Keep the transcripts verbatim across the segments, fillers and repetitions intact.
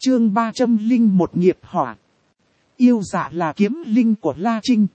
Chương ba trăm linh một nghiệp hỏa. Yêu dạ là kiếm linh của La Trinh.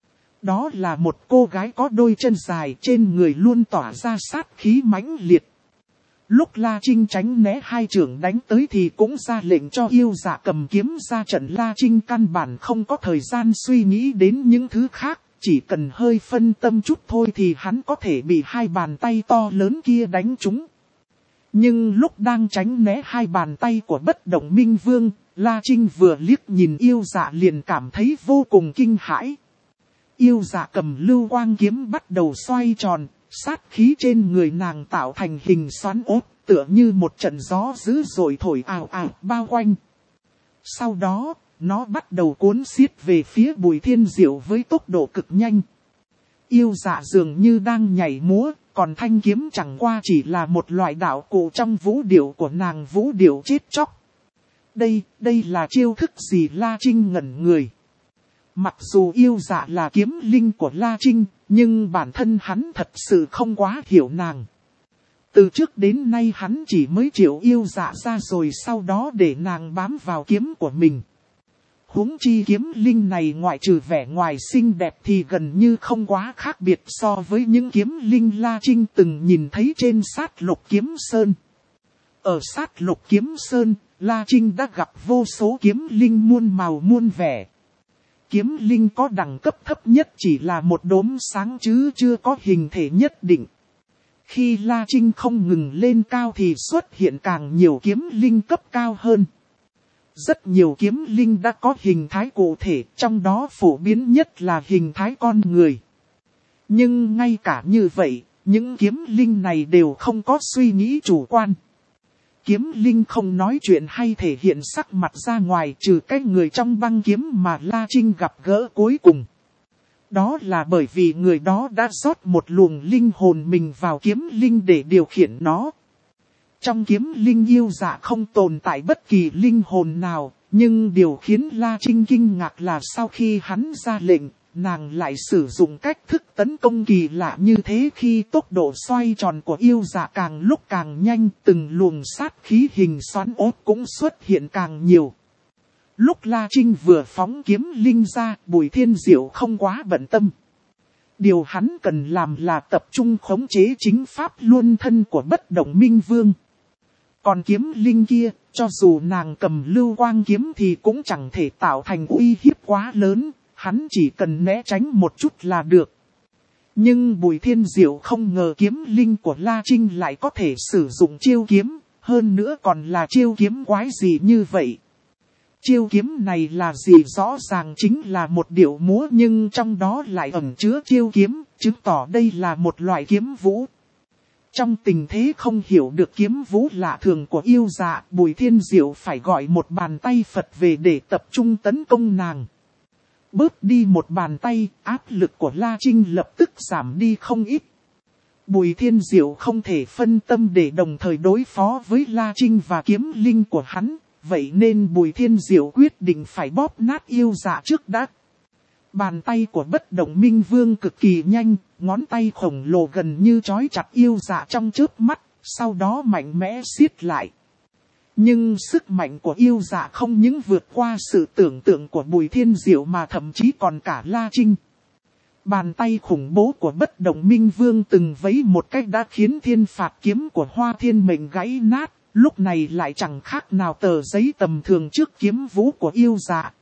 Đó là một cô gái có đôi chân dài, trên người luôn tỏa ra sát khí mãnh liệt. Lúc La Trinh tránh né hai chưởng đánh tới thì cũng ra lệnh cho yêu dạ cầm kiếm ra trận. La Trinh căn bản không có thời gian suy nghĩ đến những thứ khác, chỉ cần hơi phân tâm chút thôi thì hắn có thể bị hai bàn tay to lớn kia đánh trúng. Nhưng lúc đang tránh né hai bàn tay của Bất Động Minh Vương, La Trinh vừa liếc nhìn yêu dạ liền cảm thấy vô cùng kinh hãi. Yêu dạ cầm lưu quang kiếm bắt đầu xoay tròn, sát khí trên người nàng tạo thành hình xoắn ốt, tựa như một trận gió dữ dội thổi ào ào bao quanh. Sau đó, nó bắt đầu cuốn xiết về phía Bùi Thiên Diệu với tốc độ cực nhanh. Yêu dạ dường như đang nhảy múa, còn thanh kiếm chẳng qua chỉ là một loại đạo cụ trong vũ điệu của nàng, vũ điệu chết chóc. Đây, đây là chiêu thức gì? La Trinh ngẩn người. Mặc dù yêu dạ là kiếm linh của La Trinh, nhưng bản thân hắn thật sự không quá hiểu nàng. Từ trước đến nay hắn chỉ mới triệu yêu dạ ra rồi sau đó để nàng bám vào kiếm của mình. Huống chi kiếm linh này ngoại trừ vẻ ngoài xinh đẹp thì gần như không quá khác biệt so với những kiếm linh La Trinh từng nhìn thấy trên sát lục kiếm sơn. Ở sát lục kiếm sơn, La Trinh đã gặp vô số kiếm linh muôn màu muôn vẻ. Kiếm linh có đẳng cấp thấp nhất chỉ là một đốm sáng chứ chưa có hình thể nhất định. Khi La Trinh không ngừng lên cao thì xuất hiện càng nhiều kiếm linh cấp cao hơn. Rất nhiều kiếm linh đã có hình thái cụ thể, trong đó phổ biến nhất là hình thái con người. Nhưng ngay cả như vậy, những kiếm linh này đều không có suy nghĩ chủ quan. Kiếm linh không nói chuyện hay thể hiện sắc mặt ra ngoài trừ cái người trong băng kiếm mà La Trinh gặp gỡ cuối cùng. Đó là bởi vì người đó đã rót một luồng linh hồn mình vào kiếm linh để điều khiển nó. Trong kiếm linh yêu dạ không tồn tại bất kỳ linh hồn nào, nhưng điều khiến La Trinh kinh ngạc là sau khi hắn ra lệnh, nàng lại sử dụng cách thức tấn công kỳ lạ như thế. Khi tốc độ xoay tròn của yêu dạ càng lúc càng nhanh, từng luồng sát khí hình xoắn ốt cũng xuất hiện càng nhiều. Lúc La Trinh vừa phóng kiếm linh ra, Bùi Thiên Diệu không quá bận tâm. Điều hắn cần làm là tập trung khống chế chính pháp luân thân của Bất Động Minh Vương. Còn kiếm linh kia, cho dù nàng cầm lưu quang kiếm thì cũng chẳng thể tạo thành uy hiếp quá lớn, hắn chỉ cần né tránh một chút là được. Nhưng Bùi Thiên Diệu không ngờ kiếm linh của La Trinh lại có thể sử dụng chiêu kiếm, hơn nữa còn là chiêu kiếm quái gì như vậy. Chiêu kiếm này là gì? Rõ ràng chính là một điệu múa nhưng trong đó lại ẩn chứa chiêu kiếm, chứng tỏ đây là một loại kiếm vũ. Trong tình thế không hiểu được kiếm vũ lạ thường của yêu dạ, Bùi Thiên Diệu phải gọi một bàn tay Phật về để tập trung tấn công nàng. Bớt đi một bàn tay, áp lực của La Trinh lập tức giảm đi không ít. Bùi Thiên Diệu không thể phân tâm để đồng thời đối phó với La Trinh và kiếm linh của hắn, vậy nên Bùi Thiên Diệu quyết định phải bóp nát yêu dạ trước đã. Bàn tay của Bất Động Minh Vương cực kỳ nhanh, ngón tay khổng lồ gần như trói chặt yêu dạ trong chớp mắt, sau đó mạnh mẽ siết lại. Nhưng sức mạnh của yêu dạ không những vượt qua sự tưởng tượng của Bùi Thiên Diệu mà thậm chí còn cả La Trinh. Bàn tay khủng bố của Bất Động Minh Vương từng vấy một cách đã khiến thiên phạt kiếm của Hoa Thiên Mệnh gãy nát, lúc này lại chẳng khác nào tờ giấy tầm thường trước kiếm vũ của yêu dạ.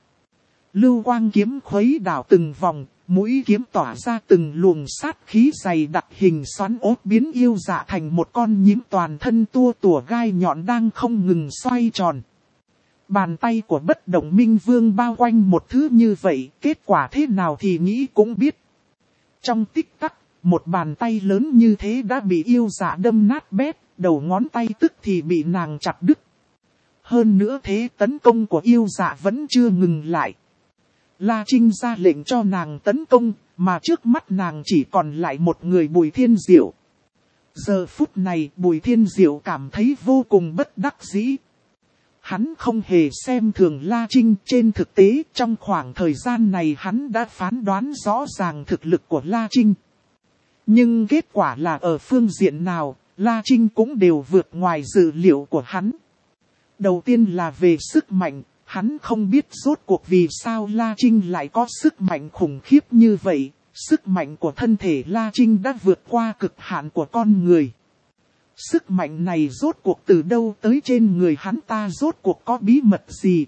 Lưu quang kiếm khuấy đảo từng vòng, mũi kiếm tỏa ra từng luồng sát khí dày đặc hình xoắn ốt biến yêu dạ thành một con nhím toàn thân tua tủa gai nhọn đang không ngừng xoay tròn. Bàn tay của Bất Động Minh Vương bao quanh một thứ như vậy, kết quả thế nào thì nghĩ cũng biết. Trong tích tắc, một bàn tay lớn như thế đã bị yêu dạ đâm nát bét, đầu ngón tay tức thì bị nàng chặt đứt. Hơn nữa thế tấn công của yêu dạ vẫn chưa ngừng lại. La Trinh ra lệnh cho nàng tấn công, mà trước mắt nàng chỉ còn lại một người Bùi Thiên Diệu. Giờ phút này Bùi Thiên Diệu cảm thấy vô cùng bất đắc dĩ. Hắn không hề xem thường La Trinh, trên thực tế trong khoảng thời gian này hắn đã phán đoán rõ ràng thực lực của La Trinh. Nhưng kết quả là ở phương diện nào, La Trinh cũng đều vượt ngoài dự liệu của hắn. Đầu tiên là về sức mạnh, hắn không biết rốt cuộc vì sao La Trinh lại có sức mạnh khủng khiếp như vậy. Sức mạnh của thân thể La Trinh đã vượt qua cực hạn của con người. Sức mạnh này rốt cuộc từ đâu tới trên người hắn ta, rốt cuộc có bí mật gì?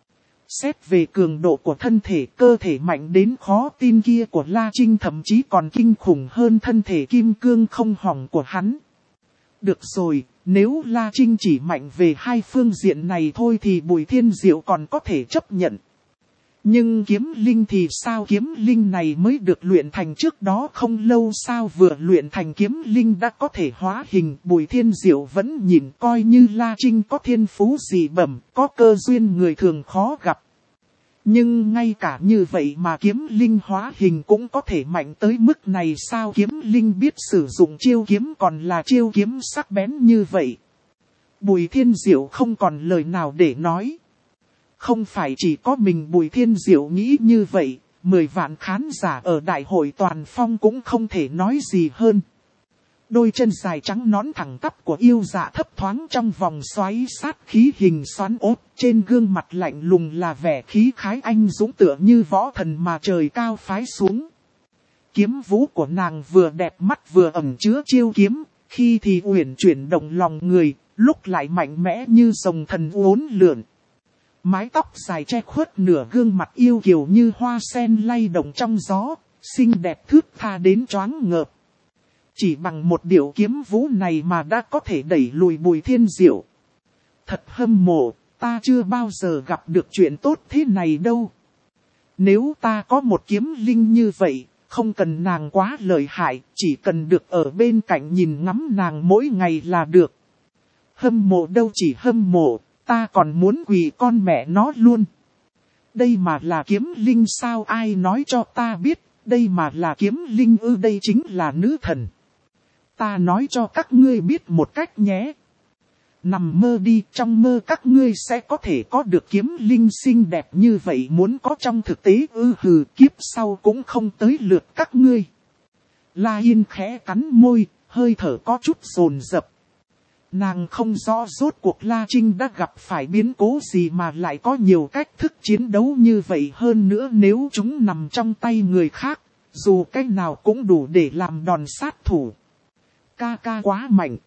Xét về cường độ của thân thể, cơ thể mạnh đến khó tin kia của La Trinh thậm chí còn kinh khủng hơn thân thể kim cương không hỏng của hắn. Được rồi, nếu La Trinh chỉ mạnh về hai phương diện này thôi thì Bùi Thiên Diệu còn có thể chấp nhận. Nhưng kiếm linh thì sao, kiếm linh này mới được luyện thành trước đó không lâu sao, vừa luyện thành kiếm linh đã có thể hóa hình. Bùi Thiên Diệu vẫn nhìn coi như La Trinh có thiên phú dị bẩm, có cơ duyên người thường khó gặp. Nhưng ngay cả như vậy mà kiếm linh hóa hình cũng có thể mạnh tới mức này sao, kiếm linh biết sử dụng chiêu kiếm còn là chiêu kiếm sắc bén như vậy. Bùi Thiên Diệu không còn lời nào để nói. Không phải chỉ có mình Bùi Thiên Diệu nghĩ như vậy, mười vạn khán giả ở đại hội toàn phong cũng không thể nói gì hơn. Đôi chân dài trắng nõn thẳng tắp của yêu dạ thấp thoáng trong vòng xoáy sát khí hình xoắn ốt, trên gương mặt lạnh lùng là vẻ khí khái anh dũng tựa như võ thần mà trời cao phái xuống. Kiếm vũ của nàng vừa đẹp mắt vừa ẩn chứa chiêu kiếm, khi thì uyển chuyển động lòng người, lúc lại mạnh mẽ như rồng thần uốn lượn. Mái tóc dài che khuất nửa gương mặt yêu kiều như hoa sen lay động trong gió, xinh đẹp thướt tha đến choáng ngợp. Chỉ bằng một điệu kiếm vũ này mà đã có thể đẩy lùi Bùi Thiên Diệu. Thật hâm mộ, ta chưa bao giờ gặp được chuyện tốt thế này đâu. Nếu ta có một kiếm linh như vậy, không cần nàng quá lợi hại, chỉ cần được ở bên cạnh nhìn ngắm nàng mỗi ngày là được. Hâm mộ đâu chỉ hâm mộ, ta còn muốn quỳ con mẹ nó luôn. Đây mà là kiếm linh sao, ai nói cho ta biết, đây mà là kiếm linh ư, đây chính là nữ thần. Ta nói cho các ngươi biết một cách nhé. Nằm mơ đi, trong mơ các ngươi sẽ có thể có được kiếm linh xinh đẹp như vậy, muốn có trong thực tế ư, hừ, kiếp sau cũng không tới lượt các ngươi. La Yên khẽ cắn môi, hơi thở có chút dồn dập. Nàng không rõ rốt cuộc La Trinh đã gặp phải biến cố gì mà lại có nhiều cách thức chiến đấu như vậy, hơn nữa nếu chúng nằm trong tay người khác, dù cách nào cũng đủ để làm đòn sát thủ. Ca ca quá mạnh.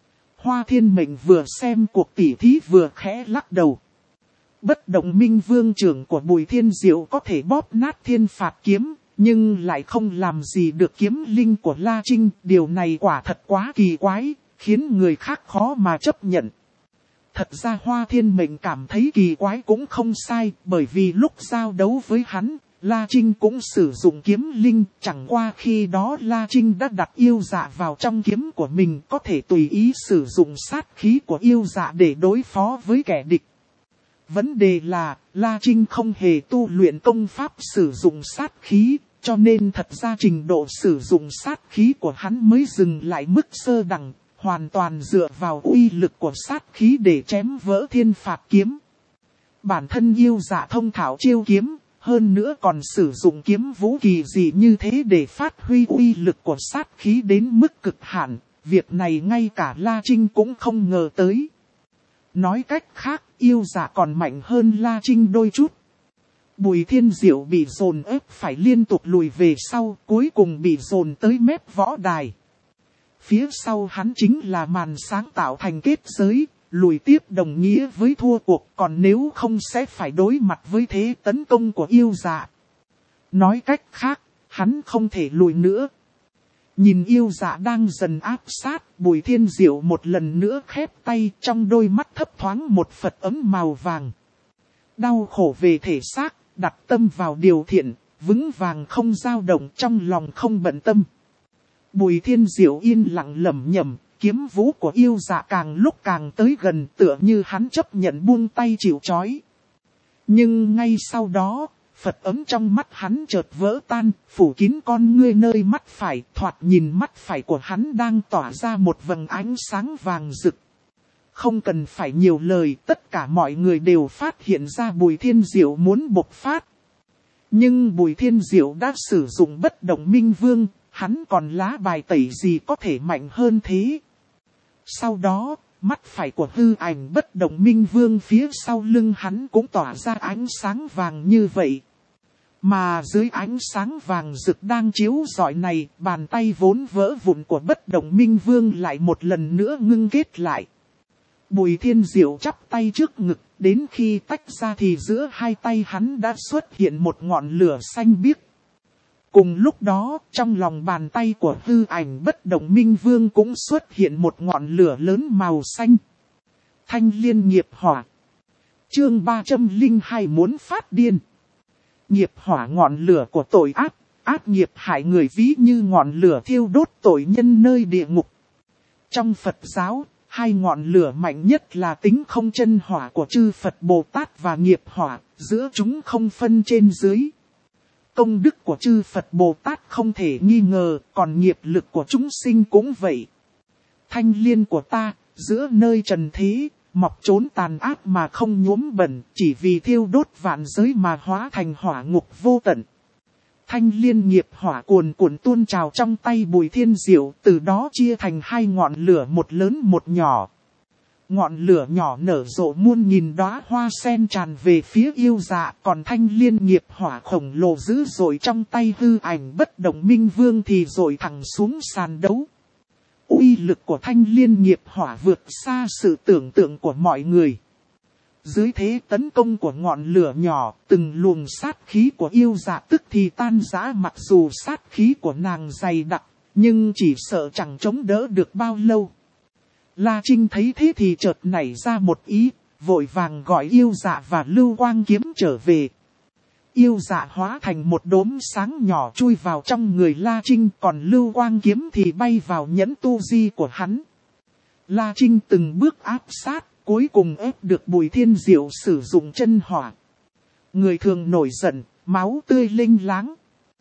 Hoa Thiên Mệnh vừa xem cuộc tỉ thí vừa khẽ lắc đầu. Bất động minh vương trưởng của Bùi Thiên Diệu có thể bóp nát thiên phạt kiếm, nhưng lại không làm gì được kiếm linh của La Trinh. Điều này quả thật quá kỳ quái, khiến người khác khó mà chấp nhận. Thật ra Hoa Thiên Mệnh cảm thấy kỳ quái cũng không sai, bởi vì lúc giao đấu với hắn, La Trinh cũng sử dụng kiếm linh, chẳng qua khi đó La Trinh đã đặt yêu dạ vào trong kiếm của mình, có thể tùy ý sử dụng sát khí của yêu dạ để đối phó với kẻ địch. Vấn đề là, La Trinh không hề tu luyện công pháp sử dụng sát khí, cho nên thật ra trình độ sử dụng sát khí của hắn mới dừng lại mức sơ đẳng, hoàn toàn dựa vào uy lực của sát khí để chém vỡ thiên phạt kiếm. Bản thân yêu dạ thông thạo chiêu kiếm, hơn nữa còn sử dụng kiếm vũ kỳ dị như thế để phát huy uy lực của sát khí đến mức cực hạn, việc này ngay cả La Trinh cũng không ngờ tới. Nói cách khác, yêu dạ còn mạnh hơn La Trinh đôi chút. Bùi Thiên Diệu bị dồn ép phải liên tục lùi về sau, cuối cùng bị dồn tới mép võ đài. Phía sau hắn chính là màn sáng tạo thành kết giới, lùi tiếp đồng nghĩa với thua cuộc, còn nếu không sẽ phải đối mặt với thế tấn công của yêu dạ. Nói cách khác, hắn không thể lùi nữa. Nhìn yêu dạ đang dần áp sát, Bùi Thiên Diệu một lần nữa khép tay, trong đôi mắt thấp thoáng một Phật ấm màu vàng. Đau khổ về thể xác, đặt tâm vào điều thiện, vững vàng không dao động, trong lòng không bận tâm. Bùi Thiên Diệu yên lặng lẩm nhẩm, kiếm vũ của yêu dạ càng lúc càng tới gần, tựa như hắn chấp nhận buông tay chịu trói. Nhưng ngay sau đó, Phật ấm trong mắt hắn chợt vỡ tan, phủ kín con ngươi nơi mắt phải, thoạt nhìn mắt phải của hắn đang tỏa ra một vầng ánh sáng vàng rực. Không cần phải nhiều lời, tất cả mọi người đều phát hiện ra Bùi Thiên Diệu muốn bộc phát. Nhưng Bùi Thiên Diệu đã sử dụng bất động minh vương, hắn còn lá bài tẩy gì có thể mạnh hơn thế. Sau đó, mắt phải của hư ảnh bất động minh vương phía sau lưng hắn cũng tỏa ra ánh sáng vàng như vậy. Mà dưới ánh sáng vàng rực đang chiếu rọi này, bàn tay vốn vỡ vụn của bất động minh vương lại một lần nữa ngưng kết lại. Bùi Thiên Diệu chắp tay trước ngực, đến khi tách ra thì giữa hai tay hắn đã xuất hiện một ngọn lửa xanh biếc. Cùng lúc đó, trong lòng bàn tay của hư ảnh bất động minh vương cũng xuất hiện một ngọn lửa lớn màu xanh. Thanh liên nghiệp hỏa. Chương ba trăm lẻ hai muốn phát điên. Nghiệp hỏa ngọn lửa của tội ác, ác nghiệp hại người ví như ngọn lửa thiêu đốt tội nhân nơi địa ngục. Trong Phật giáo, hai ngọn lửa mạnh nhất là tính không chân hỏa của chư Phật Bồ Tát và nghiệp hỏa, giữa chúng không phân trên dưới. Công đức của chư Phật Bồ Tát không thể nghi ngờ, còn nghiệp lực của chúng sinh cũng vậy. Thanh liên của ta, giữa nơi trần thế, mọc trốn tàn ác mà không nhuốm bẩn, chỉ vì thiêu đốt vạn giới mà hóa thành hỏa ngục vô tận. Thanh liên nghiệp hỏa cuồn cuộn tuôn trào trong tay Bùi Thiên Diệu, từ đó chia thành hai ngọn lửa một lớn một nhỏ. Ngọn lửa nhỏ nở rộ muôn nghìn đóa hoa sen tràn về phía yêu dạ, còn thanh liên nghiệp hỏa khổng lồ dữ dội trong tay hư ảnh bất động minh vương thì dội thẳng xuống sàn đấu. Uy lực của thanh liên nghiệp hỏa vượt xa sự tưởng tượng của mọi người. Dưới thế tấn công của ngọn lửa nhỏ, từng luồng sát khí của yêu dạ tức thì tan rã, mặc dù sát khí của nàng dày đặc, nhưng chỉ sợ chẳng chống đỡ được bao lâu. La Trinh thấy thế thì chợt nảy ra một ý, vội vàng gọi yêu dạ và lưu quang kiếm trở về. Yêu dạ hóa thành một đốm sáng nhỏ chui vào trong người La Trinh, còn lưu quang kiếm thì bay vào nhẫn tu di của hắn. La Trinh từng bước áp sát, cuối cùng ép được Bùi Thiên Diệu sử dụng chân hỏa. Người thường nổi giận, máu tươi linh láng.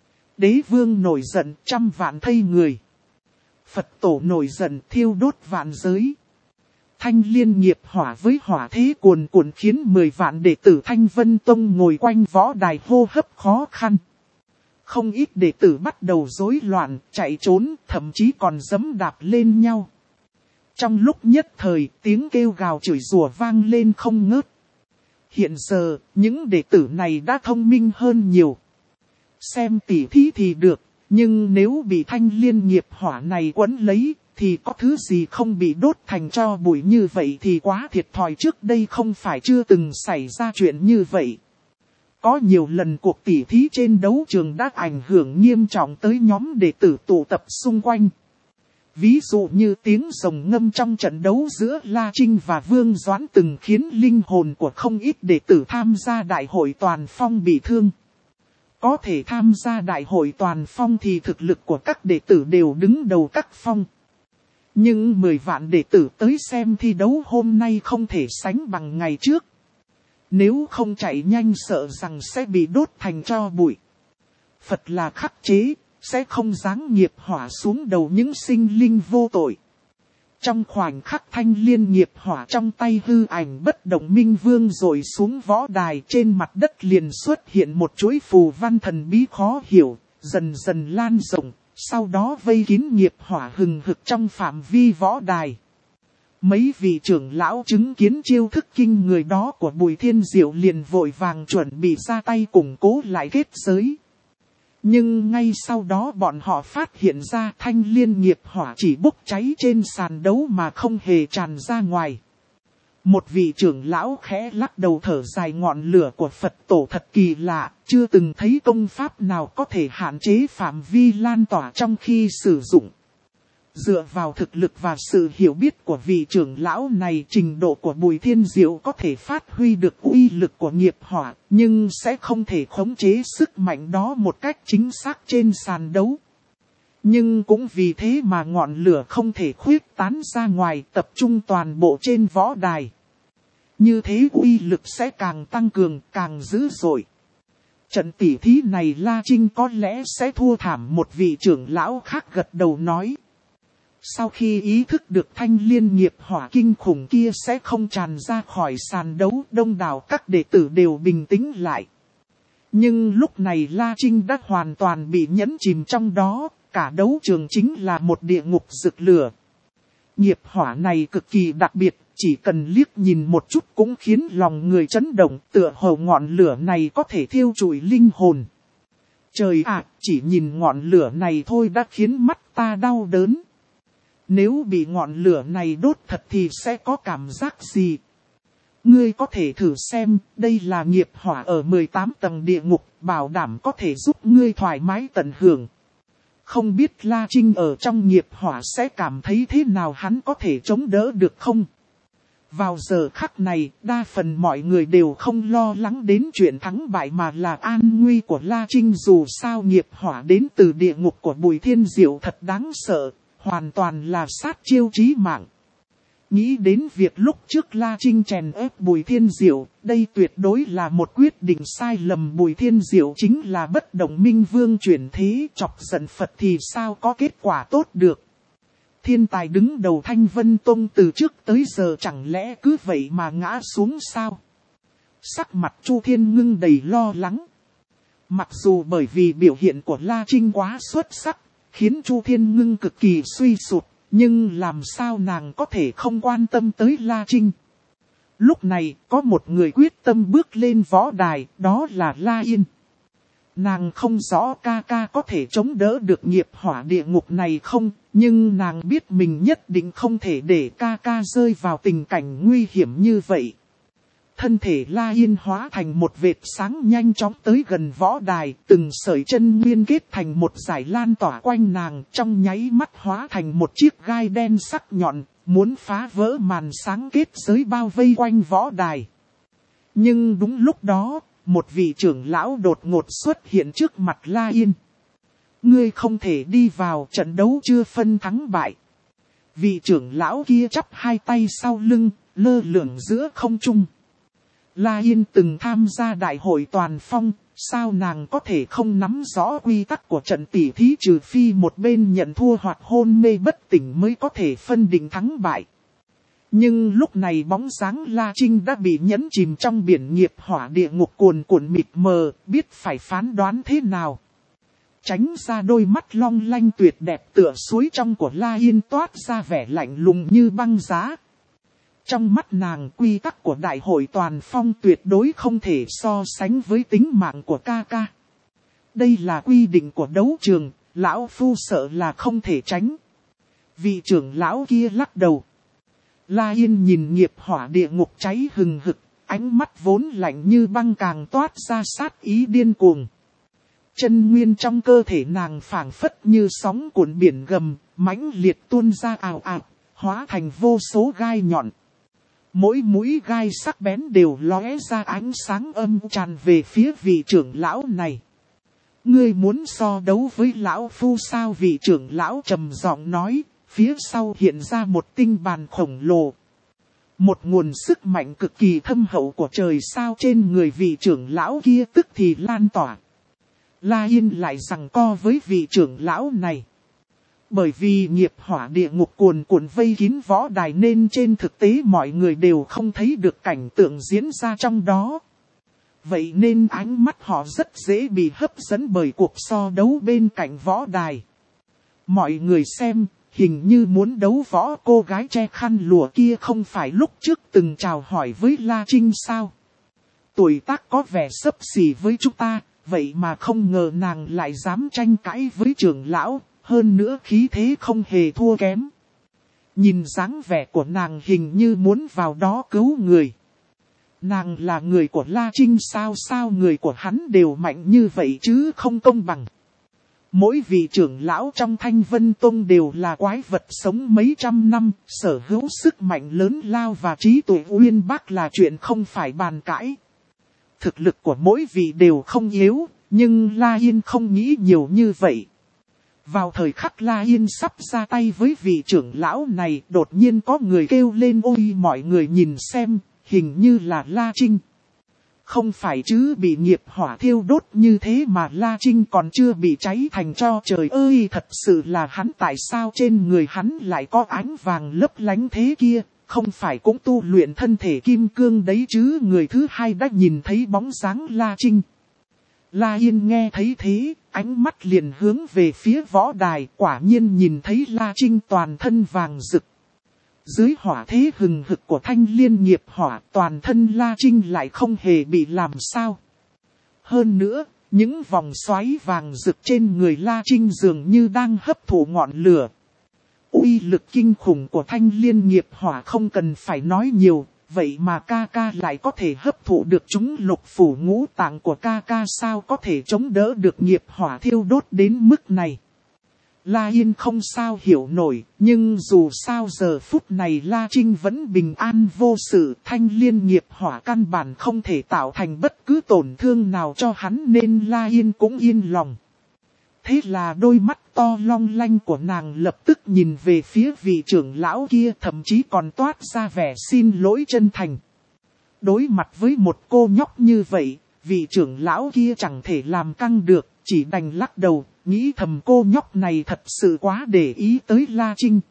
Đế vương nổi giận, trăm vạn thây người. Phật tổ nổi giận, thiêu đốt vạn giới. Thanh liên nghiệp hỏa với hỏa thế cuồn cuộn khiến mười vạn đệ tử Thanh Vân Tông ngồi quanh võ đài hô hấp khó khăn. Không ít đệ tử bắt đầu rối loạn, chạy trốn, thậm chí còn giẫm đạp lên nhau. Trong lúc nhất thời, tiếng kêu gào chửi rủa vang lên không ngớt. Hiện giờ, những đệ tử này đã thông minh hơn nhiều. Xem tỉ thí thì được, nhưng nếu bị thanh liên nghiệp hỏa này quấn lấy, thì có thứ gì không bị đốt thành tro bụi như vậy thì quá thiệt thòi. Trước đây không phải chưa từng xảy ra chuyện như vậy. Có nhiều lần cuộc tỉ thí trên đấu trường đã ảnh hưởng nghiêm trọng tới nhóm đệ tử tụ tập xung quanh. Ví dụ như tiếng rồng ngâm trong trận đấu giữa La Trinh và Vương Doãn từng khiến linh hồn của không ít đệ tử tham gia đại hội toàn phong bị thương. Có thể tham gia đại hội toàn phong thì thực lực của các đệ tử đều đứng đầu các phong. Nhưng mười vạn đệ tử tới xem thi đấu hôm nay không thể sánh bằng ngày trước. Nếu không chạy nhanh sợ rằng sẽ bị đốt thành tro bụi. Phật là khắc chế, sẽ không giáng nghiệp hỏa xuống đầu những sinh linh vô tội. Trong khoảnh khắc thanh liên nghiệp hỏa trong tay hư ảnh bất động minh vương rồi xuống võ đài, trên mặt đất liền xuất hiện một chuỗi phù văn thần bí khó hiểu, dần dần lan rộng, sau đó vây kín nghiệp hỏa hừng hực trong phạm vi võ đài. Mấy vị trưởng lão chứng kiến chiêu thức kinh người đó của Bùi Thiên Diệu liền vội vàng chuẩn bị ra tay củng cố lại kết giới. Nhưng ngay sau đó bọn họ phát hiện ra thanh liên nghiệp hỏa chỉ bốc cháy trên sàn đấu mà không hề tràn ra ngoài. Một vị trưởng lão khẽ lắc đầu thở dài, ngọn lửa của Phật tổ thật kỳ lạ, chưa từng thấy công pháp nào có thể hạn chế phạm vi lan tỏa trong khi sử dụng. Dựa vào thực lực và sự hiểu biết của vị trưởng lão này, trình độ của Bùi Thiên Diệu có thể phát huy được uy lực của nghiệp hỏa, nhưng sẽ không thể khống chế sức mạnh đó một cách chính xác trên sàn đấu. Nhưng cũng vì thế mà ngọn lửa không thể khuyết tán ra ngoài, tập trung toàn bộ trên võ đài. Như thế uy lực sẽ càng tăng cường, càng dữ dội. Trận tỉ thí này La Trinh có lẽ sẽ thua thảm, một vị trưởng lão khác gật đầu nói. Sau khi ý thức được thanh liên nghiệp hỏa kinh khủng kia sẽ không tràn ra khỏi sàn đấu, đông đảo các đệ tử đều bình tĩnh lại. Nhưng lúc này La Trinh đã hoàn toàn bị nhấn chìm trong đó, cả đấu trường chính là một địa ngục rực lửa. Nghiệp hỏa này cực kỳ đặc biệt, chỉ cần liếc nhìn một chút cũng khiến lòng người chấn động, tựa hồ ngọn lửa này có thể thiêu trụi linh hồn. Trời ạ, chỉ nhìn ngọn lửa này thôi đã khiến mắt ta đau đớn. Nếu bị ngọn lửa này đốt thật thì sẽ có cảm giác gì? Ngươi có thể thử xem, đây là nghiệp hỏa ở mười tám tầng địa ngục, bảo đảm có thể giúp ngươi thoải mái tận hưởng. Không biết La Trinh ở trong nghiệp hỏa sẽ cảm thấy thế nào, hắn có thể chống đỡ được không? Vào giờ khắc này, đa phần mọi người đều không lo lắng đến chuyện thắng bại mà là an nguy của La Trinh, dù sao nghiệp hỏa đến từ địa ngục của Bùi Thiên Diệu thật đáng sợ, hoàn toàn là sát chiêu chí mạng. Nghĩ đến việc lúc trước La Trinh chèn ép Bùi Thiên Diệu, đây tuyệt đối là một quyết định sai lầm. Bùi Thiên Diệu chính là bất động minh vương chuyển thế, chọc giận Phật thì sao có kết quả tốt được. Thiên tài đứng đầu Thanh Vân Tông từ trước tới giờ chẳng lẽ cứ vậy mà ngã xuống sao? Sắc mặt Chu Thiên Ngưng đầy lo lắng. Mặc dù bởi vì biểu hiện của La Trinh quá xuất sắc, khiến Chu Thiên Ngưng cực kỳ suy sụp, nhưng làm sao nàng có thể không quan tâm tới La Trinh? Lúc này, có một người quyết tâm bước lên võ đài, đó là La Yên. Nàng không rõ ca ca có thể chống đỡ được nghiệp hỏa địa ngục này không, nhưng nàng biết mình nhất định không thể để ca ca rơi vào tình cảnh nguy hiểm như vậy. Thân thể La Yên hóa thành một vệt sáng nhanh chóng tới gần võ đài, từng sợi chân nguyên kết thành một dải lan tỏa quanh nàng, trong nháy mắt hóa thành một chiếc gai đen sắc nhọn, muốn phá vỡ màn sáng kết giới bao vây quanh võ đài. Nhưng đúng lúc đó, một vị trưởng lão đột ngột xuất hiện trước mặt La Yên. Ngươi không thể đi vào, trận đấu chưa phân thắng bại. Vị trưởng lão kia chắp hai tay sau lưng, lơ lửng giữa không trung. La Yên từng tham gia đại hội toàn phong, sao nàng có thể không nắm rõ quy tắc của trận tỷ thí, trừ phi một bên nhận thua hoặc hôn mê bất tỉnh mới có thể phân định thắng bại. Nhưng lúc này bóng dáng La Trinh đã bị nhấn chìm trong biển nghiệp hỏa địa ngục cuồn cuộn mịt mờ, biết phải phán đoán thế nào. Tránh ra đôi mắt long lanh tuyệt đẹp tựa suối trong của La Yên toát ra vẻ lạnh lùng như băng giá. Trong mắt nàng, quy tắc của đại hội toàn phong tuyệt đối không thể so sánh với tính mạng của ca ca. Đây là quy định của đấu trường, lão phu sợ là không thể tránh. Vị trưởng lão kia lắc đầu. La Yên nhìn nghiệp hỏa địa ngục cháy hừng hực, ánh mắt vốn lạnh như băng càng toát ra sát ý điên cuồng. Chân nguyên trong cơ thể nàng phảng phất như sóng cuộn biển gầm, mãnh liệt tuôn ra ào ạt, hóa thành vô số gai nhọn. Mỗi mũi gai sắc bén đều lóe ra ánh sáng âm tràn về phía vị trưởng lão này. Ngươi muốn so đấu với lão phu sao? Vị trưởng lão trầm giọng nói, phía sau hiện ra một tinh bàn khổng lồ. Một nguồn sức mạnh cực kỳ thâm hậu của trời sao trên người vị trưởng lão kia tức thì lan tỏa. La Yên lại giằng co với vị trưởng lão này. Bởi vì nghiệp hỏa địa ngục cuồn cuộn vây kín võ đài nên trên thực tế mọi người đều không thấy được cảnh tượng diễn ra trong đó. Vậy nên ánh mắt họ rất dễ bị hấp dẫn bởi cuộc so đấu bên cạnh võ đài. Mọi người xem, hình như muốn đấu võ cô gái che khăn lụa kia không phải lúc trước từng chào hỏi với La Trinh sao? Tuổi tác có vẻ xấp xỉ với chúng ta, vậy mà không ngờ nàng lại dám tranh cãi với trưởng lão. Hơn nữa khí thế không hề thua kém. Nhìn dáng vẻ của nàng hình như muốn vào đó cứu người. Nàng là người của La Trinh sao? Sao người của hắn đều mạnh như vậy chứ không công bằng. Mỗi vị trưởng lão trong Thanh Vân Tông đều là quái vật sống mấy trăm năm, sở hữu sức mạnh lớn lao và trí tuệ uyên bác là chuyện không phải bàn cãi. Thực lực của mỗi vị đều không yếu, nhưng La Yên không nghĩ nhiều như vậy. Vào thời khắc La Yên sắp ra tay với vị trưởng lão này, đột nhiên có người kêu lên ôi mọi người nhìn xem, hình như là La Trinh. Không phải chứ, bị nghiệp hỏa thiêu đốt như thế mà La Trinh còn chưa bị cháy thành tro, trời ơi thật sự là hắn, tại sao trên người hắn lại có ánh vàng lấp lánh thế kia, không phải cũng tu luyện thân thể kim cương đấy chứ. Người thứ hai đã nhìn thấy bóng dáng La Trinh. La Yên nghe thấy thế, ánh mắt liền hướng về phía võ đài, quả nhiên nhìn thấy La Trinh toàn thân vàng rực. Dưới hỏa thế hừng hực của thanh liên nghiệp hỏa, toàn thân La Trinh lại không hề bị làm sao. Hơn nữa, những vòng xoáy vàng rực trên người La Trinh dường như đang hấp thụ ngọn lửa. Uy lực kinh khủng của thanh liên nghiệp hỏa không cần phải nói nhiều, vậy mà ca ca lại có thể hấp thụ được chúng. Lục phủ ngũ tạng của ca ca sao có thể chống đỡ được nghiệp hỏa thiêu đốt đến mức này. La Yên không sao hiểu nổi, nhưng dù sao giờ phút này La Trinh vẫn bình an vô sự. Thanh liên nghiệp hỏa căn bản không thể tạo thành bất cứ tổn thương nào cho hắn nên La Yên cũng yên lòng. Thế là đôi mắt to long lanh của nàng lập tức nhìn về phía vị trưởng lão kia, thậm chí còn toát ra vẻ xin lỗi chân thành. Đối mặt với một cô nhóc như vậy, vị trưởng lão kia chẳng thể làm căng được, chỉ đành lắc đầu, nghĩ thầm cô nhóc này thật sự quá để ý tới La Trinh.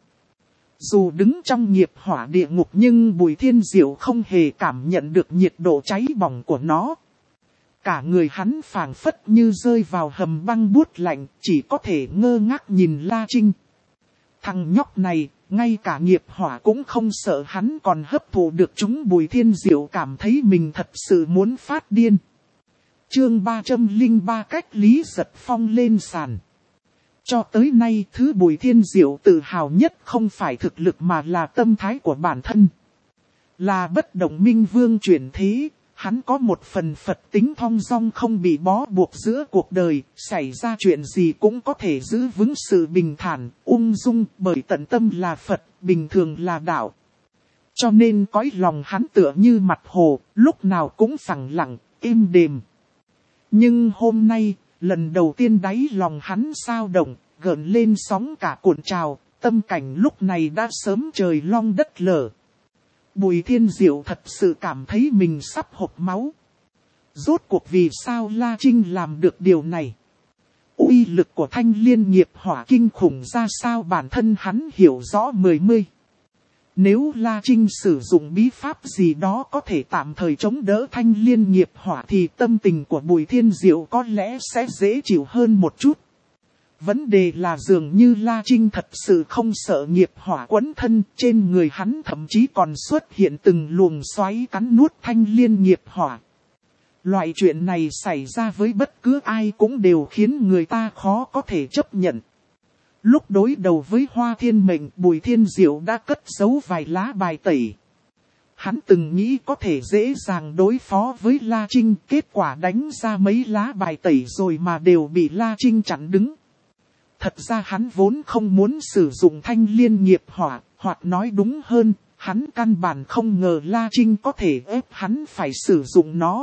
Dù đứng trong nghiệp hỏa địa ngục nhưng Bùi Thiên Diệu không hề cảm nhận được nhiệt độ cháy bỏng của nó. Cả người hắn phảng phất như rơi vào hầm băng buốt lạnh, chỉ có thể ngơ ngác nhìn La Trinh. Thằng nhóc này, ngay cả nghiệp hỏa cũng không sợ hắn còn hấp thụ được chúng. Bùi Thiên Diệu cảm thấy mình thật sự muốn phát điên. Chương ba trăm lẻ ba cách Lý Giật Phong lên sàn. Cho tới nay thứ Bùi Thiên Diệu tự hào nhất không phải thực lực mà là tâm thái của bản thân. Là bất động minh vương chuyển thế, hắn có một phần Phật tính thong dong không bị bó buộc giữa cuộc đời, xảy ra chuyện gì cũng có thể giữ vững sự bình thản, ung dung, bởi tận tâm là Phật, bình thường là đạo. Cho nên cõi lòng hắn tựa như mặt hồ, lúc nào cũng phẳng lặng, êm đềm. Nhưng hôm nay, lần đầu tiên đáy lòng hắn sao động, gợn lên sóng cả cuộn trào, tâm cảnh lúc này đã sớm trời long đất lở. Bùi Thiên Diệu thật sự cảm thấy mình sắp hộc máu. Rốt cuộc vì sao La Trinh làm được điều này? Uy lực của thanh liên nghiệp hỏa kinh khủng ra sao bản thân hắn hiểu rõ mười mươi. Nếu La Trinh sử dụng bí pháp gì đó có thể tạm thời chống đỡ thanh liên nghiệp hỏa thì tâm tình của Bùi Thiên Diệu có lẽ sẽ dễ chịu hơn một chút. Vấn đề là dường như La Trinh thật sự không sợ nghiệp hỏa quấn thân, trên người hắn thậm chí còn xuất hiện từng luồng xoáy cắn nuốt thanh liên nghiệp hỏa. Loại chuyện này xảy ra với bất cứ ai cũng đều khiến người ta khó có thể chấp nhận. Lúc đối đầu với Hoa Thiên Mệnh, Bùi Thiên Diệu đã cất giấu vài lá bài tẩy. Hắn từng nghĩ có thể dễ dàng đối phó với La Trinh, kết quả đánh ra mấy lá bài tẩy rồi mà đều bị La Trinh chặn đứng. Thật ra hắn vốn không muốn sử dụng thanh liên nghiệp hỏa, hoặc nói đúng hơn, hắn căn bản không ngờ La Trinh có thể ép hắn phải sử dụng nó.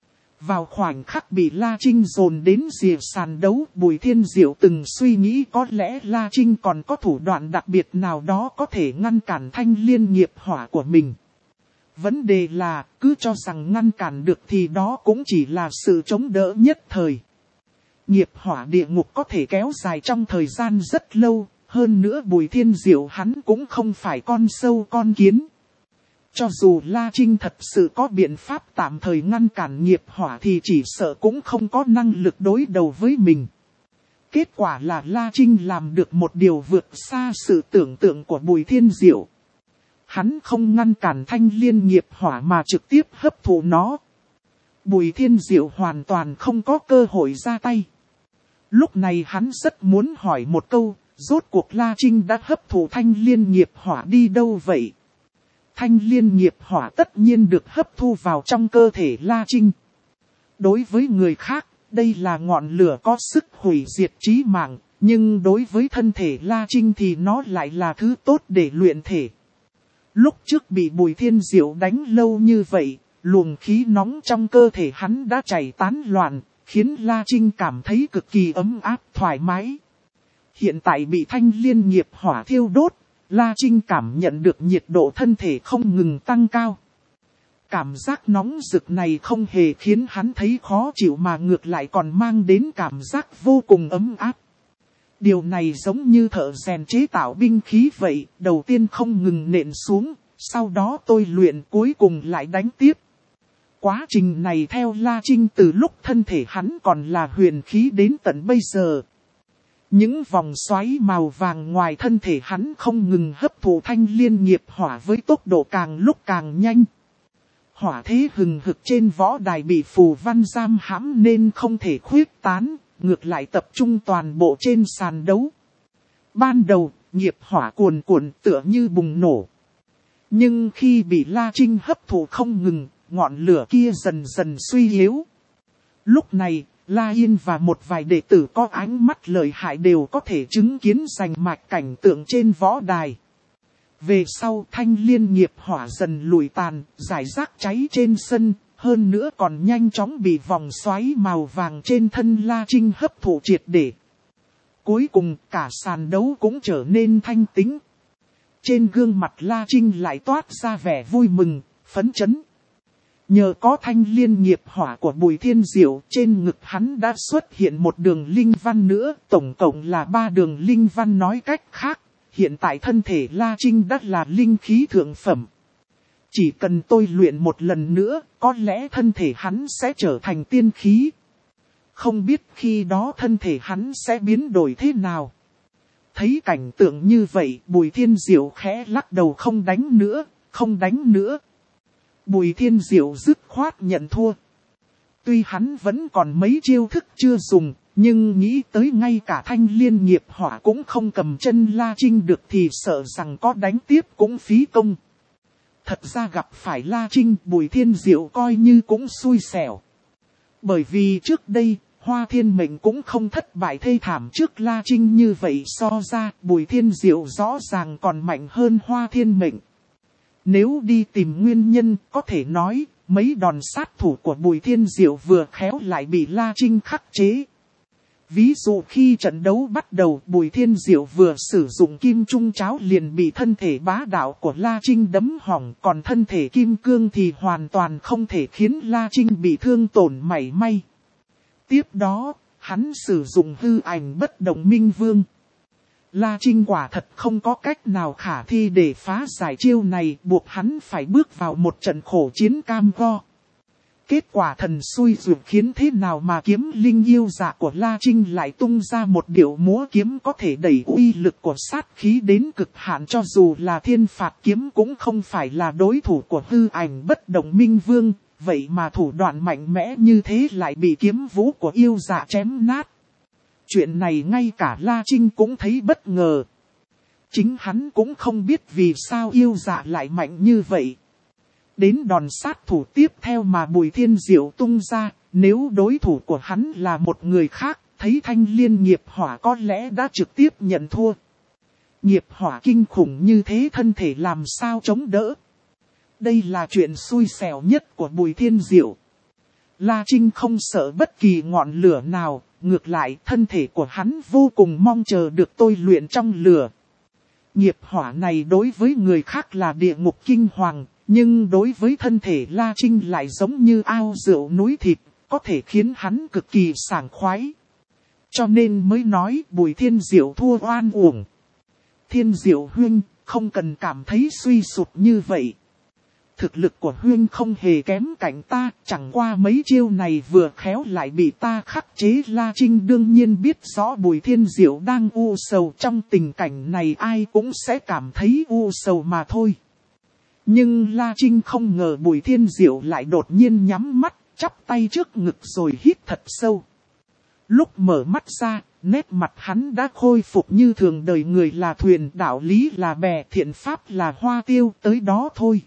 Vào khoảnh khắc bị La Trinh dồn đến rìa sàn đấu, Bùi Thiên Diệu từng suy nghĩ có lẽ La Trinh còn có thủ đoạn đặc biệt nào đó có thể ngăn cản thanh liên nghiệp hỏa của mình. Vấn đề là, cứ cho rằng ngăn cản được thì đó cũng chỉ là sự chống đỡ nhất thời. Nghiệp hỏa địa ngục có thể kéo dài trong thời gian rất lâu, hơn nữa Bùi Thiên Diệu hắn cũng không phải con sâu con kiến. Cho dù La Trinh thật sự có biện pháp tạm thời ngăn cản nghiệp hỏa thì chỉ sợ cũng không có năng lực đối đầu với mình. Kết quả là La Trinh làm được một điều vượt xa sự tưởng tượng của Bùi Thiên Diệu. Hắn không ngăn cản thanh liên nghiệp hỏa mà trực tiếp hấp thụ nó. Bùi Thiên Diệu hoàn toàn không có cơ hội ra tay. Lúc này hắn rất muốn hỏi một câu, rốt cuộc La Trinh đã hấp thụ thanh liên nghiệp hỏa đi đâu vậy? Thanh liên nghiệp hỏa tất nhiên được hấp thu vào trong cơ thể La Trinh. Đối với người khác, đây là ngọn lửa có sức hủy diệt chí mạng, nhưng đối với thân thể La Trinh thì nó lại là thứ tốt để luyện thể. Lúc trước bị Bùi Thiên Diệu đánh lâu như vậy, luồng khí nóng trong cơ thể hắn đã chảy tán loạn, khiến La Trinh cảm thấy cực kỳ ấm áp thoải mái. Hiện tại bị thanh liên nghiệp hỏa thiêu đốt, La Trinh cảm nhận được nhiệt độ thân thể không ngừng tăng cao. Cảm giác nóng rực này không hề khiến hắn thấy khó chịu mà ngược lại còn mang đến cảm giác vô cùng ấm áp. Điều này giống như thợ rèn chế tạo binh khí vậy, đầu tiên không ngừng nện xuống, sau đó tôi luyện cuối cùng lại đánh tiếp. Quá trình này theo La Trinh từ lúc thân thể hắn còn là huyền khí đến tận bây giờ. Những vòng xoáy màu vàng ngoài thân thể hắn không ngừng hấp thụ thanh liên nghiệp hỏa với tốc độ càng lúc càng nhanh. Hỏa thế hừng hực trên võ đài bị phù văn giam hãm nên không thể khuyết tán, ngược lại tập trung toàn bộ trên sàn đấu. Ban đầu, nghiệp hỏa cuồn cuộn tựa như bùng nổ. Nhưng khi bị La Trinh hấp thụ không ngừng, ngọn lửa kia dần dần suy yếu. Lúc này, La Yên và một vài đệ tử có ánh mắt lợi hại đều có thể chứng kiến rành mạch cảnh tượng trên võ đài. Về sau thanh liên nghiệp hỏa dần lùi tàn, rải rác cháy trên sân, hơn nữa còn nhanh chóng bị vòng xoáy màu vàng trên thân La Trinh hấp thụ triệt để. Cuối cùng cả sàn đấu cũng trở nên thanh tĩnh. Trên gương mặt La Trinh lại toát ra vẻ vui mừng, phấn chấn. Nhờ có thanh liên nghiệp hỏa của Bùi Thiên Diệu, trên ngực hắn đã xuất hiện một đường linh văn nữa, tổng cộng là ba đường linh văn. Nói cách khác, hiện tại thân thể La Trinh đã là linh khí thượng phẩm. Chỉ cần tôi luyện một lần nữa, có lẽ thân thể hắn sẽ trở thành tiên khí. Không biết khi đó thân thể hắn sẽ biến đổi thế nào. Thấy cảnh tượng như vậy, Bùi Thiên Diệu khẽ lắc đầu, không đánh nữa, không đánh nữa. Bùi Thiên Diệu dứt khoát nhận thua. Tuy hắn vẫn còn mấy chiêu thức chưa dùng, nhưng nghĩ tới ngay cả thanh liên nghiệp hỏa cũng không cầm chân La Trinh được thì sợ rằng có đánh tiếp cũng phí công. Thật ra gặp phải La Trinh, Bùi Thiên Diệu coi như cũng xui xẻo. Bởi vì trước đây, Hoa Thiên Mệnh cũng không thất bại thê thảm trước La Trinh như vậy, so ra Bùi Thiên Diệu rõ ràng còn mạnh hơn Hoa Thiên Mệnh. Nếu đi tìm nguyên nhân, có thể nói, mấy đòn sát thủ của Bùi Thiên Diệu vừa khéo lại bị La Trinh khắc chế. Ví dụ khi trận đấu bắt đầu, Bùi Thiên Diệu vừa sử dụng kim trung cháo liền bị thân thể bá đạo của La Trinh đấm hỏng, còn thân thể kim cương thì hoàn toàn không thể khiến La Trinh bị thương tổn mảy may. Tiếp đó, hắn sử dụng hư ảnh bất động minh vương. La Trinh quả thật không có cách nào khả thi để phá giải chiêu này, buộc hắn phải bước vào một trận khổ chiến cam go. Kết quả thần xui ruột khiến thế nào mà kiếm linh yêu dạ của La Trinh lại tung ra một điệu múa kiếm có thể đẩy uy lực của sát khí đến cực hạn, cho dù là thiên phạt kiếm cũng không phải là đối thủ của hư ảnh bất động minh vương, vậy mà thủ đoạn mạnh mẽ như thế lại bị kiếm vũ của yêu dạ chém nát. Chuyện này ngay cả La Trinh cũng thấy bất ngờ. Chính hắn cũng không biết vì sao yêu dạ lại mạnh như vậy. Đến đòn sát thủ tiếp theo mà Bùi Thiên Diệu tung ra, nếu đối thủ của hắn là một người khác, thấy thanh liên nghiệp hỏa có lẽ đã trực tiếp nhận thua. Nghiệp hỏa kinh khủng như thế thân thể làm sao chống đỡ. Đây là chuyện xui xẻo nhất của Bùi Thiên Diệu. La Trinh không sợ bất kỳ ngọn lửa nào, ngược lại thân thể của hắn vô cùng mong chờ được tôi luyện trong lửa. Nghiệp hỏa này đối với người khác là địa ngục kinh hoàng, nhưng đối với thân thể La Trinh lại giống như ao rượu núi thịt, có thể khiến hắn cực kỳ sảng khoái. Cho nên mới nói Bùi Thiên Diệu thua oan uổng. Thiên Diệu huynh, không cần cảm thấy suy sụp như vậy. Thực lực của huynh không hề kém cạnh ta, chẳng qua mấy chiêu này vừa khéo lại bị ta khắc chế. La Trinh đương nhiên biết rõ Bùi Thiên Diệu đang u sầu, trong tình cảnh này ai cũng sẽ cảm thấy u sầu mà thôi. Nhưng La Trinh không ngờ Bùi Thiên Diệu lại đột nhiên nhắm mắt, chắp tay trước ngực rồi hít thật sâu. Lúc mở mắt ra, nét mặt hắn đã khôi phục như thường, đời người là thuyền, đạo lý là bè, thiện pháp là hoa tiêu, tới đó thôi.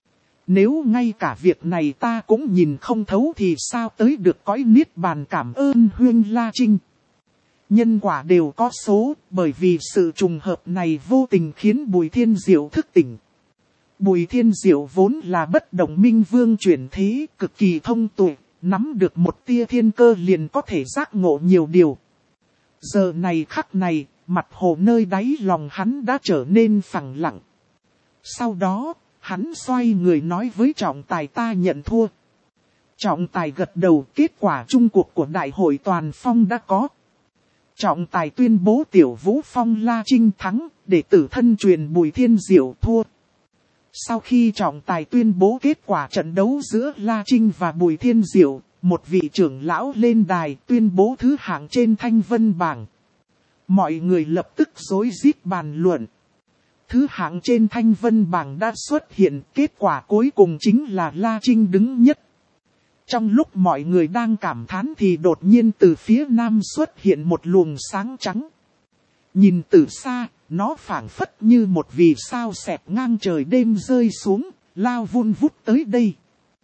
Nếu ngay cả việc này ta cũng nhìn không thấu thì sao tới được cõi niết bàn, cảm ơn huynh La Trinh. Nhân quả đều có số, bởi vì sự trùng hợp này vô tình khiến Bùi Thiên Diệu thức tỉnh. Bùi Thiên Diệu vốn là bất động minh vương chuyển thế, cực kỳ thông tuệ, nắm được một tia thiên cơ liền có thể giác ngộ nhiều điều. Giờ này khắc này, mặt hồ nơi đáy lòng hắn đã trở nên phẳng lặng. Sau đó, hắn xoay người nói với trọng tài, ta nhận thua. Trọng tài gật đầu, kết quả chung cuộc của đại hội toàn phong đã có. Trọng tài tuyên bố Tiểu Vũ Phong La Trinh thắng, đệ tử thân truyền Bùi Thiên Diệu thua. Sau khi trọng tài tuyên bố kết quả trận đấu giữa La Trinh và Bùi Thiên Diệu, một vị trưởng lão lên đài tuyên bố thứ hạng trên thanh vân bảng. Mọi người lập tức rối rít bàn luận. Thứ hạng trên thanh vân bảng đã xuất hiện, kết quả cuối cùng chính là La Trinh đứng nhất. Trong lúc mọi người đang cảm thán thì đột nhiên từ phía nam xuất hiện một luồng sáng trắng. Nhìn từ xa, nó phảng phất như một vì sao xẹt ngang trời đêm rơi xuống, lao vun vút tới đây.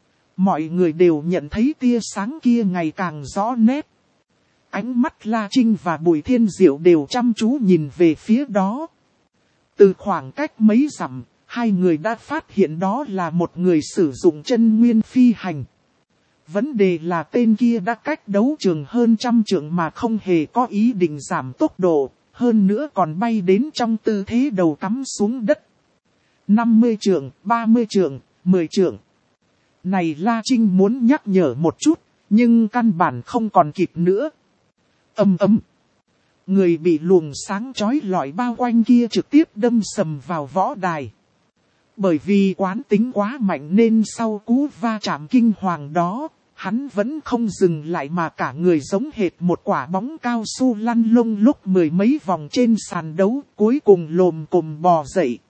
Mọi người đều nhận thấy tia sáng kia ngày càng rõ nét. Ánh mắt La Trinh và Bùi Thiên Diệu đều chăm chú nhìn về phía đó. Từ khoảng cách mấy dặm, hai người đã phát hiện đó là một người sử dụng chân nguyên phi hành. Vấn đề là tên kia đã cách đấu trường hơn trăm trượng mà không hề có ý định giảm tốc độ, hơn nữa còn bay đến trong tư thế đầu cắm xuống đất. năm mươi trượng, ba mươi trượng, mười trượng. Này La Trinh muốn nhắc nhở một chút, nhưng căn bản không còn kịp nữa. Ầm ầm. Người bị luồng sáng chói lọi bao quanh kia trực tiếp đâm sầm vào võ đài. Bởi vì quán tính quá mạnh nên sau cú va chạm kinh hoàng đó, hắn vẫn không dừng lại mà cả người giống hệt một quả bóng cao su lăn lông lúc mười mấy vòng trên sàn đấu, cuối cùng lồm cồm bò dậy.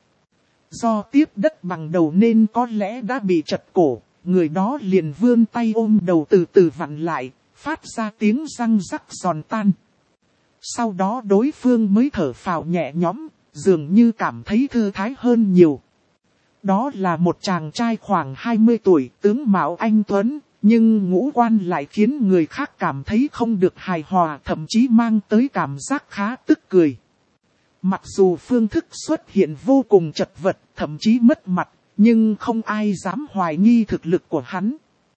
Do tiếp đất bằng đầu nên có lẽ đã bị trật cổ, người đó liền vươn tay ôm đầu từ từ vặn lại, phát ra tiếng răng rắc giòn tan. Sau đó đối phương mới thở phào nhẹ nhõm, dường như cảm thấy thư thái hơn nhiều. Đó là một chàng trai khoảng hai mươi tuổi, tướng mạo anh tuấn, nhưng ngũ quan lại khiến người khác cảm thấy không được hài hòa, thậm chí mang tới cảm giác khá tức cười. Mặc dù phương thức xuất hiện vô cùng chật vật, thậm chí mất mặt, nhưng không ai dám hoài nghi thực lực của hắn.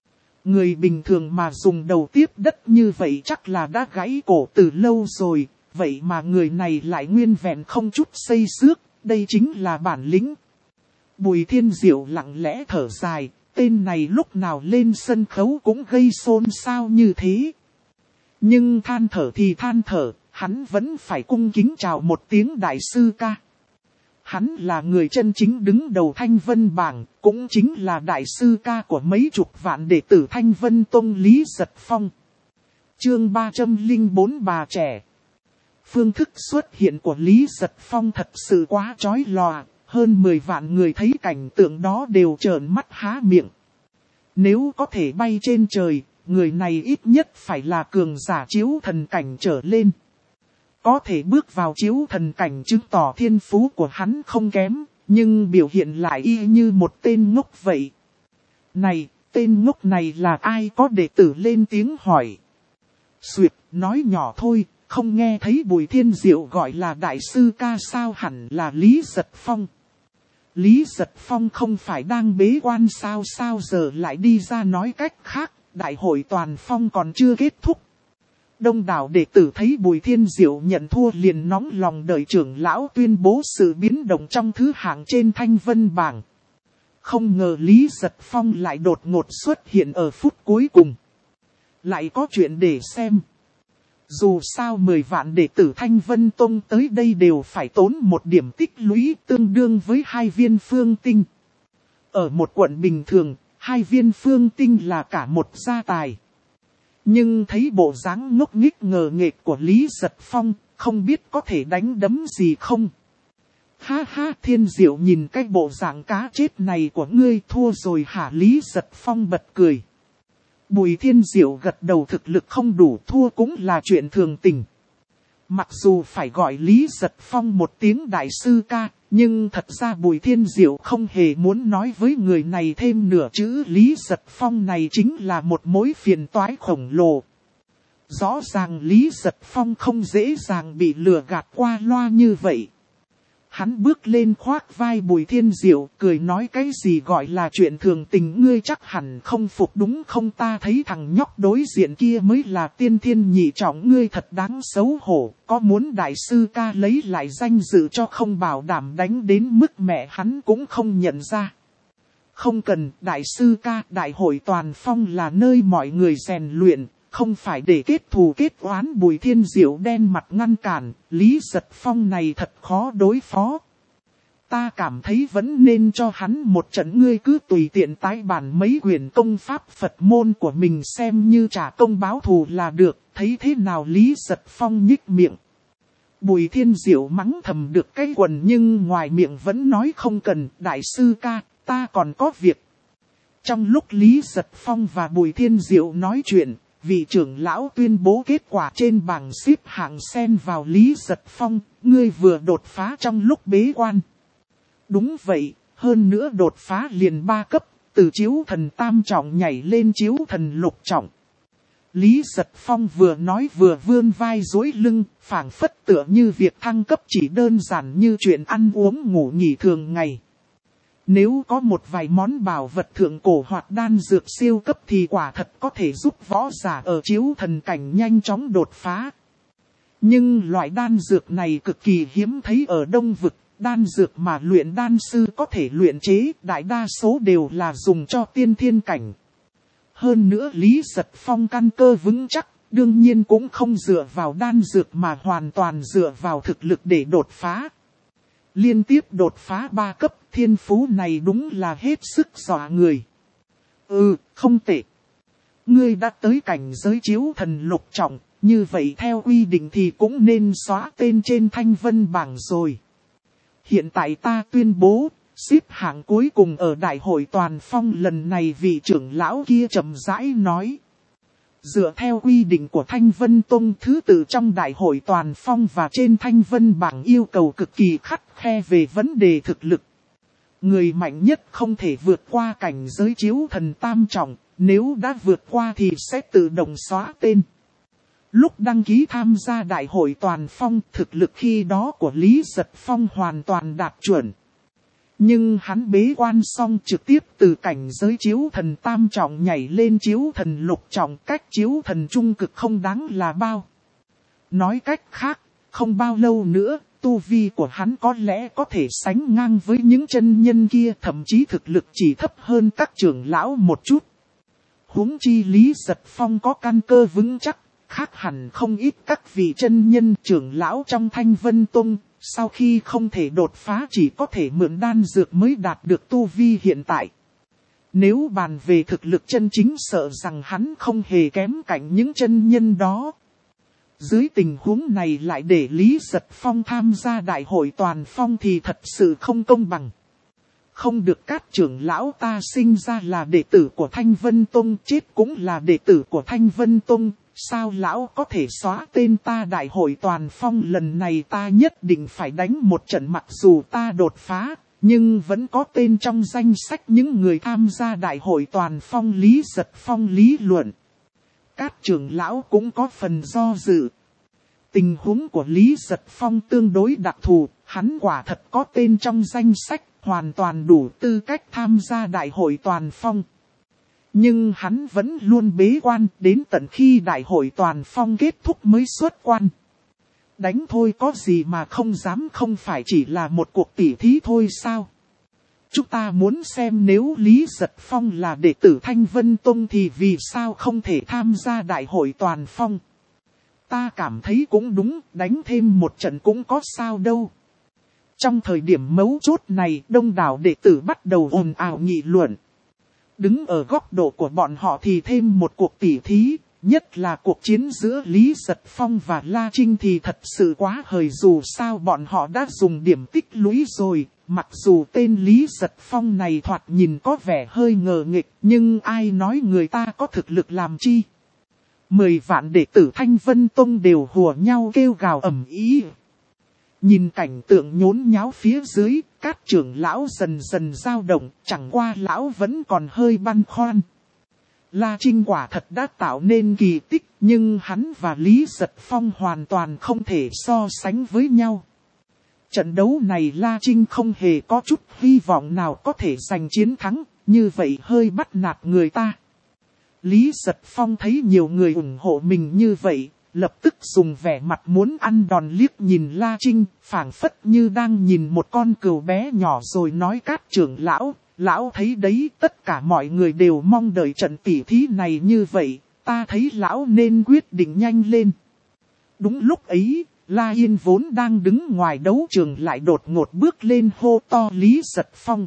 Người bình thường mà dùng đầu tiếp đất như vậy chắc là đã gãy cổ từ lâu rồi, vậy mà người này lại nguyên vẹn không chút xây xước, đây chính là bản lĩnh. Bùi Thiên Diệu lặng lẽ thở dài, tên này lúc nào lên sân khấu cũng gây xôn xao như thế. Nhưng than thở thì than thở, hắn vẫn phải cung kính chào một tiếng đại sư ca. Hắn là người chân chính đứng đầu Thanh Vân Bảng, cũng chính là đại sư ca của mấy chục vạn đệ tử Thanh Vân Tông Lý Giật Phong. Chương ba trăm lẻ bốn bà trẻ. Phương thức xuất hiện của Lý Giật Phong thật sự quá chói lòa, hơn mười vạn người thấy cảnh tượng đó đều trợn mắt há miệng. Nếu có thể bay trên trời, người này ít nhất phải là cường giả chiếu thần cảnh trở lên. Có thể bước vào chiếu thần cảnh chứng tỏ thiên phú của hắn không kém, nhưng biểu hiện lại y như một tên ngốc vậy. Này, tên ngốc này là ai? Có đệ tử lên tiếng hỏi. Xuyệt, nói nhỏ thôi, không nghe thấy Bùi Thiên Diệu gọi là đại sư ca sao? Hẳn là Lý Giật Phong. Lý Giật Phong không phải đang bế quan sao sao giờ lại đi ra nói cách khác, đại hội toàn phong còn chưa kết thúc. Đông đảo đệ tử thấy Bùi Thiên Diệu nhận thua liền nóng lòng đợi trưởng lão tuyên bố sự biến động trong thứ hạng trên Thanh Vân Bảng. Không ngờ Lý Giật Phong lại đột ngột xuất hiện ở phút cuối cùng. Lại có chuyện để xem. Dù sao mười vạn đệ tử Thanh Vân Tông tới đây đều phải tốn một điểm tích lũy tương đương với hai viên phương tinh. Ở một quận bình thường, hai viên phương tinh là cả một gia tài. Nhưng thấy bộ dáng ngốc nghếch ngờ nghệch của Lý Giật Phong, không biết có thể đánh đấm gì không. Ha ha, Thiên Diệu nhìn cái bộ dạng cá chết này của ngươi, thua rồi hả? Lý Giật Phong bật cười. Bùi Thiên Diệu gật đầu, thực lực không đủ, thua cũng là chuyện thường tình. Mặc dù phải gọi Lý Giật Phong một tiếng đại sư ca, nhưng thật ra Bùi Thiên Diệu không hề muốn nói với người này thêm nửa chữ. Lý Giật Phong này chính là một mối phiền toái khổng lồ. Rõ ràng Lý Giật Phong không dễ dàng bị lừa gạt qua loa như vậy. Hắn bước lên khoác vai Bùi Thiên Diệu, cười nói cái gì gọi là chuyện thường tình, ngươi chắc hẳn không phục đúng không? Ta thấy thằng nhóc đối diện kia mới là tiên thiên nhị trọng, ngươi thật đáng xấu hổ, có muốn đại sư ca lấy lại danh dự cho không, bảo đảm đánh đến mức mẹ hắn cũng không nhận ra. Không cần, đại sư ca, đại hội toàn phong là nơi mọi người rèn luyện, không phải để kết thù kết oán. Bùi Thiên Diệu đen mặt ngăn cản, Lý Giật Phong này thật khó đối phó. Ta cảm thấy vẫn nên cho hắn một trận, ngươi cứ tùy tiện tái bản mấy quyển công pháp Phật môn của mình xem như trả công báo thù là được, thấy thế nào? Lý Giật Phong nhích miệng. Bùi Thiên Diệu mắng thầm được cái quần nhưng ngoài miệng vẫn nói không cần, đại sư ca, ta còn có việc. Trong lúc Lý Giật Phong và Bùi Thiên Diệu nói chuyện, vị trưởng lão tuyên bố kết quả trên bảng xếp hạng xen vào Lý Giật Phong, ngươi vừa đột phá trong lúc bế quan. Đúng vậy, hơn nữa đột phá liền ba cấp, từ chiếu thần tam trọng nhảy lên chiếu thần lục trọng. Lý Giật Phong vừa nói vừa vươn vai duỗi lưng, phảng phất tựa như việc thăng cấp chỉ đơn giản như chuyện ăn uống ngủ nghỉ thường ngày. Nếu có một vài món bảo vật thượng cổ hoặc đan dược siêu cấp thì quả thật có thể giúp võ giả ở chiếu thần cảnh nhanh chóng đột phá. Nhưng loại đan dược này cực kỳ hiếm thấy ở Đông Vực, đan dược mà luyện đan sư có thể luyện chế đại đa số đều là dùng cho tiên thiên cảnh. Hơn nữa Lý Giật Phong căn cơ vững chắc, đương nhiên cũng không dựa vào đan dược mà hoàn toàn dựa vào thực lực để đột phá. Liên tiếp đột phá ba cấp, thiên phú này đúng là hết sức dọa người. Ừ, không tệ. Ngươi đã tới cảnh giới chiếu thần lục trọng, như vậy theo quy định thì cũng nên xóa tên trên thanh vân bảng rồi. Hiện tại ta tuyên bố, xếp hạng cuối cùng ở đại hội toàn phong lần này vị trưởng lão kia chậm rãi nói. Dựa theo quy định của Thanh Vân Tông, thứ tự trong đại hội toàn phong và trên Thanh Vân bảng yêu cầu cực kỳ khắt khe về vấn đề thực lực. Người mạnh nhất không thể vượt qua cảnh giới chiếu thần tam trọng, nếu đã vượt qua thì sẽ tự động xóa tên. Lúc đăng ký tham gia đại hội toàn phong, thực lực khi đó của Lý Giật Phong hoàn toàn đạt chuẩn. Nhưng hắn bế quan xong trực tiếp từ cảnh giới chiếu thần tam trọng nhảy lên chiếu thần lục trọng, cách chiếu thần trung cực không đáng là bao. Nói cách khác, không bao lâu nữa, tu vi của hắn có lẽ có thể sánh ngang với những chân nhân kia, thậm chí thực lực chỉ thấp hơn các trưởng lão một chút. Huống chi Lý Giật Phong có căn cơ vững chắc, khác hẳn không ít các vị chân nhân trưởng lão trong Thanh Vân Tông. Sau khi không thể đột phá chỉ có thể mượn đan dược mới đạt được tu vi hiện tại. Nếu bàn về thực lực chân chính sợ rằng hắn không hề kém cạnh những chân nhân đó. Dưới tình huống này lại để Lý Giật Phong tham gia đại hội toàn phong thì thật sự không công bằng. Không được các trưởng lão ta sinh ra là đệ tử của Thanh Vân Tông, chết cũng là đệ tử của Thanh Vân Tông. Sao lão có thể xóa tên ta? Đại hội toàn phong lần này ta nhất định phải đánh một trận, mặc dù ta đột phá, nhưng vẫn có tên trong danh sách những người tham gia đại hội toàn phong. Lý Giật Phong lý luận. Các trưởng lão cũng có phần do dự. Tình huống của Lý Giật Phong tương đối đặc thù, hắn quả thật có tên trong danh sách, hoàn toàn đủ tư cách tham gia đại hội toàn phong. Nhưng hắn vẫn luôn bế quan đến tận khi đại hội toàn phong kết thúc mới xuất quan. Đánh thôi có gì mà không dám, không phải chỉ là một cuộc tỉ thí thôi sao? Chúng ta muốn xem nếu Lý Giật Phong là đệ tử Thanh Vân Tông thì vì sao không thể tham gia đại hội toàn phong? Ta cảm thấy cũng đúng, đánh thêm một trận cũng có sao đâu. Trong thời điểm mấu chốt này, đông đảo đệ tử bắt đầu ồn ào nghị luận. Đứng ở góc độ của bọn họ thì thêm một cuộc tỉ thí, nhất là cuộc chiến giữa Lý Giật Phong và La Trinh thì thật sự quá hời, dù sao bọn họ đã dùng điểm tích lũy rồi. Mặc dù tên Lý Giật Phong này thoạt nhìn có vẻ hơi ngờ nghịch, nhưng ai nói người ta có thực lực làm chi. Mười vạn đệ tử Thanh Vân Tông đều hùa nhau kêu gào ầm ĩ. Nhìn cảnh tượng nhốn nháo phía dưới, các trưởng lão dần dần dao động, chẳng qua lão vẫn còn hơi băn khoăn. La Trinh quả thật đã tạo nên kỳ tích, nhưng hắn và Lý Giật Phong hoàn toàn không thể so sánh với nhau. Trận đấu này La Trinh không hề có chút hy vọng nào có thể giành chiến thắng, như vậy hơi bắt nạt người ta. Lý Giật Phong thấy nhiều người ủng hộ mình như vậy, lập tức dùng vẻ mặt muốn ăn đòn liếc nhìn La Trinh, phảng phất như đang nhìn một con cừu bé nhỏ rồi nói: các trưởng lão, lão thấy đấy, tất cả mọi người đều mong đợi trận tỉ thí này như vậy, ta thấy lão nên quyết định nhanh lên. Đúng lúc ấy, La Yên vốn đang đứng ngoài đấu trường lại đột ngột bước lên hô to Lý Giật Phong.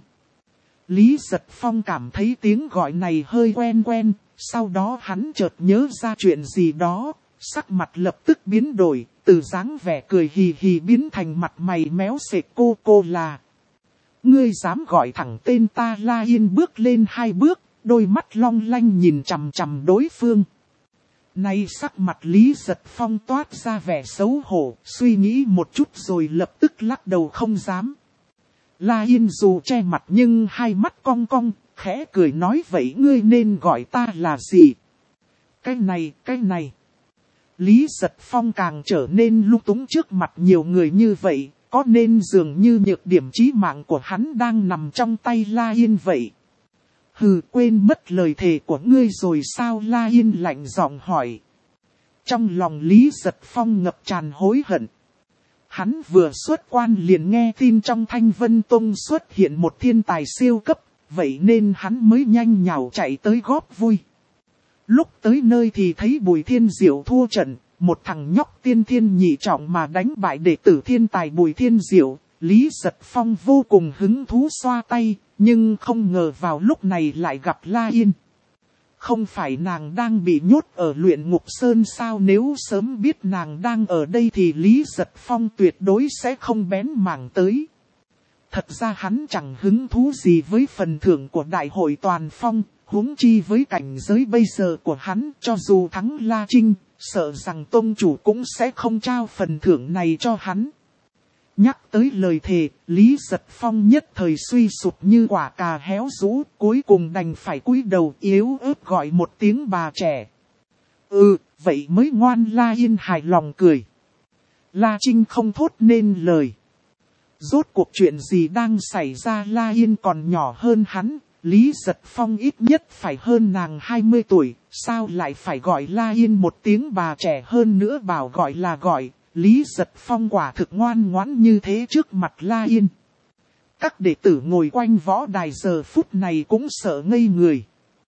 Lý Giật Phong cảm thấy tiếng gọi này hơi quen quen, sau đó hắn chợt nhớ ra chuyện gì đó, sắc mặt lập tức biến đổi, từ dáng vẻ cười hì hì biến thành mặt mày méo sệt cô cô là. Ngươi dám gọi thẳng tên ta? La Yên bước lên hai bước, đôi mắt long lanh nhìn chằm chằm đối phương. Nay sắc mặt Lý Giật Phong toát ra vẻ xấu hổ, suy nghĩ một chút rồi lập tức lắc đầu không dám. La Yên dù che mặt nhưng hai mắt cong cong, khẽ cười nói vậy ngươi nên gọi ta là gì? Cái này, cái này. Lý Giật Phong càng trở nên lung túng trước mặt nhiều người như vậy, có nên dường như nhược điểm chí mạng của hắn đang nằm trong tay La Yên vậy. Hừ, quên mất lời thề của ngươi rồi sao? La Yên lạnh giọng hỏi. Trong lòng Lý Giật Phong ngập tràn hối hận. Hắn vừa xuất quan liền nghe tin trong Thanh Vân Tông xuất hiện một thiên tài siêu cấp, vậy nên hắn mới nhanh nhảu chạy tới góp vui. Lúc tới nơi thì thấy Bùi Thiên Diệu thua trận, một thằng nhóc tiên thiên nhị trọng mà đánh bại đệ tử thiên tài Bùi Thiên Diệu. Lý Giật Phong vô cùng hứng thú xoa tay, nhưng không ngờ vào lúc này lại gặp La Yên. Không phải nàng đang bị nhốt ở luyện ngục sơn sao? Nếu sớm biết nàng đang ở đây thì Lý Giật Phong tuyệt đối sẽ không bén mảng tới. Thật ra hắn chẳng hứng thú gì với phần thưởng của đại hội toàn phong, huống chi với cảnh giới bây giờ của hắn, cho dù thắng La Trinh, sợ rằng tông chủ cũng sẽ không trao phần thưởng này cho hắn. Nhắc tới lời thề, Lý Giật Phong nhất thời suy sụp như quả cà héo rũ, cuối cùng đành phải cúi đầu yếu ớt gọi một tiếng bà trẻ. Ừ, vậy mới ngoan. La Yên hài lòng cười. La Trinh không thốt nên lời. Rốt cuộc chuyện gì đang xảy ra? La Yên còn nhỏ hơn hắn, Lý Giật Phong ít nhất phải hơn nàng hai mươi tuổi, sao lại phải gọi La Yên một tiếng bà trẻ? Hơn nữa bảo gọi là gọi. Lý Giật Phong quả thực ngoan ngoãn như thế trước mặt La Yên. Các đệ tử ngồi quanh võ đài giờ phút này cũng sợ ngây người.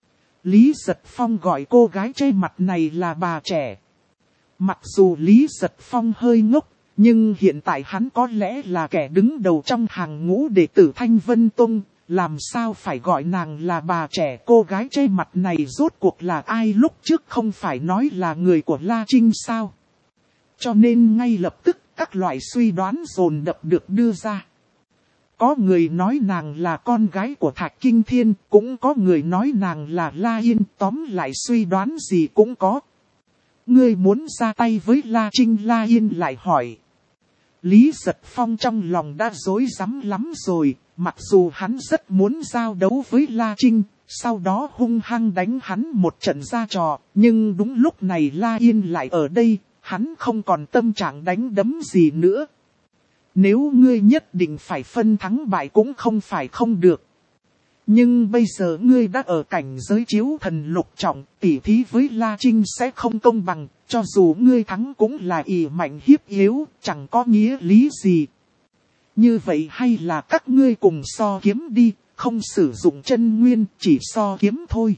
Lý Giật Phong gọi cô gái che mặt này là bà trẻ. Mặc dù Lý Giật Phong hơi ngốc, nhưng hiện tại hắn có lẽ là kẻ đứng đầu trong hàng ngũ đệ tử Thanh Vân Tông. Làm sao phải gọi nàng là bà trẻ? Cô gái che mặt này rốt cuộc là ai? Lúc trước không phải nói là người của La Trinh sao? Cho nên ngay lập tức các loại suy đoán dồn dập được đưa ra. Có người nói nàng là con gái của Thạch Kinh Thiên, cũng có người nói nàng là La Yên, tóm lại suy đoán gì cũng có. Ngươi muốn ra tay với La Trinh? La Yên lại hỏi. Lý Giật Phong trong lòng đã rối rắm lắm rồi, mặc dù hắn rất muốn giao đấu với La Trinh, sau đó hung hăng đánh hắn một trận ra trò, nhưng đúng lúc này La Yên lại ở đây. Hắn không còn tâm trạng đánh đấm gì nữa. Nếu ngươi nhất định phải phân thắng bại cũng không phải không được. Nhưng bây giờ ngươi đã ở cảnh giới chiếu thần lục trọng, tỉ thí với La Trinh sẽ không công bằng, cho dù ngươi thắng cũng là ỷ mạnh hiếp yếu, chẳng có nghĩa lý gì. Như vậy hay là các ngươi cùng so kiếm đi, không sử dụng chân nguyên, chỉ so kiếm thôi.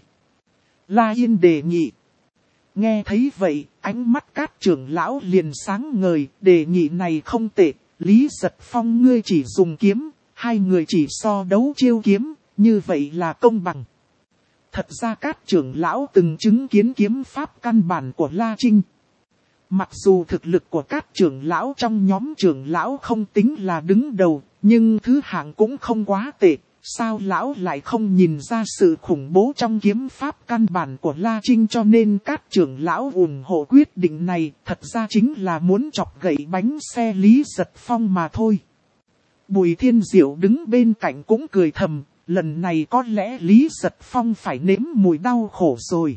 La Yên đề nghị. Nghe thấy vậy, ánh mắt Cát trưởng lão liền sáng ngời, đề nghị này không tệ. Lý Giật Phong ngươi chỉ dùng kiếm, hai người chỉ so đấu chiêu kiếm, như vậy là công bằng. Thật ra Cát trưởng lão từng chứng kiến kiếm pháp căn bản của La Trinh. Mặc dù thực lực của Cát trưởng lão trong nhóm trưởng lão không tính là đứng đầu, nhưng thứ hạng cũng không quá tệ. Sao lão lại không nhìn ra sự khủng bố trong kiếm pháp căn bản của La Trinh? Cho nên các trưởng lão ủng hộ quyết định này, thật ra chính là muốn chọc gậy bánh xe Lý Giật Phong mà thôi. Bùi Thiên Diệu đứng bên cạnh cũng cười thầm, lần này có lẽ Lý Giật Phong phải nếm mùi đau khổ rồi.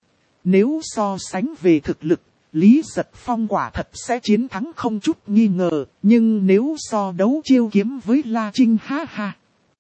Nếu so sánh về thực lực, Lý Giật Phong quả thật sẽ chiến thắng không chút nghi ngờ, nhưng nếu so đấu chiêu kiếm với La Trinh ha ha.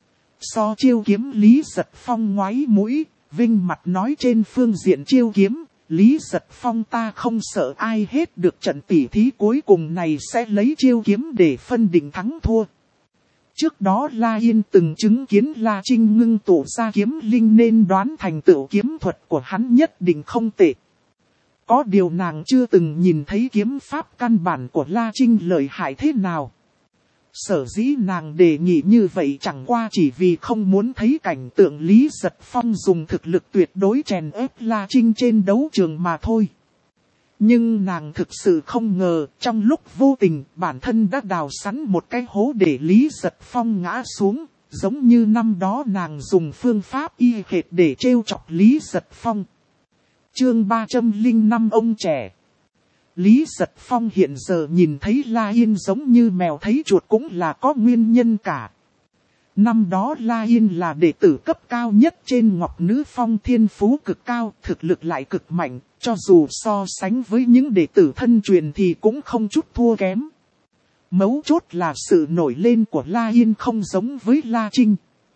So chiêu kiếm Lý Giật Phong ngoáy mũi, vinh mặt nói trên phương diện chiêu kiếm, Lý Giật Phong ta không sợ ai hết được trận tỉ thí cuối cùng này sẽ lấy chiêu kiếm để phân định thắng thua. Trước đó La Yên từng chứng kiến La Trinh ngưng tụ ra kiếm linh nên đoán thành tựu kiếm thuật của hắn nhất định không tệ. Có điều nàng chưa từng nhìn thấy kiếm pháp căn bản của La Trinh lợi hại thế nào. Sở dĩ nàng đề nghị như vậy chẳng qua chỉ vì không muốn thấy cảnh tượng Lý Giật Phong dùng thực lực tuyệt đối chèn ép La Trinh trên đấu trường mà thôi. Nhưng nàng thực sự không ngờ, trong lúc vô tình, bản thân đã đào sẵn một cái hố để Lý Giật Phong ngã xuống, giống như năm đó nàng dùng phương pháp y hệt để trêu chọc Lý Giật Phong. Chương ba trăm lẻ năm ông trẻ. Lý Giật Phong hiện giờ nhìn thấy La Yên giống như mèo thấy chuột cũng là có nguyên nhân cả. Năm đó La Yên là đệ tử cấp cao nhất trên Ngọc Nữ Phong, thiên phú cực cao, thực lực lại cực mạnh, cho dù so sánh với những đệ tử thân truyền thì cũng không chút thua kém. Mấu chốt là sự nổi lên của La Yên không giống với La Trinh.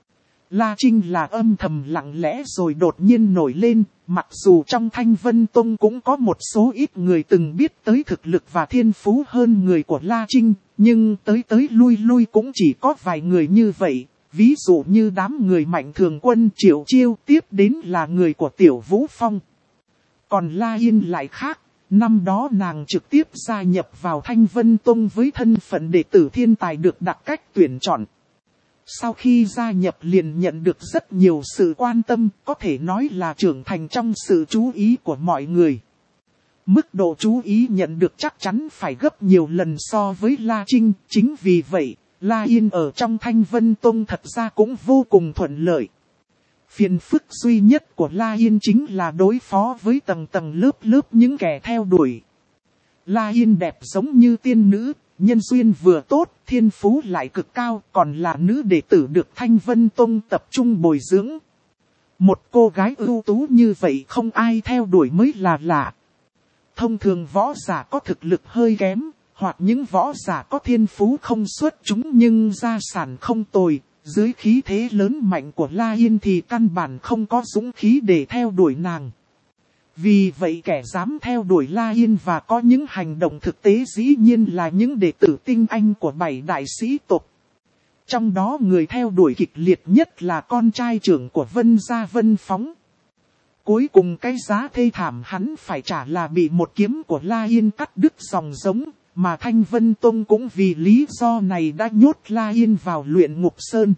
La Trinh là âm thầm lặng lẽ rồi đột nhiên nổi lên, mặc dù trong Thanh Vân Tông cũng có một số ít người từng biết tới thực lực và thiên phú hơn người của La Trinh, nhưng tới tới lui lui cũng chỉ có vài người như vậy. Ví dụ như đám người Mạnh Thường Quân, Triệu Chiêu, tiếp đến là người của Tiểu Vũ Phong. Còn La Yên lại khác, năm đó nàng trực tiếp gia nhập vào Thanh Vân Tông với thân phận đệ tử thiên tài được đặc cách tuyển chọn. Sau khi gia nhập liền nhận được rất nhiều sự quan tâm, có thể nói là trưởng thành trong sự chú ý của mọi người. Mức độ chú ý nhận được chắc chắn phải gấp nhiều lần so với La Trinh, chính vì vậy, La Yên ở trong Thanh Vân Tông thật ra cũng vô cùng thuận lợi. Phiền phức duy nhất của La Yên chính là đối phó với tầng tầng lớp lớp những kẻ theo đuổi. La Yên đẹp giống như tiên nữ, nhân duyên vừa tốt, thiên phú lại cực cao, còn là nữ đệ tử được Thanh Vân Tông tập trung bồi dưỡng. Một cô gái ưu tú như vậy không ai theo đuổi mới là lạ. Thông thường võ giả có thực lực hơi kém, hoặc những võ giả có thiên phú không xuất chúng nhưng gia sản không tồi, dưới khí thế lớn mạnh của La Yên thì căn bản không có dũng khí để theo đuổi nàng. Vì vậy kẻ dám theo đuổi La Yên và có những hành động thực tế dĩ nhiên là những đệ tử tinh anh của bảy đại sĩ tộc. Trong đó người theo đuổi kịch liệt nhất là con trai trưởng của Vân Gia Vân Phóng. Cuối cùng cái giá thê thảm hắn phải trả là bị một kiếm của La Yên cắt đứt dòng giống, mà Thanh Vân Tông cũng vì lý do này đã nhốt La Yên vào luyện ngục sơn.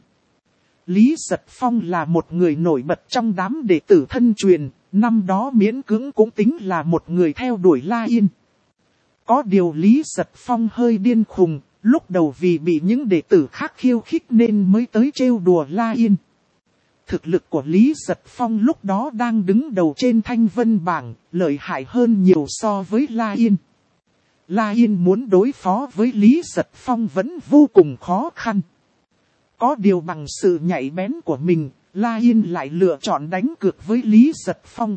Lý Giật Phong là một người nổi bật trong đám đệ tử thân truyền, năm đó miễn cưỡng cũng tính là một người theo đuổi La Yên. Có điều Lý Giật Phong hơi điên khùng, lúc đầu vì bị những đệ tử khác khiêu khích nên mới tới trêu đùa La Yên. Thực lực của Lý Giật Phong lúc đó đang đứng đầu trên Thanh Vân bảng, lợi hại hơn nhiều so với La Yên. La Yên muốn đối phó với Lý Giật Phong vẫn vô cùng khó khăn. Có điều bằng sự nhạy bén của mình, La Yên lại lựa chọn đánh cược với Lý Giật Phong.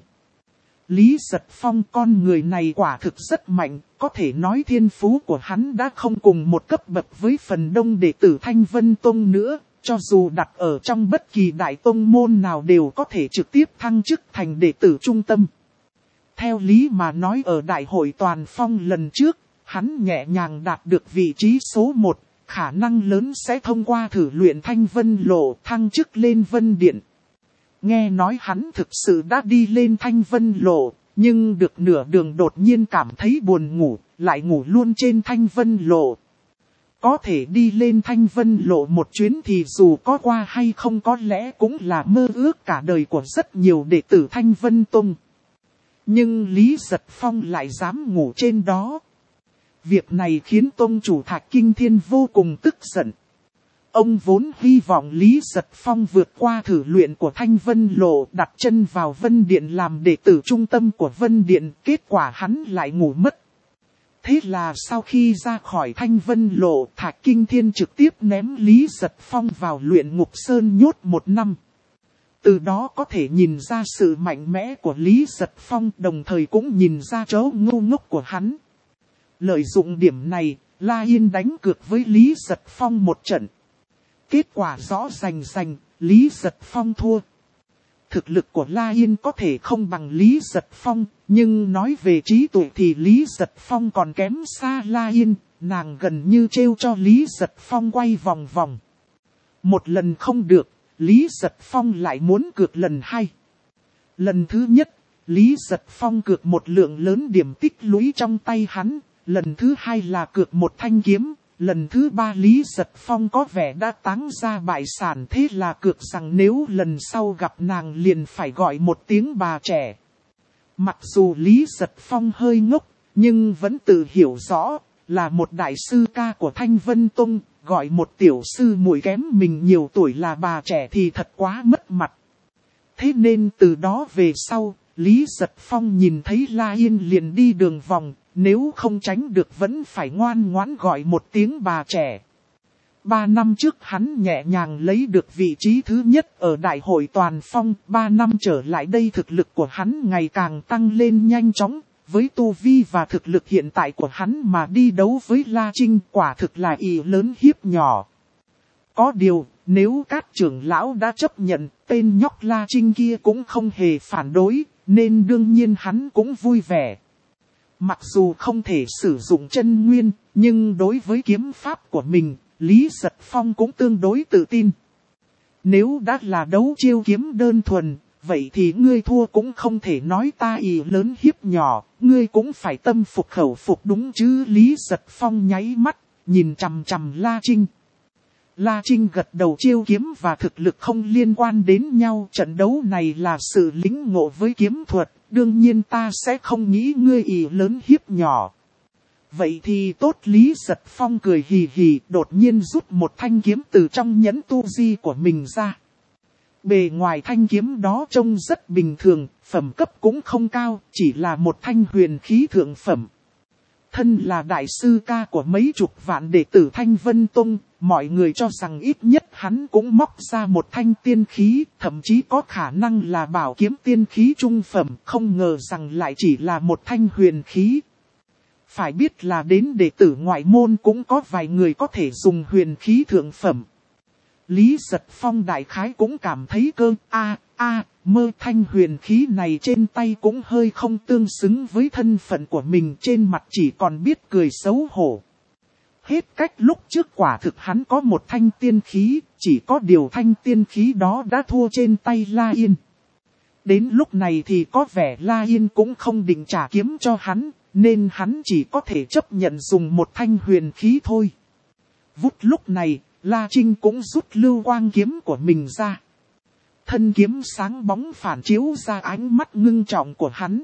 Lý Giật Phong con người này quả thực rất mạnh, có thể nói thiên phú của hắn đã không cùng một cấp bậc với phần đông đệ tử Thanh Vân Tông nữa, cho dù đặt ở trong bất kỳ đại tông môn nào đều có thể trực tiếp thăng chức thành đệ tử trung tâm. Theo lý mà nói ở đại hội toàn phong lần trước, hắn nhẹ nhàng đạt được vị trí số một, khả năng lớn sẽ thông qua thử luyện Thanh Vân Lộ thăng chức lên Vân Điện. Nghe nói hắn thực sự đã đi lên Thanh Vân Lộ, nhưng được nửa đường đột nhiên cảm thấy buồn ngủ, lại ngủ luôn trên Thanh Vân Lộ. Có thể đi lên Thanh Vân Lộ một chuyến thì dù có qua hay không có lẽ cũng là mơ ước cả đời của rất nhiều đệ tử Thanh Vân Tông. Nhưng Lý Giật Phong lại dám ngủ trên đó. Việc này khiến tông chủ Thạch Kinh Thiên vô cùng tức giận. Ông vốn hy vọng Lý Giật Phong vượt qua thử luyện của Thanh Vân Lộ, đặt chân vào Vân Điện làm đệ tử trung tâm của Vân Điện, kết quả hắn lại ngủ mất. Thế là sau khi ra khỏi Thanh Vân Lộ, Thạch Kinh Thiên trực tiếp ném Lý Giật Phong vào luyện ngục sơn nhốt một năm. Từ đó có thể nhìn ra sự mạnh mẽ của Lý Giật Phong, đồng thời cũng nhìn ra chỗ ngu ngốc của hắn. Lợi dụng điểm này, La Yên đánh cược với Lý Giật Phong một trận. Kết quả rõ rành rành, Lý Giật Phong thua. Thực lực của La Yên có thể không bằng Lý Giật Phong, nhưng nói về trí tuệ thì Lý Giật Phong còn kém xa La Yên, nàng gần như trêu cho Lý Giật Phong quay vòng vòng. Một lần không được, Lý Giật Phong lại muốn cược lần hai. Lần thứ nhất, Lý Giật Phong cược một lượng lớn điểm tích lũy trong tay hắn, lần thứ hai là cược một thanh kiếm. Lần thứ ba Lý Giật Phong có vẻ đã táng ra bại sản, thế là cược rằng nếu lần sau gặp nàng liền phải gọi một tiếng bà trẻ. Mặc dù Lý Giật Phong hơi ngốc, Nhưng vẫn tự hiểu rõ, là một đại sư ca của Thanh Vân Tông, gọi một tiểu sư muội kém mình nhiều tuổi là bà trẻ thì thật quá mất mặt. Thế nên từ đó về sau, Lý Giật Phong nhìn thấy La Yên liền đi đường vòng, nếu không tránh được vẫn phải ngoan ngoãn gọi một tiếng bà trẻ. Ba năm trước hắn nhẹ nhàng lấy được vị trí thứ nhất ở Đại hội Toàn Phong, ba năm trở lại đây thực lực của hắn ngày càng tăng lên nhanh chóng, với tu vi và thực lực hiện tại của hắn mà đi đấu với La Trinh quả thực là ỷ lớn hiếp nhỏ. Có điều, nếu các trưởng lão đã chấp nhận, tên nhóc La Trinh kia cũng không hề phản đối, nên đương nhiên hắn cũng vui vẻ. Mặc dù không thể sử dụng chân nguyên, nhưng đối với kiếm pháp của mình, Lý Giật Phong cũng tương đối tự tin. Nếu đã là đấu chiêu kiếm đơn thuần, vậy thì ngươi thua cũng không thể nói ta ỷ lớn hiếp nhỏ, ngươi cũng phải tâm phục khẩu phục đúng chứ. Lý Giật Phong nháy mắt, nhìn chằm chằm La Trinh. La Trinh gật đầu, chiêu kiếm và thực lực không liên quan đến nhau. Trận đấu này là sự lĩnh ngộ với kiếm thuật, đương nhiên ta sẽ không nghĩ ngươi ỷ lớn hiếp nhỏ. Vậy thì tốt. Lý Giật Phong cười hì hì, đột nhiên rút một thanh kiếm từ trong nhẫn tu di của mình ra. Bề ngoài thanh kiếm đó trông rất bình thường, phẩm cấp cũng không cao, chỉ là một thanh huyền khí thượng phẩm. Thân là đại sư ca của mấy chục vạn đệ tử Thanh Vân Tông, mọi người cho rằng ít nhất hắn cũng móc ra một thanh tiên khí, thậm chí có khả năng là bảo kiếm tiên khí trung phẩm, không ngờ rằng lại chỉ là một thanh huyền khí. Phải biết là đến đệ tử ngoại môn cũng có vài người có thể dùng huyền khí thượng phẩm. Lý Giật Phong đại khái cũng cảm thấy cơ a a mơ thanh huyền khí này trên tay cũng hơi không tương xứng với thân phận của mình, trên mặt chỉ còn biết cười xấu hổ. Hết cách lúc trước quả thực hắn có một thanh tiên khí, chỉ có điều thanh tiên khí đó đã thua trên tay La Yên. Đến lúc này thì có vẻ La Yên cũng không định trả kiếm cho hắn, nên hắn chỉ có thể chấp nhận dùng một thanh huyền khí thôi. Vút lúc này, La Trinh cũng rút lưu quang kiếm của mình ra. Thân kiếm sáng bóng phản chiếu ra ánh mắt ngưng trọng của hắn.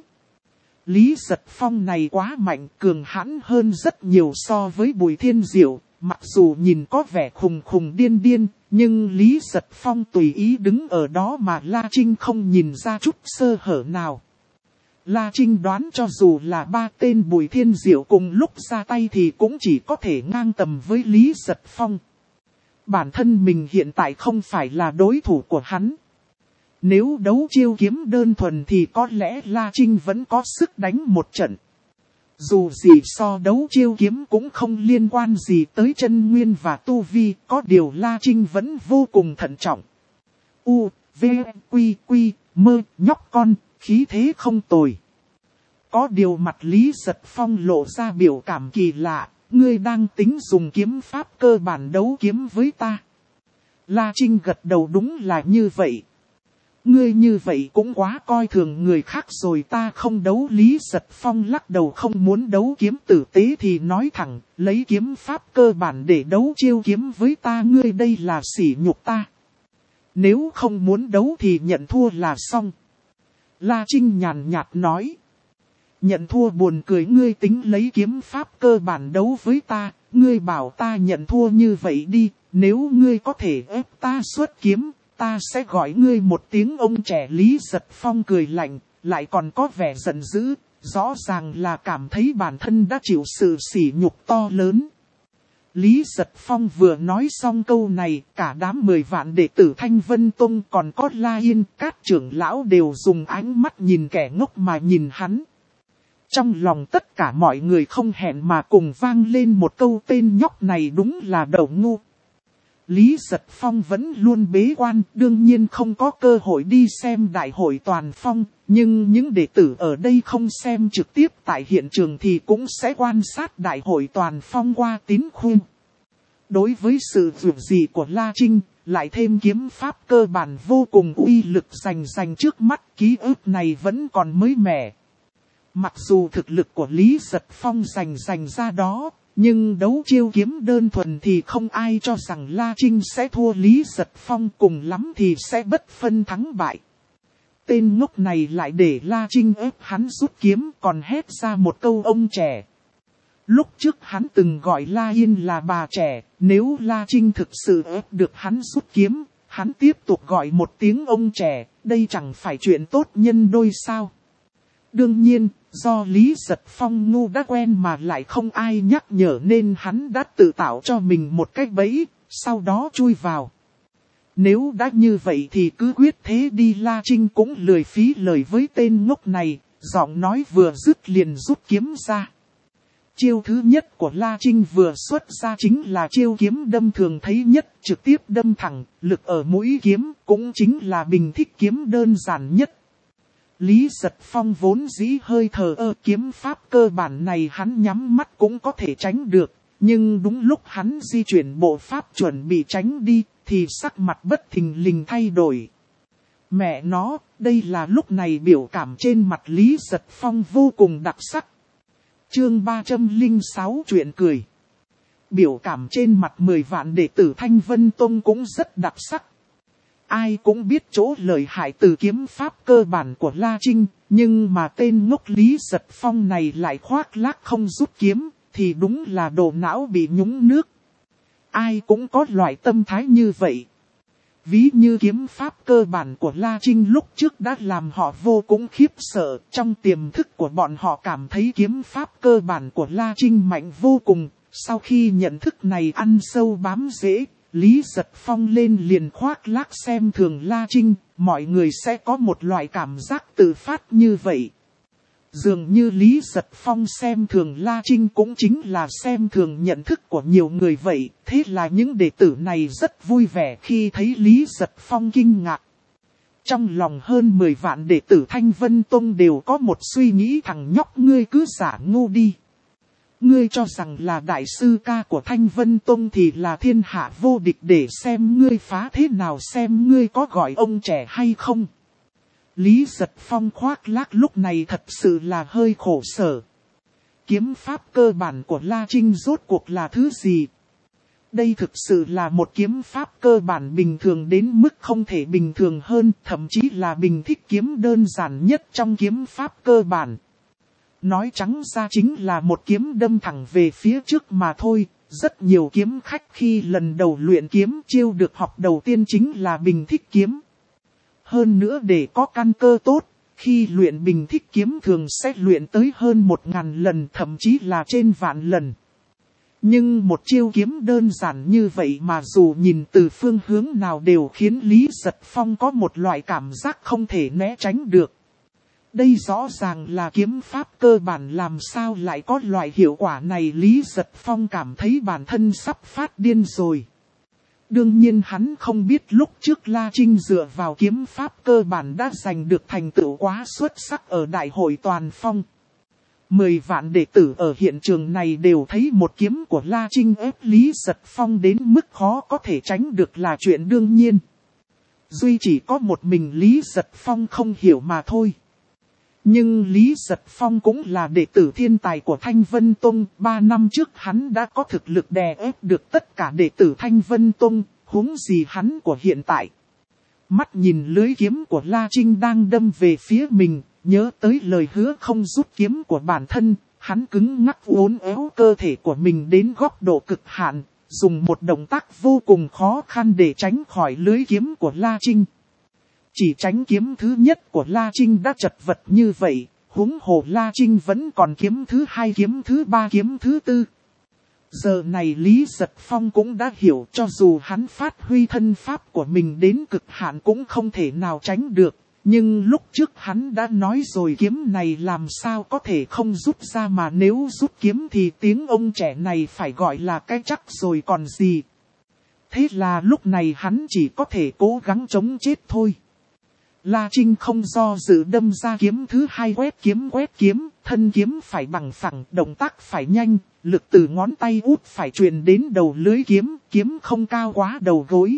Lý Giật Phong này quá mạnh, cường hãn hơn rất nhiều so với Bùi Thiên Diệu. Mặc dù nhìn có vẻ khùng khùng điên điên, nhưng Lý Giật Phong tùy ý đứng ở đó mà La Trinh không nhìn ra chút sơ hở nào. La Trinh đoán cho dù là ba tên Bùi Thiên Diệu cùng lúc ra tay thì cũng chỉ có thể ngang tầm với Lý Giật Phong. Bản thân mình hiện tại không phải là đối thủ của hắn. Nếu đấu chiêu kiếm đơn thuần thì có lẽ La Trinh vẫn có sức đánh một trận. Dù gì so đấu chiêu kiếm cũng không liên quan gì tới chân nguyên và tu vi, có điều La Trinh vẫn vô cùng thận trọng. U, V, Quy, Quy, mơ, nhóc con, khí thế không tồi. Có điều mặt Lý Giật Phong lộ ra biểu cảm kỳ lạ, ngươi đang tính dùng kiếm pháp cơ bản đấu kiếm với ta. La Trinh gật đầu, đúng là như vậy. Ngươi như vậy cũng quá coi thường người khác rồi, ta không đấu. Lý Giật Phong lắc đầu, không muốn đấu kiếm tử tế thì nói thẳng, lấy kiếm pháp cơ bản để đấu chiêu kiếm với ta, ngươi đây là sỉ nhục ta. Nếu không muốn đấu thì nhận thua là xong. La Trinh nhàn nhạt nói. Nhận thua buồn cười, ngươi tính lấy kiếm pháp cơ bản đấu với ta, ngươi bảo ta nhận thua như vậy đi, nếu ngươi có thể ép ta xuất kiếm, ta sẽ gọi ngươi một tiếng ông trẻ. Lý Giật Phong cười lạnh, lại còn có vẻ giận dữ, rõ ràng là cảm thấy bản thân đã chịu sự sỉ nhục to lớn. Lý Giật Phong vừa nói xong câu này, cả đám mười vạn đệ tử Thanh Vân Tông còn có La Yên, các trưởng lão đều dùng ánh mắt nhìn kẻ ngốc mà nhìn hắn. Trong lòng tất cả mọi người không hẹn mà cùng vang lên một câu, tên nhóc này đúng là đầu ngu. Lý Giật Phong vẫn luôn bế quan, đương nhiên không có cơ hội đi xem đại hội toàn phong, nhưng những đệ tử ở đây không xem trực tiếp tại hiện trường thì cũng sẽ quan sát đại hội toàn phong qua tín khuyên. Đối với sự vượt dị của La Trinh, lại thêm kiếm pháp cơ bản vô cùng uy lực rành rành trước mắt, ký ức này vẫn còn mới mẻ. Mặc dù thực lực của Lý Giật Phong rành rành ra đó, nhưng đấu chiêu kiếm đơn thuần thì không ai cho rằng La Trinh sẽ thua Lý Giật Phong, cùng lắm thì sẽ bất phân thắng bại. Tên ngốc này lại để La Trinh ép hắn rút kiếm còn hét ra một câu ông trẻ. Lúc trước hắn từng gọi La Yên là bà trẻ, nếu La Trinh thực sự ép được hắn rút kiếm, hắn tiếp tục gọi một tiếng ông trẻ, đây chẳng phải chuyện tốt nhân đôi sao. Đương nhiên, do Lý Giật Phong ngu đã quen mà lại không ai nhắc nhở nên hắn đã tự tạo cho mình một cái bẫy, sau đó chui vào. Nếu đã như vậy thì cứ quyết thế đi. La Trinh cũng lười phí lời với tên ngốc này, giọng nói vừa dứt liền rút kiếm ra. Chiêu thứ nhất của La Trinh vừa xuất ra chính là chiêu kiếm đâm thường thấy nhất, trực tiếp đâm thẳng, lực ở mũi kiếm, cũng chính là bình thích kiếm đơn giản nhất. Lý Giật Phong vốn dĩ hơi thờ ơ, kiếm pháp cơ bản này hắn nhắm mắt cũng có thể tránh được, nhưng đúng lúc hắn di chuyển bộ pháp chuẩn bị tránh đi, thì sắc mặt bất thình lình thay đổi. Mẹ nó, đây là lúc này biểu cảm trên mặt Lý Giật Phong vô cùng đặc sắc. Chương ba trăm lẻ sáu chuyện cười. Biểu cảm trên mặt mười vạn đệ tử Thanh Vân Tông cũng rất đặc sắc. Ai cũng biết chỗ lợi hại từ kiếm pháp cơ bản của La Trinh, nhưng mà tên ngốc Lý Giật Phong này lại khoác lác không rút kiếm, thì đúng là đồ não bị nhúng nước. Ai cũng có loại tâm thái như vậy. Ví như kiếm pháp cơ bản của La Trinh lúc trước đã làm họ vô cùng khiếp sợ, trong tiềm thức của bọn họ cảm thấy kiếm pháp cơ bản của La Trinh mạnh vô cùng. Sau khi nhận thức này ăn sâu bám rễ, Lý Giật Phong lên liền khoác lác xem thường La Trinh, mọi người sẽ có một loại cảm giác tự phát như vậy. Dường như Lý Giật Phong xem thường La Trinh cũng chính là xem thường nhận thức của nhiều người vậy, thế là những đệ tử này rất vui vẻ khi thấy Lý Giật Phong kinh ngạc. Trong lòng hơn mười vạn đệ tử Thanh Vân Tông đều có một suy nghĩ thằng nhóc ngươi cứ giả ngu đi. Ngươi cho rằng là đại sư ca của Thanh Vân Tông thì là thiên hạ vô địch, để xem ngươi phá thế nào, xem ngươi có gọi ông trẻ hay không. Lý Giật Phong khoác lác lúc này thật sự là hơi khổ sở. Kiếm pháp cơ bản của La Trinh rốt cuộc là thứ gì? Đây thực sự là một kiếm pháp cơ bản bình thường đến mức không thể bình thường hơn, thậm chí là bình thích kiếm đơn giản nhất trong kiếm pháp cơ bản. Nói trắng ra chính là một kiếm đâm thẳng về phía trước mà thôi. Rất nhiều kiếm khách khi lần đầu luyện kiếm chiêu được học đầu tiên chính là bình thích kiếm. Hơn nữa để có căn cơ tốt, khi luyện bình thích kiếm thường sẽ luyện tới hơn một ngàn lần, thậm chí là trên vạn lần. Nhưng một chiêu kiếm đơn giản như vậy mà dù nhìn từ phương hướng nào đều khiến Lý Giật Phong có một loại cảm giác không thể né tránh được. Đây rõ ràng là kiếm pháp cơ bản, làm sao lại có loại hiệu quả này? Lý Giật Phong cảm thấy bản thân sắp phát điên rồi. Đương nhiên hắn không biết lúc trước La Trinh dựa vào kiếm pháp cơ bản đã giành được thành tựu quá xuất sắc ở Đại hội Toàn Phong. Mười vạn đệ tử ở hiện trường này đều thấy một kiếm của La Trinh ép Lý Giật Phong đến mức khó có thể tránh được là chuyện đương nhiên. Duy chỉ có một mình Lý Giật Phong không hiểu mà thôi. Nhưng Lý Giật Phong cũng là đệ tử thiên tài của Thanh Vân Tông, ba năm trước hắn đã có thực lực đè ép được tất cả đệ tử Thanh Vân Tông, huống gì hắn của hiện tại. Mắt nhìn lưới kiếm của La Trinh đang đâm về phía mình, nhớ tới lời hứa không rút kiếm của bản thân, hắn cứng ngắc uốn éo cơ thể của mình đến góc độ cực hạn, dùng một động tác vô cùng khó khăn để tránh khỏi lưới kiếm của La Trinh. Chỉ tránh kiếm thứ nhất của La Trinh đã chật vật như vậy, huống hồ La Trinh vẫn còn kiếm thứ hai, kiếm thứ ba, kiếm thứ tư. Giờ này Lý Giật Phong cũng đã hiểu, cho dù hắn phát huy thân pháp của mình đến cực hạn cũng không thể nào tránh được. Nhưng lúc trước hắn đã nói rồi, kiếm này làm sao có thể không rút ra, mà nếu rút kiếm thì tiếng ông trẻ này phải gọi là cái chắc rồi còn gì. Thế là lúc này hắn chỉ có thể cố gắng chống chết thôi. La Trinh không do dự đâm ra kiếm thứ hai, quét kiếm quét kiếm, thân kiếm phải bằng phẳng, động tác phải nhanh, lực từ ngón tay út phải truyền đến đầu lưới kiếm, kiếm không cao quá đầu gối.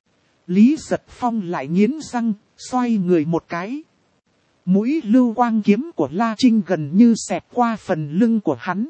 Lý Giật Phong lại nghiến răng, xoay người một cái. Mũi lưu quang kiếm của La Trinh gần như xẹt qua phần lưng của hắn.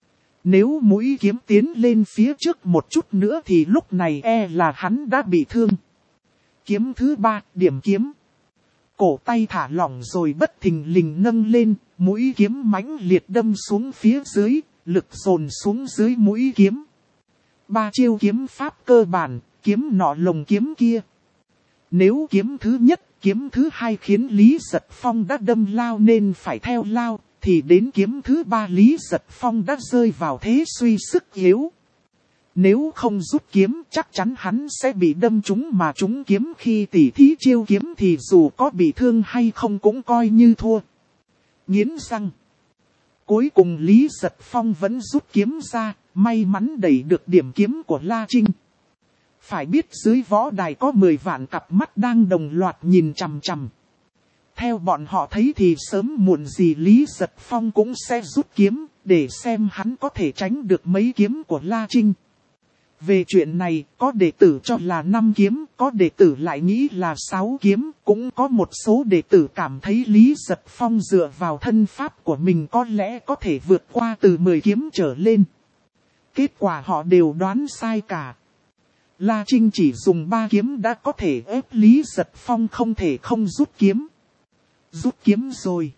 Nếu mũi kiếm tiến lên phía trước một chút nữa thì lúc này e là hắn đã bị thương. Kiếm thứ ba, điểm kiếm. cổ tay thả lỏng rồi bất thình lình nâng lên, mũi kiếm mãnh liệt đâm xuống phía dưới, lực dồn xuống dưới mũi kiếm. Ba chiêu kiếm pháp cơ bản, kiếm nọ lồng kiếm kia. Nếu kiếm thứ nhất, kiếm thứ hai khiến Lý Giật Phong đã đâm lao nên phải theo lao, thì đến kiếm thứ ba Lý Giật Phong đã rơi vào thế suy sức yếu. Nếu không rút kiếm chắc chắn hắn sẽ bị đâm trúng, mà trúng kiếm khi tỉ thí chiêu kiếm thì dù có bị thương hay không cũng coi như thua. Nghiến răng. Cuối cùng Lý Giật Phong vẫn rút kiếm ra, may mắn đẩy được điểm kiếm của La Trinh. Phải biết dưới võ đài có mười vạn cặp mắt đang đồng loạt nhìn chằm chằm. Theo bọn họ thấy thì sớm muộn gì Lý Giật Phong cũng sẽ rút kiếm, để xem hắn có thể tránh được mấy kiếm của La Trinh. Về chuyện này, có đệ tử cho là năm kiếm, có đệ tử lại nghĩ là sáu kiếm, cũng có một số đệ tử cảm thấy Lý Giật Phong dựa vào thân pháp của mình có lẽ có thể vượt qua từ mười kiếm trở lên. Kết quả họ đều đoán sai cả. La Trinh chỉ dùng ba kiếm đã có thể ép Lý Giật Phong không thể không rút kiếm. Rút kiếm rồi.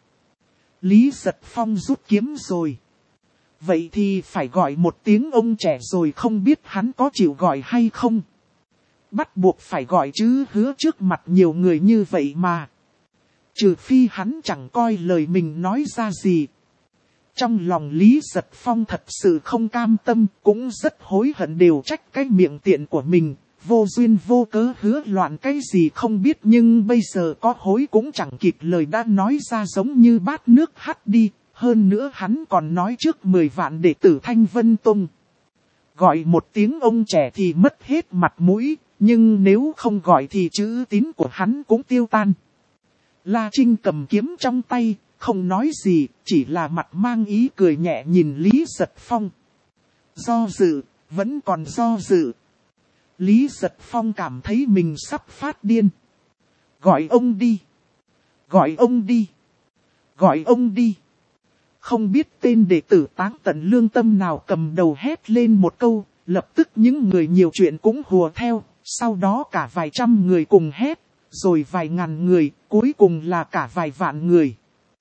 Lý Giật Phong rút kiếm rồi. Vậy thì phải gọi một tiếng ông trẻ rồi, không biết hắn có chịu gọi hay không. Bắt buộc phải gọi chứ, hứa trước mặt nhiều người như vậy mà. Trừ phi hắn chẳng coi lời mình nói ra gì. Trong lòng Lý Giật Phong thật sự không cam tâm, cũng rất hối hận, đều trách cái miệng tiện của mình. Vô duyên vô cớ hứa loạn cái gì không biết, nhưng bây giờ có hối cũng chẳng kịp, lời đã nói ra giống như bát nước hắt đi. Hơn nữa hắn còn nói trước mười vạn đệ tử Thanh Vân Tông. Gọi một tiếng ông trẻ thì mất hết mặt mũi, nhưng nếu không gọi thì chữ tín của hắn cũng tiêu tan. La Trinh cầm kiếm trong tay, không nói gì, chỉ là mặt mang ý cười nhẹ nhìn Lý Giật Phong. Do dự, vẫn còn do dự. Lý Giật Phong cảm thấy mình sắp phát điên. Gọi ông đi. Gọi ông đi. Gọi ông đi. Không biết tên đệ tử Táng Tận Lương Tâm nào cầm đầu hét lên một câu, lập tức những người nhiều chuyện cũng hùa theo, sau đó cả vài trăm người cùng hét, rồi vài ngàn người, cuối cùng là cả vài vạn người.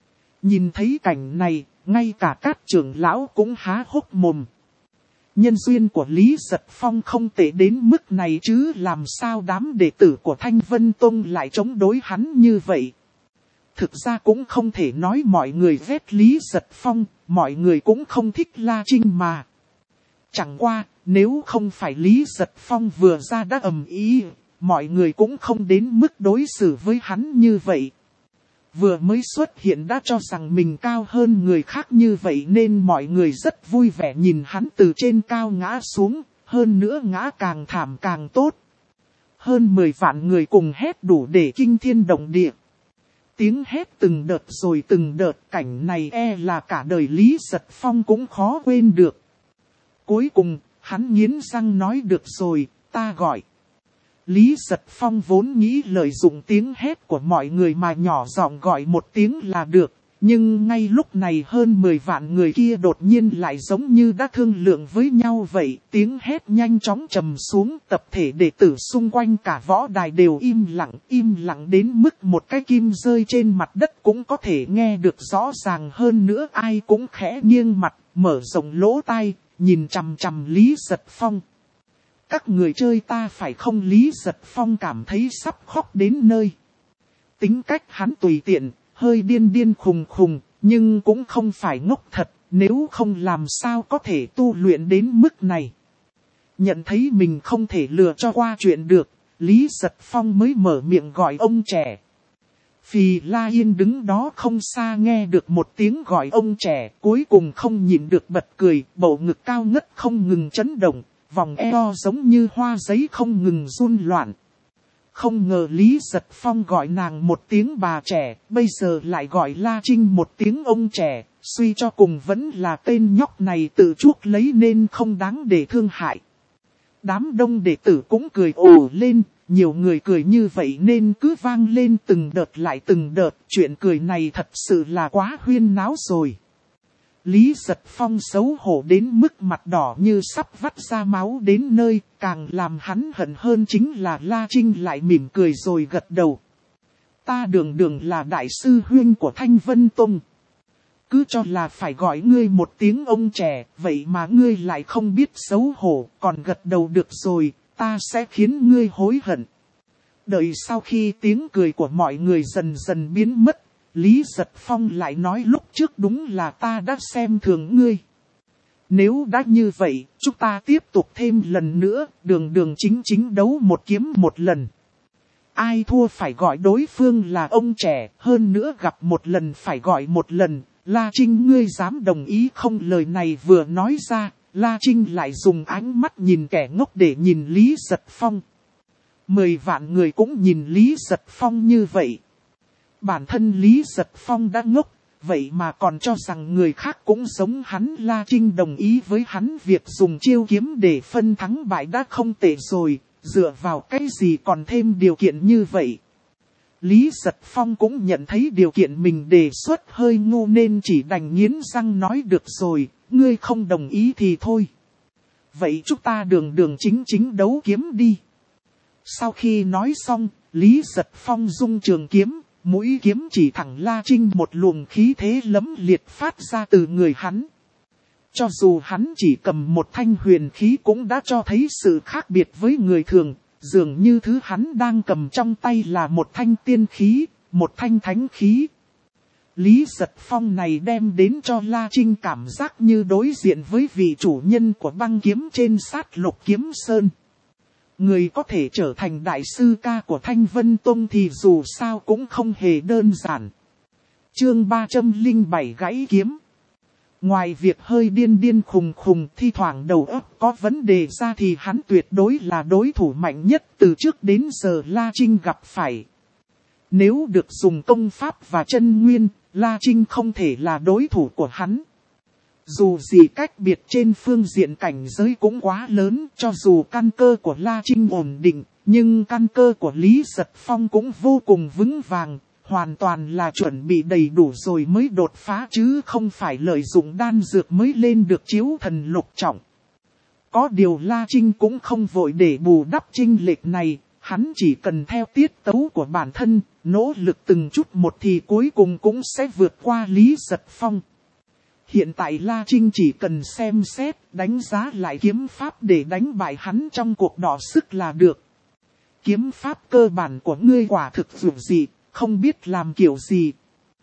Nhìn thấy cảnh này, ngay cả các trưởng lão cũng há hốc mồm. Nhân duyên của Lý Giật Phong không tệ đến mức này chứ, làm sao đám đệ tử của Thanh Vân Tông lại chống đối hắn như vậy. Thực ra cũng không thể nói mọi người ghét Lý Giật Phong, mọi người cũng không thích La Trinh mà. Chẳng qua, nếu không phải Lý Giật Phong vừa ra đã ầm ĩ, mọi người cũng không đến mức đối xử với hắn như vậy. Vừa mới xuất hiện đã cho rằng mình cao hơn người khác như vậy nên mọi người rất vui vẻ nhìn hắn từ trên cao ngã xuống, hơn nữa ngã càng thảm càng tốt. Hơn mười vạn người cùng hét đủ để kinh thiên động địa. Tiếng hét từng đợt rồi từng đợt, cảnh này e là cả đời Lý Giật Phong cũng khó quên được. Cuối cùng, hắn nghiến răng nói được rồi, ta gọi. Lý Giật Phong vốn nghĩ lợi dụng tiếng hét của mọi người mà nhỏ giọng gọi một tiếng là được. Nhưng ngay lúc này hơn mười vạn người kia đột nhiên lại giống như đã thương lượng với nhau vậy. Tiếng hét nhanh chóng trầm xuống, tập thể đệ tử xung quanh cả võ đài đều im lặng, im lặng đến mức một cái kim rơi trên mặt đất cũng có thể nghe được rõ ràng, hơn nữa ai cũng khẽ nghiêng mặt, mở rộng lỗ tai, nhìn chằm chằm Lý Giật Phong. Các người chơi ta phải không? Lý Giật Phong cảm thấy sắp khóc đến nơi. Tính cách hắn tùy tiện, hơi điên điên khùng khùng, nhưng cũng không phải ngốc thật, nếu không làm sao có thể tu luyện đến mức này. Nhận thấy mình không thể lừa cho qua chuyện được, Lý Giật Phong mới mở miệng gọi ông trẻ. Phì La Yên đứng đó không xa nghe được một tiếng gọi ông trẻ, cuối cùng không nhịn được bật cười, bầu ngực cao ngất không ngừng chấn động, vòng eo giống như hoa giấy không ngừng run loạn. Không ngờ Lý Giật Phong gọi nàng một tiếng bà trẻ, bây giờ lại gọi La Trinh một tiếng ông trẻ, suy cho cùng vẫn là tên nhóc này tự chuốc lấy nên không đáng để thương hại. Đám đông đệ tử cũng cười ồ lên, nhiều người cười như vậy nên cứ vang lên từng đợt lại từng đợt, chuyện cười này thật sự là quá huyên náo rồi. Lý Giật Phong xấu hổ đến mức mặt đỏ như sắp vắt ra máu đến nơi, càng làm hắn hận hơn chính là La Trinh lại mỉm cười rồi gật đầu. Ta Đường Đường là đại sư huynh của Thanh Vân Tông. Cứ cho là phải gọi ngươi một tiếng ông trẻ, vậy mà ngươi lại không biết xấu hổ, còn gật đầu được rồi, ta sẽ khiến ngươi hối hận. Đợi sau khi tiếng cười của mọi người dần dần biến mất, Lý Giật Phong lại nói lúc trước đúng là ta đã xem thường ngươi. Nếu đã như vậy, chúng ta tiếp tục thêm lần nữa, Đường Đường chính chính đấu một kiếm một lần. Ai thua phải gọi đối phương là ông trẻ, hơn nữa gặp một lần phải gọi một lần. La Trinh ngươi dám đồng ý không? Lời này vừa nói ra, La Trinh lại dùng ánh mắt nhìn kẻ ngốc để nhìn Lý Giật Phong. Mười vạn người cũng nhìn Lý Giật Phong như vậy. Bản thân Lý Giật Phong đã ngốc, vậy mà còn cho rằng người khác cũng giống hắn. La Trinh đồng ý với hắn việc dùng chiêu kiếm để phân thắng bại đã không tệ rồi, dựa vào cái gì còn thêm điều kiện như vậy. Lý Giật Phong cũng nhận thấy điều kiện mình đề xuất hơi ngu nên chỉ đành nghiến răng nói được rồi, ngươi không đồng ý thì thôi. Vậy chúng ta Đường Đường chính chính đấu kiếm đi. Sau khi nói xong, Lý Giật Phong dung trường kiếm, mũi kiếm chỉ thẳng La Trinh, một luồng khí thế lẫm liệt phát ra từ người hắn. Cho dù hắn chỉ cầm một thanh huyền khí cũng đã cho thấy sự khác biệt với người thường. Dường như thứ hắn đang cầm trong tay là một thanh tiên khí, một thanh thánh khí. Lý Giật Phong này đem đến cho La Trinh cảm giác như đối diện với vị chủ nhân của băng kiếm trên sát lục kiếm sơn. Người có thể trở thành đại sư ca của Thanh Vân Tông thì dù sao cũng không hề đơn giản. Chương ba trăm lẻ bảy gãy kiếm. Ngoài việc hơi điên điên khùng khùng thi thoảng đầu óc có vấn đề ra thì hắn tuyệt đối là đối thủ mạnh nhất từ trước đến giờ La Trinh gặp phải. Nếu được dùng công pháp và chân nguyên, La Trinh không thể là đối thủ của hắn. Dù gì cách biệt trên phương diện cảnh giới cũng quá lớn, cho dù căn cơ của La Trinh ổn định, nhưng căn cơ của Lý Giật Phong cũng vô cùng vững vàng. Hoàn toàn là chuẩn bị đầy đủ rồi mới đột phá chứ không phải lợi dụng đan dược mới lên được chiếu thần lục trọng. Có điều La Trinh cũng không vội để bù đắp chênh lệch này, hắn chỉ cần theo tiết tấu của bản thân, nỗ lực từng chút một thì cuối cùng cũng sẽ vượt qua Lý Giật Phong. Hiện tại La Trinh chỉ cần xem xét, đánh giá lại kiếm pháp để đánh bại hắn trong cuộc đọ sức là được. Kiếm pháp cơ bản của ngươi quả thực dù gì. Không biết làm kiểu gì.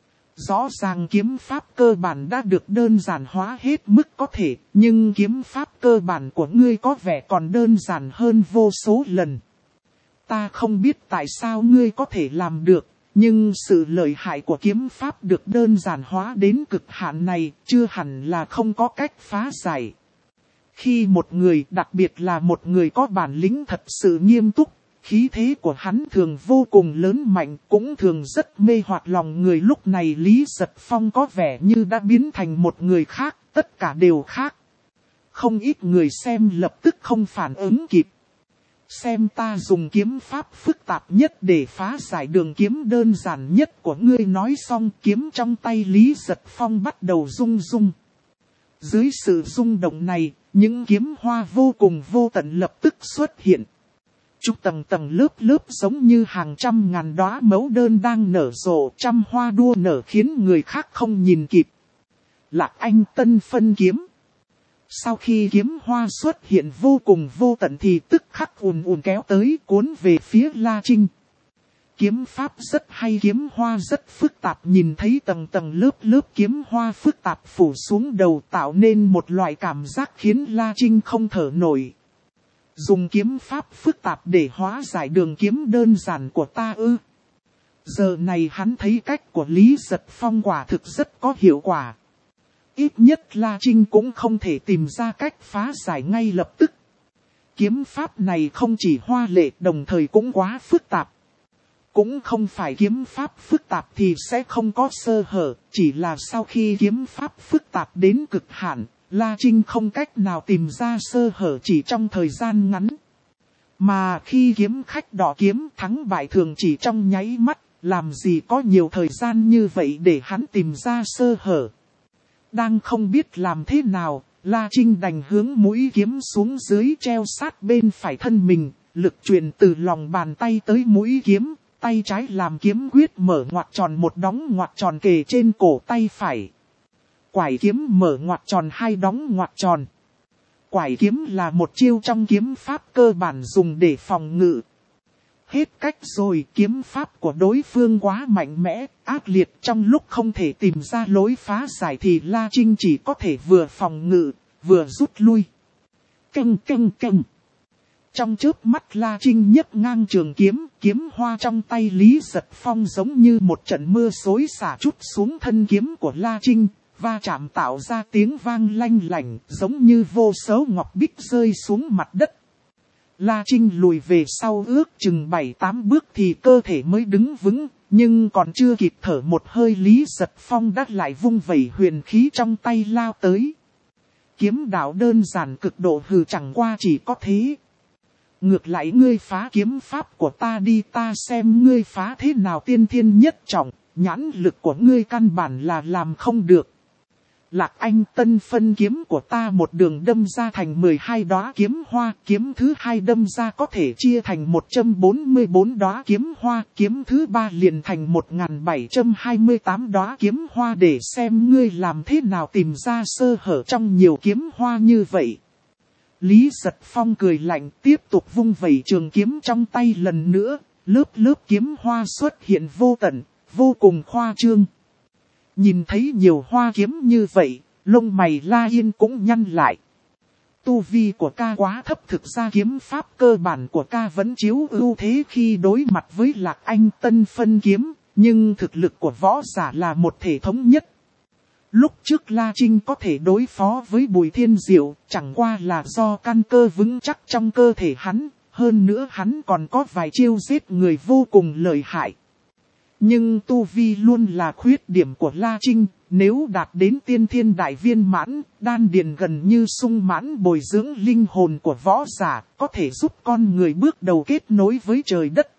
Rõ ràng kiếm pháp cơ bản đã được đơn giản hóa hết mức có thể, nhưng kiếm pháp cơ bản của ngươi có vẻ còn đơn giản hơn vô số lần. Ta không biết tại sao ngươi có thể làm được, nhưng sự lợi hại của kiếm pháp được đơn giản hóa đến cực hạn này chưa hẳn là không có cách phá giải. Khi một người, đặc biệt là một người có bản lĩnh thật sự nghiêm túc, khí thế của hắn thường vô cùng lớn mạnh, cũng thường rất mê hoặc lòng người. Lúc này Lý Giật Phong có vẻ như đã biến thành một người khác, tất cả đều khác. Không ít người xem lập tức không phản ứng kịp. Xem ta dùng kiếm pháp phức tạp nhất để phá giải đường kiếm đơn giản nhất của ngươi. Nói xong kiếm trong tay Lý Giật Phong bắt đầu rung rung. Dưới sự rung động này, những kiếm hoa vô cùng vô tận lập tức xuất hiện. Chúng tầng tầng lớp lớp giống như hàng trăm ngàn đóa mẫu đơn đang nở rộ, trăm hoa đua nở khiến người khác không nhìn kịp. Lạc Anh Tân phân kiếm. Sau khi kiếm hoa xuất hiện vô cùng vô tận thì tức khắc ùn ùn kéo tới cuốn về phía La Trinh. Kiếm pháp rất hay, kiếm hoa rất phức tạp, nhìn thấy tầng tầng lớp lớp kiếm hoa phức tạp phủ xuống đầu tạo nên một loại cảm giác khiến La Trinh không thở nổi. Dùng kiếm pháp phức tạp để hóa giải đường kiếm đơn giản của ta ư? Giờ này hắn thấy cách của Lý Giật Phong quả thực rất có hiệu quả. Ít nhất La Trinh cũng không thể tìm ra cách phá giải ngay lập tức. Kiếm pháp này không chỉ hoa lệ đồng thời cũng quá phức tạp. Cũng không phải kiếm pháp phức tạp thì sẽ không có sơ hở, chỉ là sau khi kiếm pháp phức tạp đến cực hạn, La Trinh không cách nào tìm ra sơ hở chỉ trong thời gian ngắn. Mà khi kiếm khách đỏ kiếm thắng bại thường chỉ trong nháy mắt, làm gì có nhiều thời gian như vậy để hắn tìm ra sơ hở. Đang không biết làm thế nào, La Trinh đành hướng mũi kiếm xuống dưới treo sát bên phải thân mình, lực truyền từ lòng bàn tay tới mũi kiếm, tay trái làm kiếm quyết mở ngoặc tròn một đóng ngoặc tròn kề trên cổ tay phải. Quải kiếm mở ngoặc tròn hai đóng ngoặc tròn. Quải kiếm là một chiêu trong kiếm pháp cơ bản dùng để phòng ngự. Hết cách rồi, kiếm pháp của đối phương quá mạnh mẽ, ác liệt, trong lúc không thể tìm ra lối phá giải thì La Trinh chỉ có thể vừa phòng ngự, vừa rút lui. Căng căng căng. Trong chớp mắt La Trinh nhấc ngang trường kiếm, kiếm hoa trong tay Lý Giật Phong giống như một trận mưa xối xả trút xuống thân kiếm của La Trinh, va chạm tạo ra tiếng vang lanh lảnh, giống như vô số ngọc bích rơi xuống mặt đất. La Trinh lùi về sau ước chừng bảy tám bước thì cơ thể mới đứng vững, nhưng còn chưa kịp thở một hơi Lý Giật Phong đã lại vung vẩy huyền khí trong tay lao tới. Kiếm đạo đơn giản cực độ hừ, chẳng qua chỉ có thế. Ngược lại ngươi phá kiếm pháp của ta đi, ta xem ngươi phá thế nào tiên thiên nhất trọng, nhãn lực của ngươi căn bản là làm không được. Lạc Anh Tân phân kiếm của ta một đường đâm ra thành mười hai đóa kiếm hoa, kiếm thứ hai đâm ra có thể chia thành một trăm bốn mươi bốn đóa kiếm hoa, kiếm thứ ba liền thành một nghìn bảy trăm hai mươi tám đóa kiếm hoa, để xem ngươi làm thế nào tìm ra sơ hở trong nhiều kiếm hoa như vậy. Lý Giật Phong cười lạnh, tiếp tục vung vẩy trường kiếm trong tay lần nữa, lớp lớp kiếm hoa xuất hiện vô tận, vô cùng khoa trương. Nhìn thấy nhiều hoa kiếm như vậy, lông mày La Yên cũng nhăn lại. Tu vi của ca quá thấp, thực ra kiếm pháp cơ bản của ca vẫn chiếu ưu thế khi đối mặt với Lạc Anh Tân phân kiếm, nhưng thực lực của võ giả là một thể thống nhất. Lúc trước La Trinh có thể đối phó với Bùi Thiên Diệu, chẳng qua là do căn cơ vững chắc trong cơ thể hắn, hơn nữa hắn còn có vài chiêu giết người vô cùng lợi hại. Nhưng tu vi luôn là khuyết điểm của La Trinh, nếu đạt đến tiên thiên đại viên mãn, đan điền gần như sung mãn bồi dưỡng linh hồn của võ giả, có thể giúp con người bước đầu kết nối với trời đất.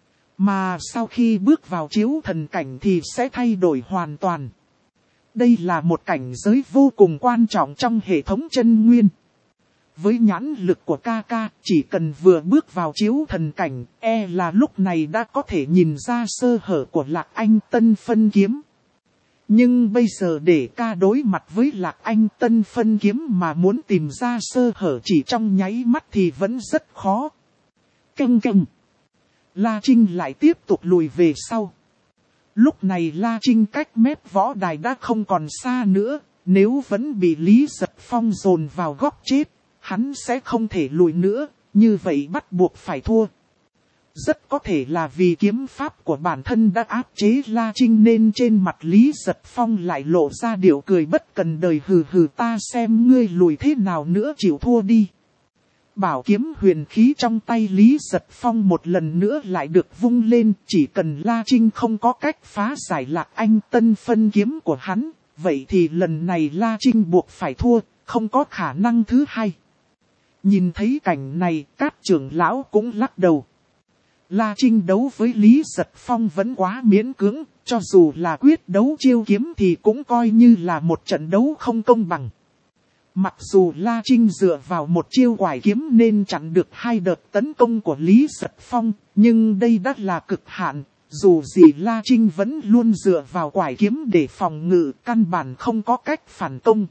Mà sau khi bước vào chiếu thần cảnh thì sẽ thay đổi hoàn toàn. Đây là một cảnh giới vô cùng quan trọng trong hệ thống chân nguyên. Với nhãn lực của ca ca, chỉ cần vừa bước vào chiếu thần cảnh, e là lúc này đã có thể nhìn ra sơ hở của Lạc Anh Tân phân kiếm. Nhưng bây giờ để ca đối mặt với Lạc Anh Tân phân kiếm mà muốn tìm ra sơ hở chỉ trong nháy mắt thì vẫn rất khó. Căng căng. La Trinh lại tiếp tục lùi về sau. Lúc này La Trinh cách mép võ đài đã không còn xa nữa, nếu vẫn bị Lý Giật Phong dồn vào góc chết, hắn sẽ không thể lùi nữa, như vậy bắt buộc phải thua. Rất có thể là vì kiếm pháp của bản thân đã áp chế La Trinh nên trên mặt Lý Giật Phong lại lộ ra điệu cười bất cần đời, hừ hừ, ta xem ngươi lùi thế nào nữa, chịu thua đi. Bảo kiếm huyền khí trong tay Lý Giật Phong một lần nữa lại được vung lên, chỉ cần La Trinh không có cách phá giải Lạc Anh Tân phân kiếm của hắn, vậy thì lần này La Trinh buộc phải thua, không có khả năng thứ hai. Nhìn thấy cảnh này, các trưởng lão cũng lắc đầu. La Trinh đấu với Lý Giật Phong vẫn quá miễn cưỡng, cho dù là quyết đấu chiêu kiếm thì cũng coi như là một trận đấu không công bằng. Mặc dù La Trinh dựa vào một chiêu quải kiếm nên chặn được hai đợt tấn công của Lý Giật Phong, nhưng đây đã là cực hạn, dù gì La Trinh vẫn luôn dựa vào quải kiếm để phòng ngự, căn bản không có cách phản công.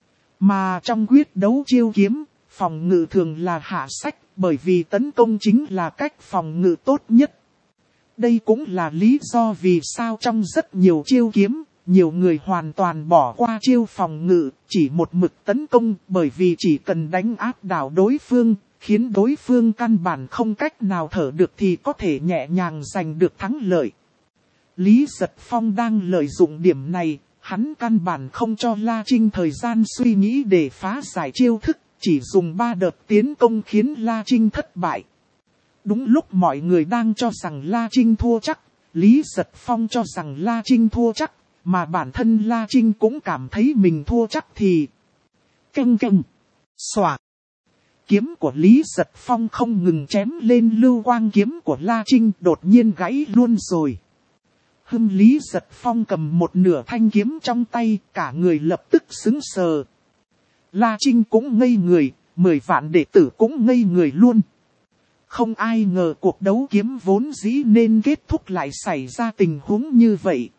Mà trong quyết đấu chiêu kiếm, phòng ngự thường là hạ sách, bởi vì tấn công chính là cách phòng ngự tốt nhất. Đây cũng là lý do vì sao trong rất nhiều chiêu kiếm, nhiều người hoàn toàn bỏ qua chiêu phòng ngự, chỉ một mực tấn công, bởi vì chỉ cần đánh áp đảo đối phương, khiến đối phương căn bản không cách nào thở được thì có thể nhẹ nhàng giành được thắng lợi. Lý Giật Phong đang lợi dụng điểm này, hắn căn bản không cho La Trinh thời gian suy nghĩ để phá giải chiêu thức, chỉ dùng ba đợt tiến công khiến La Trinh thất bại. Đúng lúc mọi người đang cho rằng La Trinh thua chắc, Lý Giật Phong cho rằng La Trinh thua chắc, mà bản thân La Trinh cũng cảm thấy mình thua chắc thì... Căng căng, xoạc. Kiếm của Lý Giật Phong không ngừng chém lên lưu quang kiếm của La Trinh, đột nhiên gãy luôn rồi. Hưng Lý Giật Phong cầm một nửa thanh kiếm trong tay, cả người lập tức sững sờ. La Trinh cũng ngây người, mười vạn đệ tử cũng ngây người luôn. Không ai ngờ cuộc đấu kiếm vốn dĩ nên kết thúc lại xảy ra tình huống như vậy.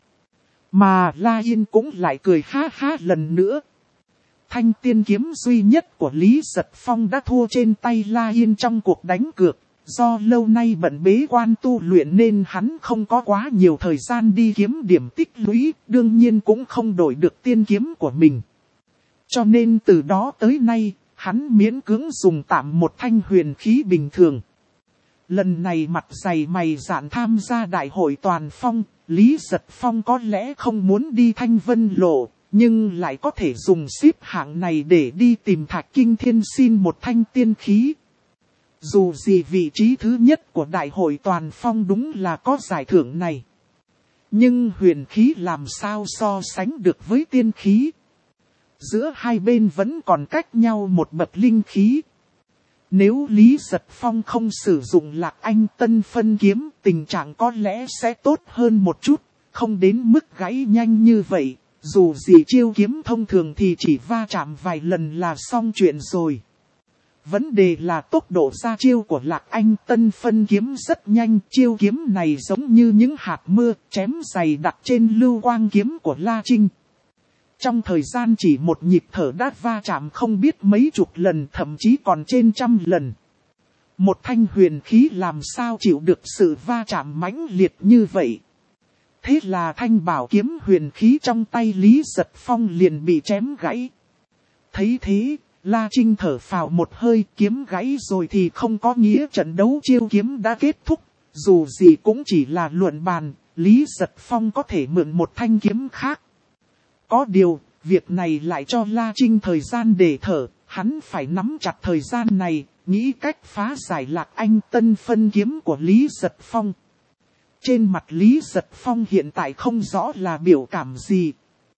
Mà La Yên cũng lại cười ha ha lần nữa. Thanh tiên kiếm duy nhất của Lý Giật Phong đã thua trên tay La Yên trong cuộc đánh cược. Do lâu nay bận bế quan tu luyện nên hắn không có quá nhiều thời gian đi kiếm điểm tích lũy, đương nhiên cũng không đổi được tiên kiếm của mình. Cho nên từ đó tới nay, hắn miễn cưỡng dùng tạm một thanh huyền khí bình thường. Lần này mặt dày mày dạn tham gia đại hội toàn phong, Lý Giật Phong có lẽ không muốn đi Thanh Vân Lộ, nhưng lại có thể dùng xếp hạng này để đi tìm Thạch Kinh Thiên xin một thanh tiên khí. Dù gì vị trí thứ nhất của đại hội toàn phong đúng là có giải thưởng này. Nhưng huyền khí làm sao so sánh được với tiên khí? Giữa hai bên vẫn còn cách nhau một bậc linh khí. Nếu Lý Giật Phong không sử dụng Lạc Anh Tân phân kiếm, tình trạng có lẽ sẽ tốt hơn một chút, không đến mức gãy nhanh như vậy. Dù gì chiêu kiếm thông thường thì chỉ va chạm vài lần là xong chuyện rồi. Vấn đề là tốc độ ra chiêu của Lạc Anh Tân phân kiếm rất nhanh. Chiêu kiếm này giống như những hạt mưa chém dày đặc trên lưu quang kiếm của La Trinh. Trong thời gian chỉ một nhịp thở đã va chạm không biết mấy chục lần, thậm chí còn trên trăm lần. Một thanh huyền khí làm sao chịu được sự va chạm mãnh liệt như vậy. Thế là thanh bảo kiếm huyền khí trong tay Lý Giật Phong liền bị chém gãy. Thấy thế, La Trinh thở phào một hơi, kiếm gãy rồi thì không có nghĩa trận đấu chiêu kiếm đã kết thúc. Dù gì cũng chỉ là luận bàn, Lý Giật Phong có thể mượn một thanh kiếm khác. Có điều, việc này lại cho La Trinh thời gian để thở, hắn phải nắm chặt thời gian này, nghĩ cách phá giải Lạc Anh Tân phân kiếm của Lý Giật Phong. Trên mặt Lý Giật Phong hiện tại không rõ là biểu cảm gì.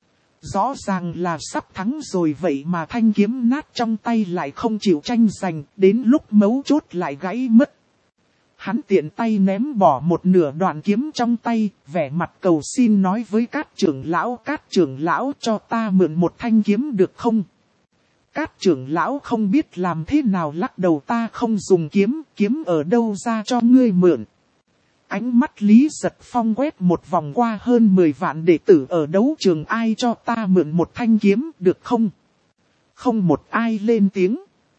Rõ ràng là sắp thắng rồi vậy mà thanh kiếm nát trong tay lại không chịu tranh giành, đến lúc mấu chốt lại gãy mất. Hắn tiện tay ném bỏ một nửa đoạn kiếm trong tay, vẻ mặt cầu xin nói với Cát trưởng lão, Cát trưởng lão cho ta mượn một thanh kiếm được không? Cát trưởng lão không biết làm thế nào lắc đầu, ta không dùng kiếm, kiếm ở đâu ra cho ngươi mượn. Ánh mắt Lý Giật Phong quét một vòng qua hơn mười vạn đệ tử ở đấu trường, ai cho ta mượn một thanh kiếm được không? Không một ai lên tiếng.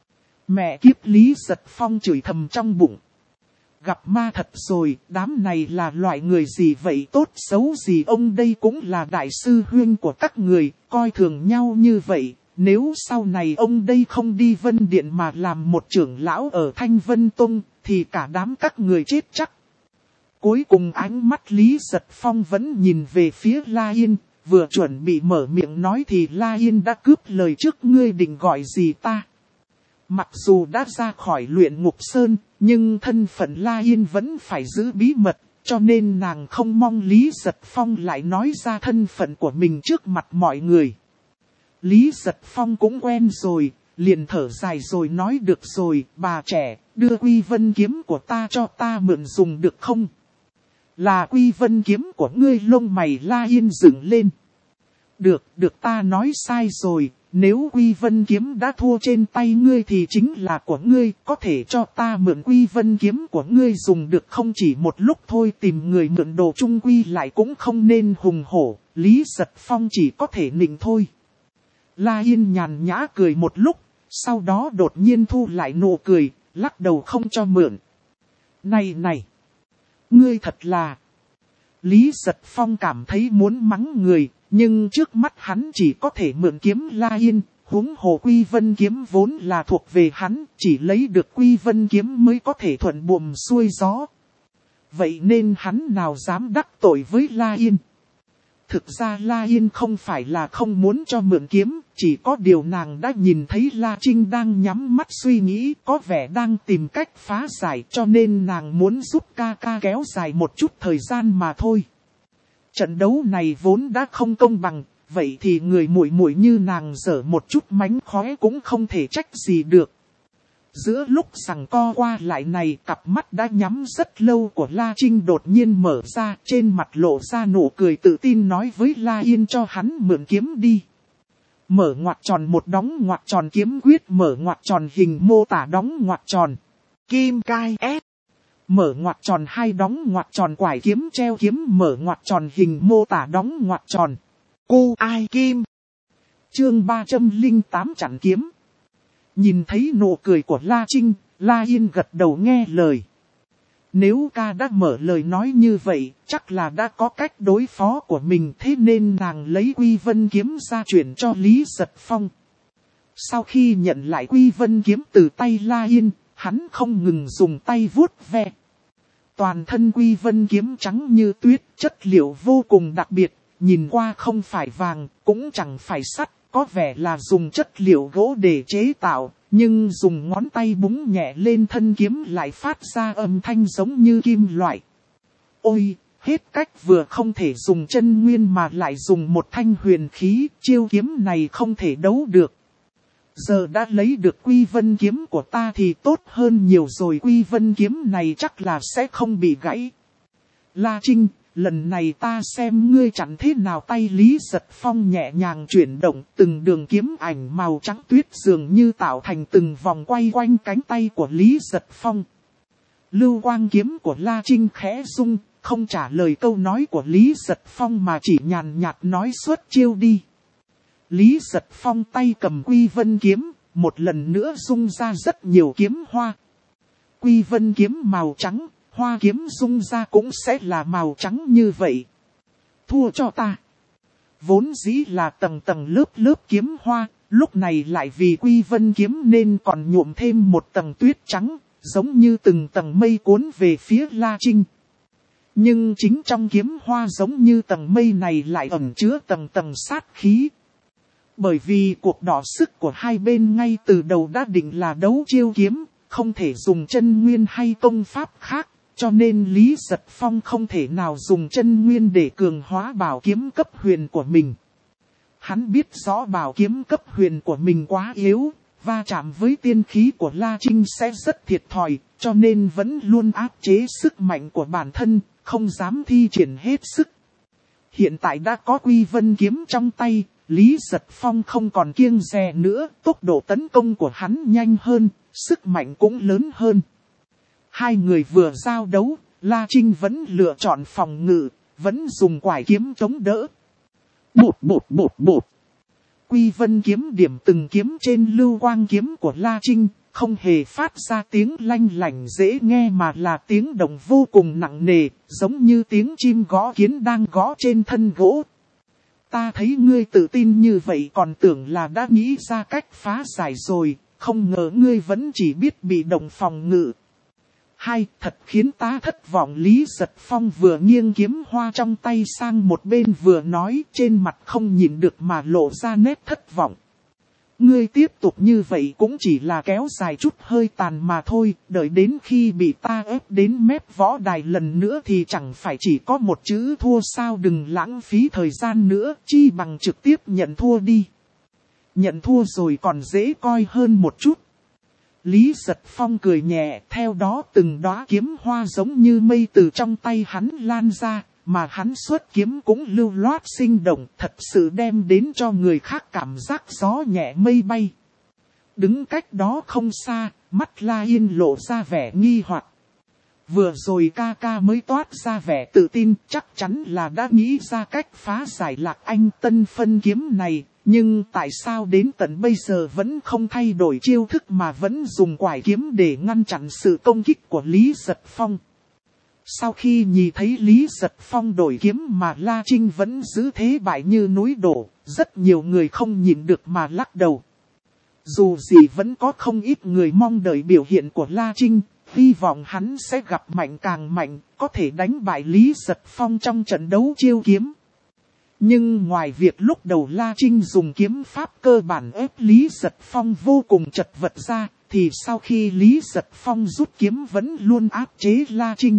Mẹ kiếp, Lý Giật Phong chửi thầm trong bụng. Gặp ma thật rồi, đám này là loại người gì vậy, tốt xấu gì ông đây cũng là đại sư huynh của các người, coi thường nhau như vậy. Nếu sau này ông đây không đi Vân Điện mà làm một trưởng lão ở Thanh Vân Tông, thì cả đám các người chết chắc. Cuối cùng ánh mắt Lý Giật Phong vẫn nhìn về phía La Yên, vừa chuẩn bị mở miệng nói thì La Yên đã cướp lời trước, ngươi định gọi gì ta? Mặc dù đã ra khỏi luyện ngục sơn, nhưng thân phận La Yên vẫn phải giữ bí mật, cho nên nàng không mong Lý Giật Phong lại nói ra thân phận của mình trước mặt mọi người. Lý Giật Phong cũng quen rồi, liền thở dài rồi nói được rồi, bà trẻ, đưa Quy Vân kiếm của ta cho ta mượn dùng được không? Là Quy Vân kiếm của ngươi? Lông mày La Yên dựng lên. Được, được, ta nói sai rồi, nếu Quy Vân kiếm đã thua trên tay ngươi thì chính là của ngươi, có thể cho ta mượn Quy Vân kiếm của ngươi dùng được không? Chỉ một lúc thôi, tìm người mượn đồ chung quy lại cũng không nên hùng hổ, Lý Giật Phong chỉ có thể nịnh thôi. La Yên nhàn nhã cười một lúc, sau đó đột nhiên thu lại nụ cười, lắc đầu không cho mượn. Này này, ngươi thật là... Lý Giật Phong cảm thấy muốn mắng người, nhưng trước mắt hắn chỉ có thể mượn kiếm La Yên, huống hồ Quy Vân kiếm vốn là thuộc về hắn, chỉ lấy được Quy Vân kiếm mới có thể thuận buồm xuôi gió. Vậy nên hắn nào dám đắc tội với La Yên. Thực ra La Yên không phải là không muốn cho mượn kiếm, chỉ có điều nàng đã nhìn thấy La Trinh đang nhắm mắt suy nghĩ, có vẻ đang tìm cách phá giải, cho nên nàng muốn giúp ca ca kéo dài một chút thời gian mà thôi. Trận đấu này vốn đã không công bằng, vậy thì người muội muội như nàng dở một chút mánh khóe cũng không thể trách gì được. Giữa lúc giằng co qua lại này, cặp mắt đã nhắm rất lâu của La Trinh đột nhiên mở ra, trên mặt lộ ra nụ cười tự tin nói với La Yên cho hắn mượn kiếm đi. Mở ngoặc tròn một đóng ngoặc tròn kiếm quyết, mở ngoặc tròn hình mô tả đóng ngoặc tròn. Kim Cai S Mở ngoặc tròn hai đóng ngoặc tròn quải kiếm treo kiếm mở ngoặc tròn hình mô tả đóng ngoặc tròn. Cô ai kim. Chương ba trăm lẻ tám chặn kiếm. Nhìn thấy nụ cười của La Trinh, La Yên gật đầu nghe lời. Nếu ca đã mở lời nói như vậy, chắc là đã có cách đối phó của mình, thế nên nàng lấy Quy Vân kiếm ra chuyển cho Lý Giật Phong. Sau khi nhận lại Quy Vân kiếm từ tay La Yên, hắn không ngừng dùng tay vuốt ve. Toàn thân Quy Vân kiếm trắng như tuyết, chất liệu vô cùng đặc biệt, nhìn qua không phải vàng, cũng chẳng phải sắt, có vẻ là dùng chất liệu gỗ để chế tạo, nhưng dùng ngón tay búng nhẹ lên thân kiếm lại phát ra âm thanh giống như kim loại. Ôi, hết cách vừa không thể dùng chân nguyên mà lại dùng một thanh huyền khí, chiêu kiếm này không thể đấu được. Giờ đã lấy được Quy Vân kiếm của ta thì tốt hơn nhiều rồi, Quy Vân kiếm này chắc là sẽ không bị gãy. La Trinh, lần này ta xem ngươi chặn thế nào. Tay Lý Giật Phong nhẹ nhàng chuyển động, từng đường kiếm ảnh màu trắng tuyết dường như tạo thành từng vòng quay quanh cánh tay của Lý Giật Phong. Lưu quang kiếm của La Trinh khẽ rung, không trả lời câu nói của Lý Giật Phong mà chỉ nhàn nhạt nói xuất chiêu đi. Lý Giật Phong tay cầm Quy Vân kiếm, một lần nữa rung ra rất nhiều kiếm hoa. Quy Vân kiếm màu trắng, hoa kiếm rung ra cũng sẽ là màu trắng như vậy. Thua cho ta. Vốn dĩ là tầng tầng lớp lớp kiếm hoa, lúc này lại vì Quy Vân kiếm nên còn nhuộm thêm một tầng tuyết trắng, giống như từng tầng mây cuốn về phía La Trinh. Nhưng chính trong kiếm hoa giống như tầng mây này lại ẩn chứa tầng tầng sát khí. Bởi vì cuộc đọ sức của hai bên ngay từ đầu đã định là đấu chiêu kiếm, không thể dùng chân nguyên hay công pháp khác, cho nên Lý Giật Phong không thể nào dùng chân nguyên để cường hóa bảo kiếm cấp huyền của mình. Hắn biết rõ bảo kiếm cấp huyền của mình quá yếu, va chạm với tiên khí của La Trinh sẽ rất thiệt thòi, cho nên vẫn luôn áp chế sức mạnh của bản thân, không dám thi triển hết sức. Hiện tại đã có Quy Vân kiếm trong tay, Lý Giật Phong không còn kiêng dè nữa, tốc độ tấn công của hắn nhanh hơn, sức mạnh cũng lớn hơn. Hai người vừa giao đấu, La Trinh vẫn lựa chọn phòng ngự, vẫn dùng quải kiếm chống đỡ. Bụt bụt bụt bụt. Quy Vân kiếm điểm từng kiếm trên lưu quang kiếm của La Trinh, không hề phát ra tiếng lanh lảnh dễ nghe mà là tiếng động vô cùng nặng nề, giống như tiếng chim gõ kiến đang gõ trên thân gỗ. Ta thấy ngươi tự tin như vậy còn tưởng là đã nghĩ ra cách phá giải rồi, không ngờ ngươi vẫn chỉ biết bị động phòng ngự. Hai, thật khiến ta thất vọng. Lý Giật Phong vừa nghiêng kiếm hoa trong tay sang một bên vừa nói, trên mặt không nhìn được mà lộ ra nét thất vọng. Ngươi tiếp tục như vậy cũng chỉ là kéo dài chút hơi tàn mà thôi, đợi đến khi bị ta ép đến mép võ đài lần nữa thì chẳng phải chỉ có một chữ thua sao. Đừng lãng phí thời gian nữa, chi bằng trực tiếp nhận thua đi. Nhận thua rồi còn dễ coi hơn một chút. Lý Giật Phong cười nhẹ, theo đó từng đóa kiếm hoa giống như mây từ trong tay hắn lan ra, mà hắn xuất kiếm cũng lưu loát sinh động, thật sự đem đến cho người khác cảm giác gió nhẹ mây bay. Đứng cách đó không xa, mắt La Yên lộ ra vẻ nghi hoặc. Vừa rồi ca ca mới toát ra vẻ tự tin, chắc chắn là đã nghĩ ra cách phá giải Lạc Anh Tân phân kiếm này. Nhưng tại sao đến tận bây giờ vẫn không thay đổi chiêu thức mà vẫn dùng quải kiếm để ngăn chặn sự công kích của Lý Giật Phong? Sau khi nhìn thấy Lý Giật Phong đổi kiếm mà La Trinh vẫn giữ thế bại như núi đổ, rất nhiều người không nhịn được mà lắc đầu. Dù gì vẫn có không ít người mong đợi biểu hiện của La Trinh, hy vọng hắn sẽ gặp mạnh càng mạnh, có thể đánh bại Lý Giật Phong trong trận đấu chiêu kiếm. Nhưng ngoài việc lúc đầu La Trinh dùng kiếm pháp cơ bản ép Lý Giật Phong vô cùng chật vật ra, thì sau khi Lý Giật Phong rút kiếm vẫn luôn áp chế La Trinh.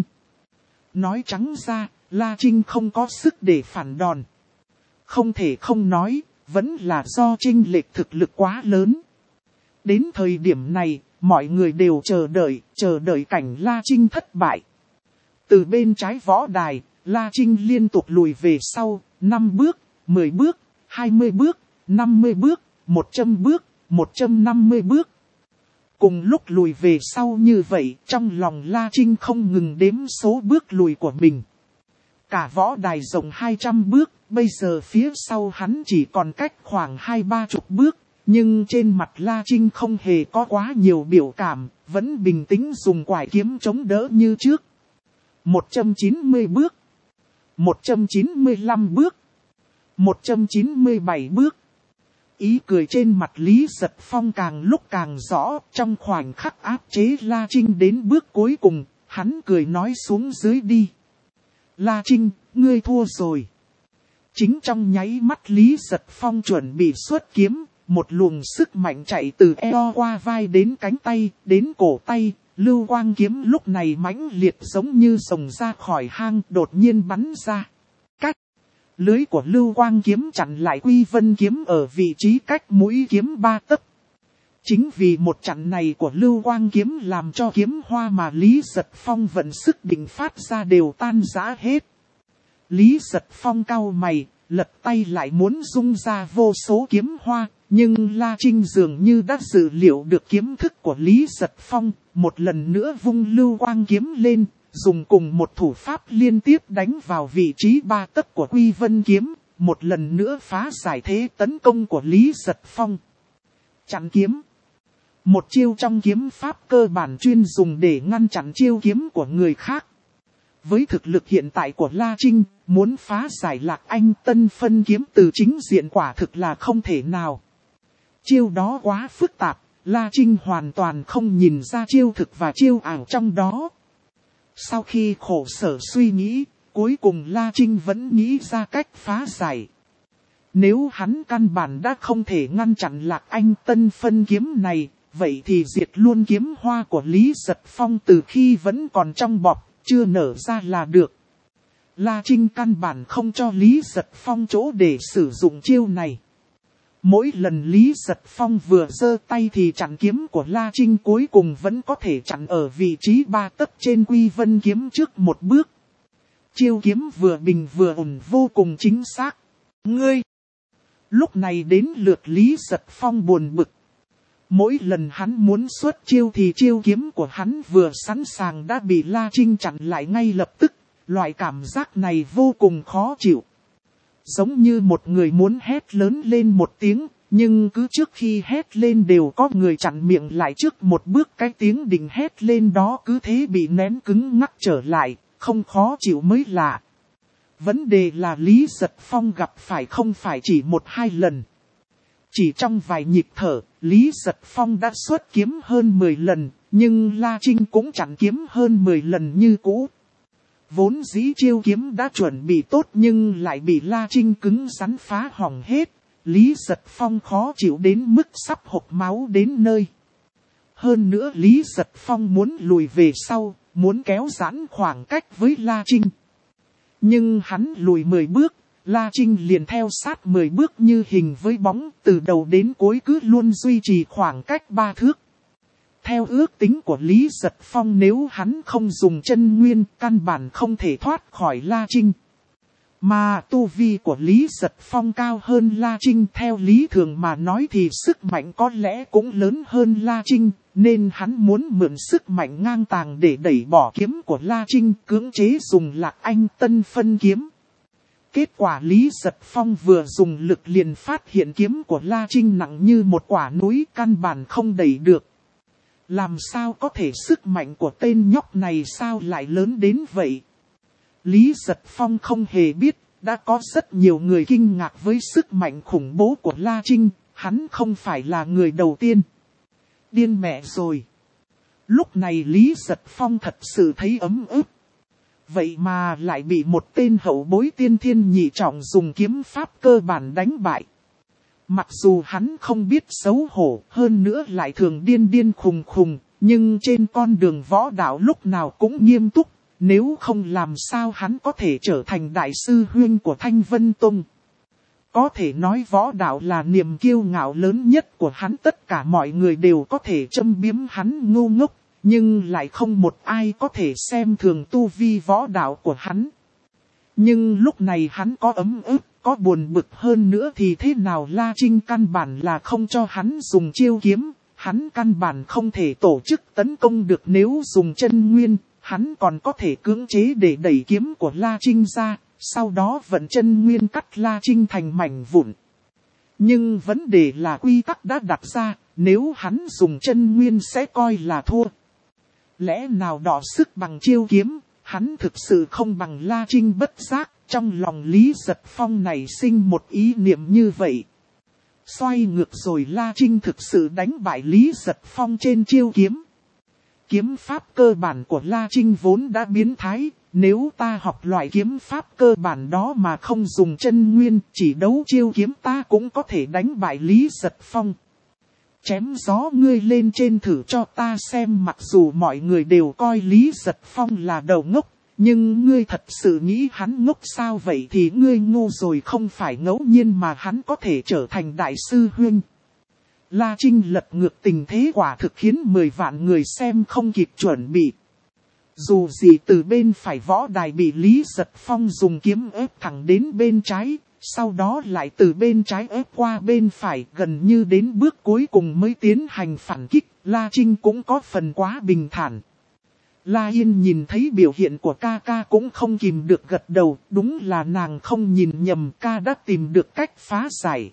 Nói trắng ra, La Trinh không có sức để phản đòn. Không thể không nói, vẫn là do chênh lệch thực lực quá lớn. Đến thời điểm này, mọi người đều chờ đợi, chờ đợi cảnh La Trinh thất bại. Từ bên trái võ đài, La Trinh liên tục lùi về sau, năm bước, mười bước, hai mươi bước, năm mươi bước, một trăm bước, một trăm năm mươi bước. Cùng lúc lùi về sau như vậy, trong lòng La Trinh không ngừng đếm số bước lùi của mình. Cả võ đài rộng hai trăm bước, bây giờ phía sau hắn chỉ còn cách khoảng hai ba chục bước. Nhưng trên mặt La Trinh không hề có quá nhiều biểu cảm, vẫn bình tĩnh dùng quải kiếm chống đỡ như trước. một trăm chín mươi bước, một trăm chín mươi lăm bước, một trăm chín mươi bảy bước. Ý cười trên mặt Lý Giật Phong càng lúc càng rõ, trong khoảnh khắc áp chế La Trinh đến bước cuối cùng, hắn cười nói xuống dưới đi. La Trinh, ngươi thua rồi. Chính trong nháy mắt Lý Giật Phong chuẩn bị xuất kiếm, một luồng sức mạnh chạy từ eo qua vai đến cánh tay, đến cổ tay, lưu quang kiếm lúc này mãnh liệt giống như rồng ra khỏi hang đột nhiên bắn ra. Cách lưới của lưu quang kiếm chặn lại Quy Vân kiếm ở vị trí cách mũi kiếm ba tấc. Chính vì một chặn này của lưu quang kiếm làm cho kiếm hoa mà Lý Giật Phong vận sức định phát ra đều tan rã hết. Lý Giật Phong cau mày, lật tay lại muốn dung ra vô số kiếm hoa, nhưng La Trinh dường như đã dự liệu được kiếm thức của Lý Giật Phong, một lần nữa vung lưu quang kiếm lên, dùng cùng một thủ pháp liên tiếp đánh vào vị trí ba tấc của Quy Vân kiếm, một lần nữa phá giải thế tấn công của Lý Giật Phong. Chặn kiếm. Một chiêu trong kiếm pháp cơ bản chuyên dùng để ngăn chặn chiêu kiếm của người khác. Với thực lực hiện tại của La Trinh, muốn phá giải Lạc Anh Tân phân kiếm từ chính diện quả thực là không thể nào. Chiêu đó quá phức tạp, La Trinh hoàn toàn không nhìn ra chiêu thực và chiêu ảo trong đó. Sau khi khổ sở suy nghĩ, cuối cùng La Trinh vẫn nghĩ ra cách phá giải. Nếu hắn căn bản đã không thể ngăn chặn Lạc Anh Tân phân kiếm này, vậy thì diệt luôn kiếm hoa của Lý Giật Phong từ khi vẫn còn trong bọc, chưa nở ra là được. La Trinh căn bản không cho Lý Giật Phong chỗ để sử dụng chiêu này. Mỗi lần Lý Giật Phong vừa giơ tay thì chặn kiếm của La Trinh cuối cùng vẫn có thể chặn ở vị trí ba tấc trên Quy Vân kiếm trước một bước. Chiêu kiếm vừa bình vừa ổn vô cùng chính xác. Ngươi! Lúc này đến lượt Lý Giật Phong buồn bực. Mỗi lần hắn muốn xuất chiêu thì chiêu kiếm của hắn vừa sẵn sàng đã bị La Trinh chặn lại ngay lập tức. Loại cảm giác này vô cùng khó chịu. Giống như một người muốn hét lớn lên một tiếng, nhưng cứ trước khi hét lên đều có người chặn miệng lại trước một bước, cái tiếng định hét lên đó cứ thế bị nén cứng ngắc trở lại, không khó chịu mới lạ. Vấn đề là Lý Giật Phong gặp phải không phải chỉ một hai lần. Chỉ trong vài nhịp thở, Lý Giật Phong đã xuất kiếm hơn mười lần, nhưng La Trinh cũng chặn kiếm hơn mười lần như cũ. Vốn dĩ chiêu kiếm đã chuẩn bị tốt nhưng lại bị La Trinh cứng rắn phá hỏng hết. Lý Giật Phong khó chịu đến mức sắp hộc máu đến nơi. Hơn nữa Lý Giật Phong muốn lùi về sau, muốn kéo giãn khoảng cách với La Trinh. Nhưng hắn lùi mười bước, La Trinh liền theo sát mười bước như hình với bóng, từ đầu đến cuối cứ luôn duy trì khoảng cách ba thước. Theo ước tính của Lý Giật Phong, nếu hắn không dùng chân nguyên, căn bản không thể thoát khỏi La Trinh. Mà tu vi của Lý Giật Phong cao hơn La Trinh, theo lý thường mà nói thì sức mạnh có lẽ cũng lớn hơn La Trinh, nên hắn muốn mượn sức mạnh ngang tàng để đẩy bỏ kiếm của La Trinh, cưỡng chế dùng Lạc Anh Tân phân kiếm. Kết quả Lý Giật Phong vừa dùng lực liền phát hiện kiếm của La Trinh nặng như một quả núi, căn bản không đẩy được. Làm sao có thể sức mạnh của tên nhóc này sao lại lớn đến vậy? Lý Giật Phong không hề biết, đã có rất nhiều người kinh ngạc với sức mạnh khủng bố của La Trinh, hắn không phải là người đầu tiên. Điên mẹ rồi! Lúc này Lý Giật Phong thật sự thấy ấm ức. Vậy mà lại bị một tên hậu bối tiên thiên nhị trọng dùng kiếm pháp cơ bản đánh bại. Mặc dù hắn không biết xấu hổ, hơn nữa lại thường điên điên khùng khùng, nhưng trên con đường võ đạo lúc nào cũng nghiêm túc, nếu không làm sao hắn có thể trở thành đại sư huynh của Thanh Vân Tông. Có thể nói võ đạo là niềm kiêu ngạo lớn nhất của hắn, tất cả mọi người đều có thể châm biếm hắn ngu ngốc, nhưng lại không một ai có thể xem thường tu vi võ đạo của hắn. Nhưng lúc này hắn có ấm ức, có buồn bực hơn nữa thì thế nào La Trinh căn bản là không cho hắn dùng chiêu kiếm, hắn căn bản không thể tổ chức tấn công được, nếu dùng chân nguyên, hắn còn có thể cưỡng chế để đẩy kiếm của La Trinh ra, sau đó vận chân nguyên cắt La Trinh thành mảnh vụn. Nhưng vấn đề là quy tắc đã đặt ra, nếu hắn dùng chân nguyên sẽ coi là thua. Lẽ nào đọ sức bằng chiêu kiếm, hắn thực sự không bằng La Trinh. Bất giác, trong lòng Lý Giật Phong này sinh một ý niệm như vậy. Xoay ngược rồi La Trinh thực sự đánh bại Lý Giật Phong trên chiêu kiếm. Kiếm pháp cơ bản của La Trinh vốn đã biến thái, nếu ta học loại kiếm pháp cơ bản đó mà không dùng chân nguyên, chỉ đấu chiêu kiếm ta cũng có thể đánh bại Lý Giật Phong. Chém gió ngươi lên trên thử cho ta xem, mặc dù mọi người đều coi Lý Giật Phong là đầu ngốc, nhưng ngươi thật sự nghĩ hắn ngốc sao? Vậy thì ngươi ngu rồi, không phải ngẫu nhiên mà hắn có thể trở thành đại sư huynh. La Trinh lật ngược tình thế quả thực khiến mười vạn người xem không kịp chuẩn bị. Dù gì từ bên phải võ đài bị Lý Giật Phong dùng kiếm ép thẳng đến bên trái, sau đó lại từ bên trái ép qua bên phải, gần như đến bước cuối cùng mới tiến hành phản kích. La Trinh cũng có phần quá bình thản. La Yên nhìn thấy biểu hiện của ca ca cũng không kìm được gật đầu, đúng là nàng không nhìn nhầm, ca đã tìm được cách phá giải.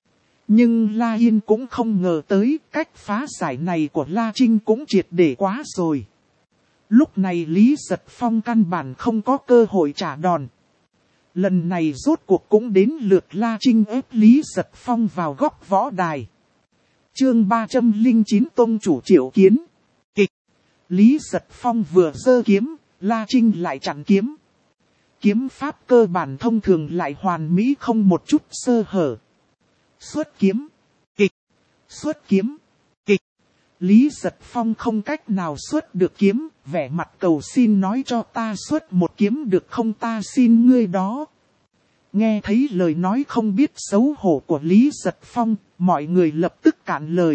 Nhưng La Yên cũng không ngờ tới cách phá giải này của La Trinh cũng triệt để quá rồi. Lúc này Lý Giật Phong căn bản không có cơ hội trả đòn. Lần này rốt cuộc cũng đến lượt La Trinh ép Lý Giật Phong vào góc võ đài. Chương ba trăm lẻ chín Tông chủ triệu kiến. Kịch. Lý Giật Phong vừa giơ kiếm, La Trinh lại chặn kiếm. Kiếm pháp cơ bản thông thường lại hoàn mỹ không một chút sơ hở. Xuất kiếm. Kịch. Xuất kiếm. Kịch. Lý Giật Phong không cách nào xuất được kiếm, vẻ mặt cầu xin nói cho ta xuất một kiếm được không, ta xin ngươi đó. Nghe thấy lời nói không biết xấu hổ của Lý Giật Phong, mọi người lập tức cản lời.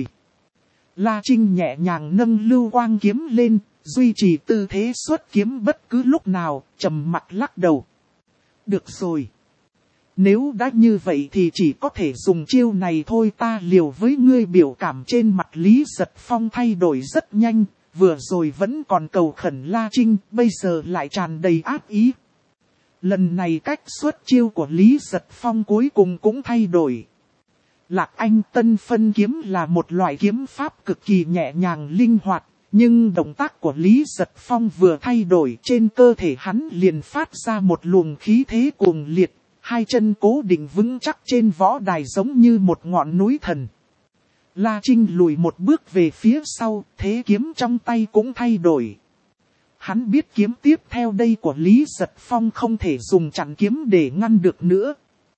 La Trinh nhẹ nhàng nâng lưu quang kiếm lên, duy trì tư thế xuất kiếm bất cứ lúc nào, trầm mặt lắc đầu. Được rồi. Nếu đã như vậy thì chỉ có thể dùng chiêu này thôi, ta liều với ngươi. Biểu cảm trên mặt Lý Giật Phong thay đổi rất nhanh, vừa rồi vẫn còn cầu khẩn La Trinh, bây giờ lại tràn đầy ác ý. Lần này cách xuất chiêu của Lý Giật Phong cuối cùng cũng thay đổi. Lạc Anh Tân Phân kiếm là một loại kiếm pháp cực kỳ nhẹ nhàng linh hoạt, nhưng động tác của Lý Giật Phong vừa thay đổi, trên cơ thể hắn liền phát ra một luồng khí thế cuồng liệt. Hai chân cố định vững chắc trên võ đài giống như một ngọn núi thần. La Trinh lùi một bước về phía sau, thế kiếm trong tay cũng thay đổi. Hắn biết kiếm tiếp theo đây của Lý Giật Phong không thể dùng chặn kiếm để ngăn được nữa.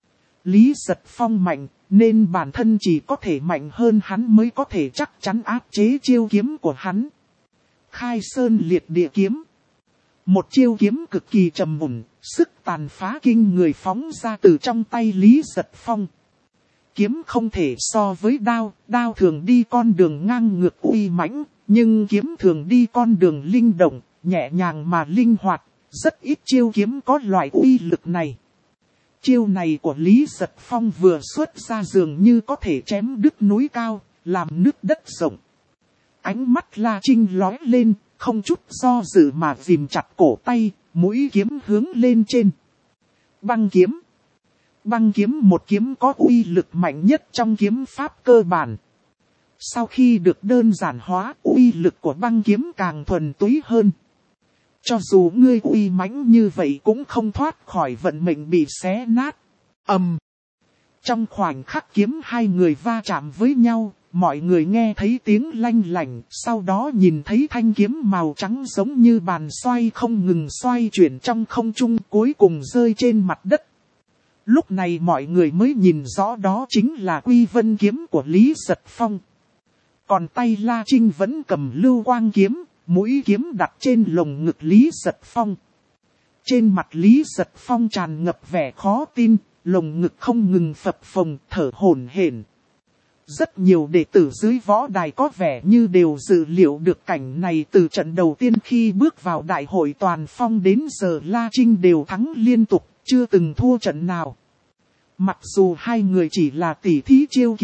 Lý Giật Phong mạnh, nên bản thân chỉ có thể mạnh hơn hắn mới có thể chắc chắn áp chế chiêu kiếm của hắn. Khai Sơn Liệt Địa Kiếm. Một chiêu kiếm cực kỳ trầm mùn, sức tàn phá kinh người phóng ra từ trong tay Lý Giật Phong. Kiếm không thể so với đao, đao thường đi con đường ngang ngược uy mãnh, nhưng kiếm thường đi con đường linh động, nhẹ nhàng mà linh hoạt, rất ít chiêu kiếm có loại uy lực này. Chiêu này của Lý Giật Phong vừa xuất ra dường như có thể chém đứt núi cao, làm nứt đất rộng. Ánh mắt La Trinh lóe lên, không chút do dự mà ghìm chặt cổ tay, mũi kiếm hướng lên trên. Băng kiếm. Băng kiếm một kiếm có uy lực mạnh nhất trong kiếm pháp cơ bản. Sau khi được đơn giản hóa, uy lực của băng kiếm càng thuần túy hơn. Cho dù ngươi uy mãnh như vậy cũng không thoát khỏi vận mệnh bị xé nát. Ầm. Trong khoảnh khắc kiếm hai người va chạm với nhau, mọi người nghe thấy tiếng lanh lảnh, sau đó nhìn thấy thanh kiếm màu trắng giống như bàn xoay không ngừng xoay chuyển trong không trung, cuối cùng rơi trên mặt đất. Lúc này mọi người mới nhìn rõ đó chính là Quy Vân kiếm của Lý Giật Phong. Còn tay La Trinh vẫn cầm lưu quang kiếm, mũi kiếm đặt trên lồng ngực Lý Giật Phong. Trên mặt Lý Giật Phong tràn ngập vẻ khó tin, lồng ngực không ngừng phập phồng, thở hổn hển. Rất nhiều đệ tử dưới võ đài có vẻ như đều dự liệu được cảnh này từ trận đầu tiên khi bước vào đại hội toàn phong đến giờ La Trinh đều thắng liên tục, chưa từng thua trận nào. Mặc dù hai người chỉ là tỷ thí chiêu kiếm,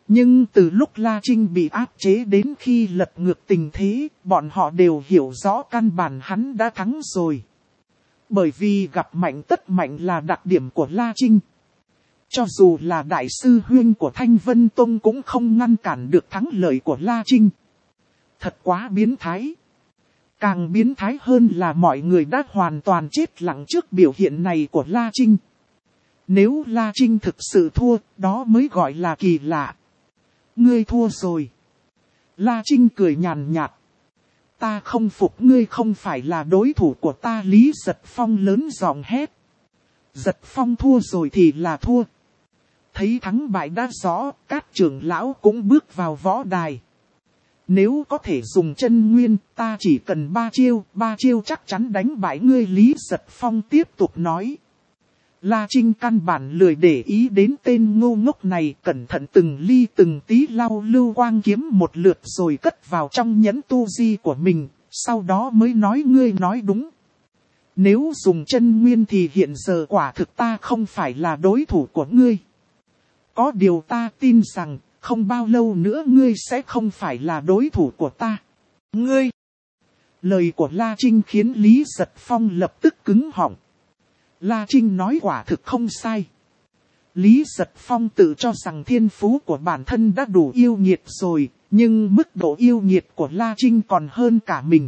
Nhưng từ lúc La Trinh bị áp chế đến khi lật ngược tình thế, bọn họ đều hiểu rõ căn bản hắn đã thắng rồi. Bởi vì gặp mạnh tất mạnh là đặc điểm của La Trinh. Cho dù là đại sư huynh của Thanh Vân Tông cũng không ngăn cản được thắng lợi của La Trinh. Thật quá biến thái. Càng biến thái hơn là mọi người đã hoàn toàn chết lặng trước biểu hiện này của La Trinh. Nếu La Trinh thực sự thua, đó mới gọi là kỳ lạ. Ngươi thua rồi. La Trinh cười nhàn nhạt. Ta không phục ngươi không phải là đối thủ của ta. Lý Giật Phong lớn giọng hét. Giật Phong thua rồi thì là thua. Thấy thắng bại đã rõ, các trưởng lão cũng bước vào võ đài. Nếu có thể dùng chân nguyên, ta chỉ cần ba chiêu, ba chiêu chắc chắn đánh bại ngươi. Lý Giật Phong tiếp tục nói. La Trinh căn bản lười để ý đến tên ngu ngốc này, cẩn thận từng ly từng tí lau lưu quang kiếm một lượt rồi cất vào trong nhẫn tu di của mình, sau đó mới nói ngươi nói đúng. Nếu dùng chân nguyên thì hiện giờ quả thực ta không phải là đối thủ của ngươi. Có điều ta tin rằng, không bao lâu nữa ngươi sẽ không phải là đối thủ của ta. Ngươi! Lời của La Trinh khiến Lý Giật Phong lập tức cứng họng. La Trinh nói quả thực không sai. Lý Giật Phong tự cho rằng thiên phú của bản thân đã đủ yêu nghiệt rồi, nhưng mức độ yêu nghiệt của La Trinh còn hơn cả mình.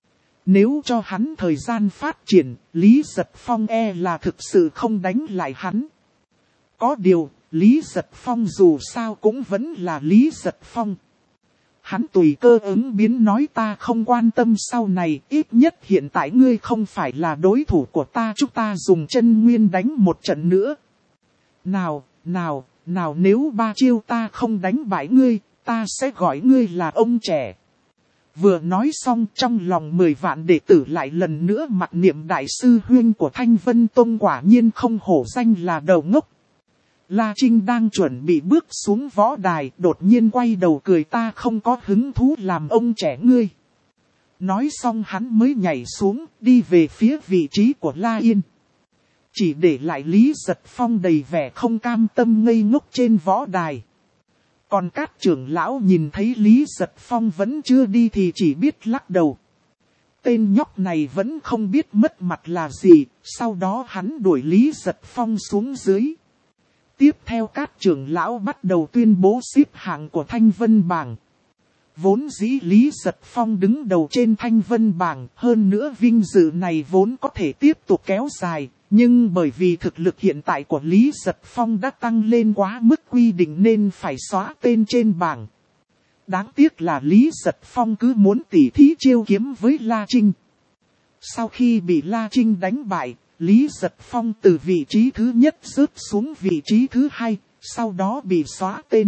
Nếu cho hắn thời gian phát triển, Lý Giật Phong e là thực sự không đánh lại hắn. Có điều, Lý Giật Phong dù sao cũng vẫn là Lý Giật Phong. Hắn tùy cơ ứng biến nói ta không quan tâm sau này, ít nhất hiện tại ngươi không phải là đối thủ của ta, chúng ta dùng chân nguyên đánh một trận nữa. Nào, nào, nào nếu ba chiêu ta không đánh bại ngươi, ta sẽ gọi ngươi là ông trẻ. Vừa nói xong trong lòng mười vạn đệ tử lại lần nữa mặc niệm đại sư huynh của Thanh Vân Tông quả nhiên không hổ danh là đầu ngốc. La Trinh đang chuẩn bị bước xuống võ đài, đột nhiên quay đầu cười ta không có hứng thú làm ông trẻ ngươi. Nói xong hắn mới nhảy xuống, đi về phía vị trí của La Yên. Chỉ để lại Lý Giật Phong đầy vẻ không cam tâm ngây ngốc trên võ đài. Còn các trưởng lão nhìn thấy Lý Giật Phong vẫn chưa đi thì chỉ biết lắc đầu. Tên nhóc này vẫn không biết mất mặt là gì, sau đó hắn đuổi Lý Giật Phong xuống dưới. Tiếp theo các trưởng lão bắt đầu tuyên bố xếp hạng của Thanh Vân bảng. Vốn dĩ Lý Giật Phong đứng đầu trên Thanh Vân bảng, hơn nữa vinh dự này vốn có thể tiếp tục kéo dài, nhưng bởi vì thực lực hiện tại của Lý Giật Phong đã tăng lên quá mức quy định nên phải xóa tên trên bảng. Đáng tiếc là Lý Giật Phong cứ muốn tỉ thí chiêu kiếm với La Trinh. Sau khi bị La Trinh đánh bại, Lý Giật Phong từ vị trí thứ nhất rớt xuống vị trí thứ hai, sau đó bị xóa tên.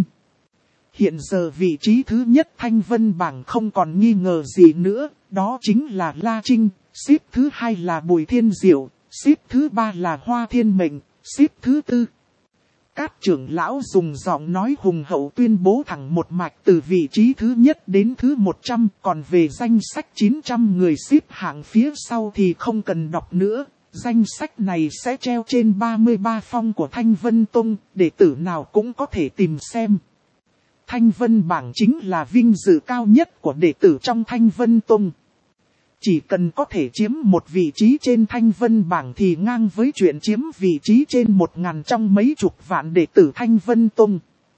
Hiện giờ vị trí thứ nhất Thanh Vân bảng không còn nghi ngờ gì nữa, đó chính là La Trinh, xếp thứ hai là Bùi Thiên Diệu, xếp thứ ba là Hoa Thiên Mệnh, xếp thứ tư. Các trưởng lão dùng giọng nói hùng hậu tuyên bố thẳng một mạch từ vị trí thứ nhất đến thứ một trăm, còn về danh sách chín trăm người xếp hạng phía sau thì không cần đọc nữa. Danh sách này sẽ treo trên ba mươi ba phong của Thanh Vân Tông, đệ tử nào cũng có thể tìm xem. Thanh Vân bảng chính là vinh dự cao nhất của đệ tử trong Thanh Vân Tông. Chỉ cần có thể chiếm một vị trí trên Thanh Vân bảng thì ngang với chuyện chiếm vị trí trên một ngàn trong mấy chục vạn đệ tử Thanh Vân Tông.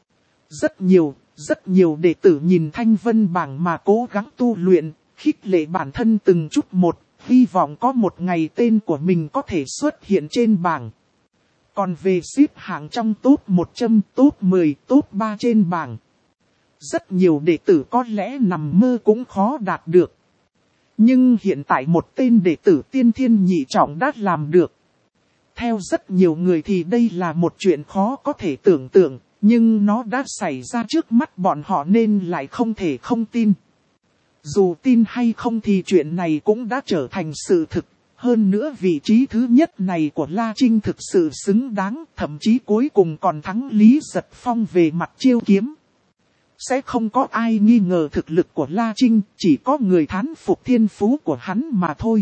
Rất nhiều, rất nhiều đệ tử nhìn Thanh Vân bảng mà cố gắng tu luyện, khích lệ bản thân từng chút một. Hy vọng có một ngày tên của mình có thể xuất hiện trên bảng. Còn về xếp hạng trong top một trăm, top mười, top ba trên bảng. Rất nhiều đệ tử có lẽ nằm mơ cũng khó đạt được. Nhưng hiện tại một tên đệ tử tiên thiên nhị trọng đã làm được. Theo rất nhiều người thì đây là một chuyện khó có thể tưởng tượng, nhưng nó đã xảy ra trước mắt bọn họ nên lại không thể không tin. Dù tin hay không thì chuyện này cũng đã trở thành sự thực. Hơn nữa vị trí thứ nhất này của La Trinh thực sự xứng đáng, thậm chí cuối cùng còn thắng Lý Giật Phong về mặt chiêu kiếm. Sẽ không có ai nghi ngờ thực lực của La Trinh, chỉ có người thán phục thiên phú của hắn mà thôi.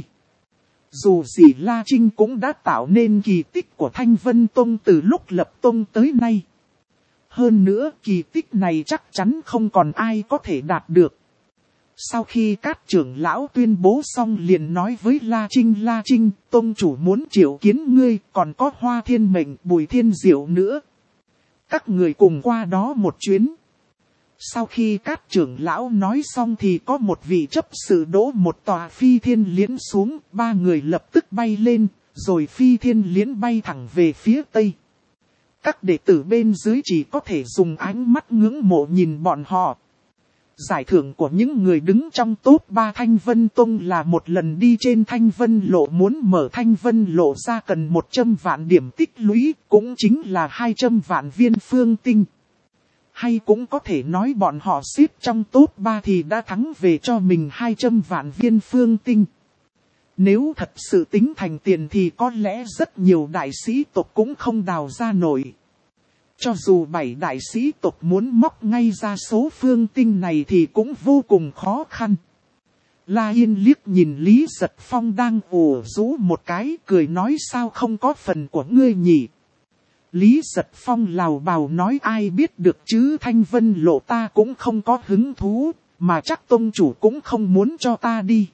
Dù gì La Trinh cũng đã tạo nên kỳ tích của Thanh Vân Tông từ lúc lập tông tới nay. Hơn nữa kỳ tích này chắc chắn không còn ai có thể đạt được. Sau khi các trưởng lão tuyên bố xong liền nói với La Trinh: La Trinh, tông chủ muốn triệu kiến ngươi, còn có Hoa Thiên Mệnh, Bùi Thiên Diệu nữa. Các người cùng qua đó một chuyến. Sau khi các trưởng lão nói xong thì có một vị chấp sự đỗ một tòa phi thiên liễn xuống, ba người lập tức bay lên, rồi phi thiên liễn bay thẳng về phía tây. Các đệ tử bên dưới chỉ có thể dùng ánh mắt ngưỡng mộ nhìn bọn họ. Giải thưởng của những người đứng trong top ba Thanh Vân Tông là một lần đi trên Thanh Vân Lộ, muốn mở Thanh Vân Lộ ra cần một trăm vạn điểm tích lũy, cũng chính là hai trăm vạn viên phương tinh. Hay cũng có thể nói bọn họ xếp trong top ba thì đã thắng về cho mình hai trăm vạn viên phương tinh. Nếu thật sự tính thành tiền thì có lẽ rất nhiều đại sĩ tộc cũng không đào ra nổi. Cho dù bảy đại sĩ tộc muốn móc ngay ra số phương tinh này thì cũng vô cùng khó khăn. La Yên liếc nhìn Lý Giật Phong đang ủ rũ một cái, cười nói: sao không có phần của ngươi nhỉ? Lý Giật Phong lào bào nói: ai biết được chứ, Thanh Vân Lộ ta cũng không có hứng thú, mà chắc tông chủ cũng không muốn cho ta đi.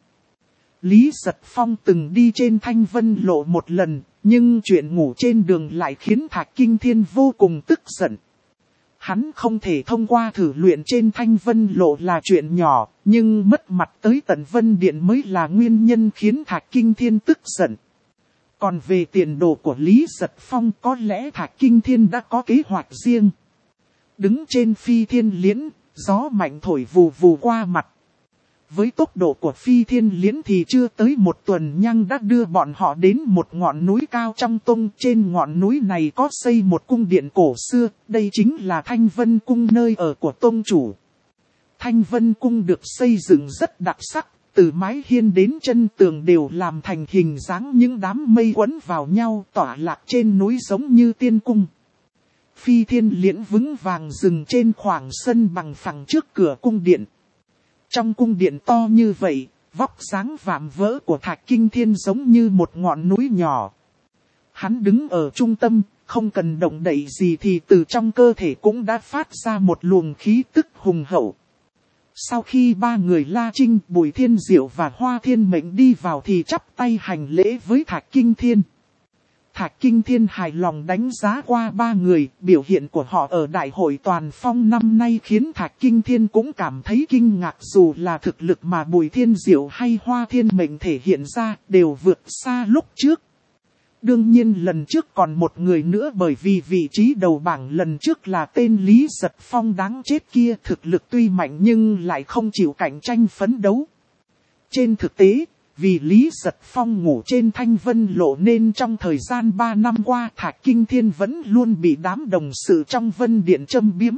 Lý Giật Phong từng đi trên Thanh Vân Lộ một lần, nhưng chuyện ngủ trên đường lại khiến Thạch Kinh Thiên vô cùng tức giận. Hắn không thể thông qua thử luyện trên Thanh Vân Lộ là chuyện nhỏ, nhưng mất mặt tới tận Vân Điện mới là nguyên nhân khiến Thạch Kinh Thiên tức giận. Còn về tiền đồ của Lý Giật Phong, có lẽ Thạch Kinh Thiên đã có kế hoạch riêng. Đứng trên phi thiên liễn, gió mạnh thổi vù vù qua mặt. Với tốc độ của phi thiên liễn thì chưa tới một tuần nhăng đã đưa bọn họ đến một ngọn núi cao trong tông. Trên ngọn núi này có xây một cung điện cổ xưa, đây chính là Thanh Vân Cung, nơi ở của tông chủ. Thanh Vân Cung được xây dựng rất đặc sắc, từ mái hiên đến chân tường đều làm thành hình dáng những đám mây quấn vào nhau tỏa lạc trên núi giống như tiên cung. Phi thiên liễn vững vàng dừng trên khoảng sân bằng phẳng trước cửa cung điện. Trong cung điện to như vậy, vóc dáng vạm vỡ của Thạch Kinh Thiên giống như một ngọn núi nhỏ. Hắn đứng ở trung tâm, không cần động đậy gì thì từ trong cơ thể cũng đã phát ra một luồng khí tức hùng hậu. Sau khi ba người La Trinh, Bùi Thiên Diệu và Hoa Thiên Mệnh đi vào thì chắp tay hành lễ với Thạch Kinh Thiên. Thạch Kinh Thiên hài lòng đánh giá qua ba người, biểu hiện của họ ở Đại hội Toàn Phong năm nay khiến Thạch Kinh Thiên cũng cảm thấy kinh ngạc, dù là thực lực mà Bùi Thiên Diệu hay Hoa Thiên Mệnh thể hiện ra đều vượt xa lúc trước. Đương nhiên lần trước còn một người nữa, bởi vì vị trí đầu bảng lần trước là tên Lý Giật Phong đáng chết kia, thực lực tuy mạnh nhưng lại không chịu cạnh tranh phấn đấu. Trên thực tế, vì Lý Giật Phong ngủ trên Thanh Vân Lộ nên trong thời gian ba năm qua Thạch Kinh Thiên vẫn luôn bị đám đồng sự trong Vân Điện châm biếm.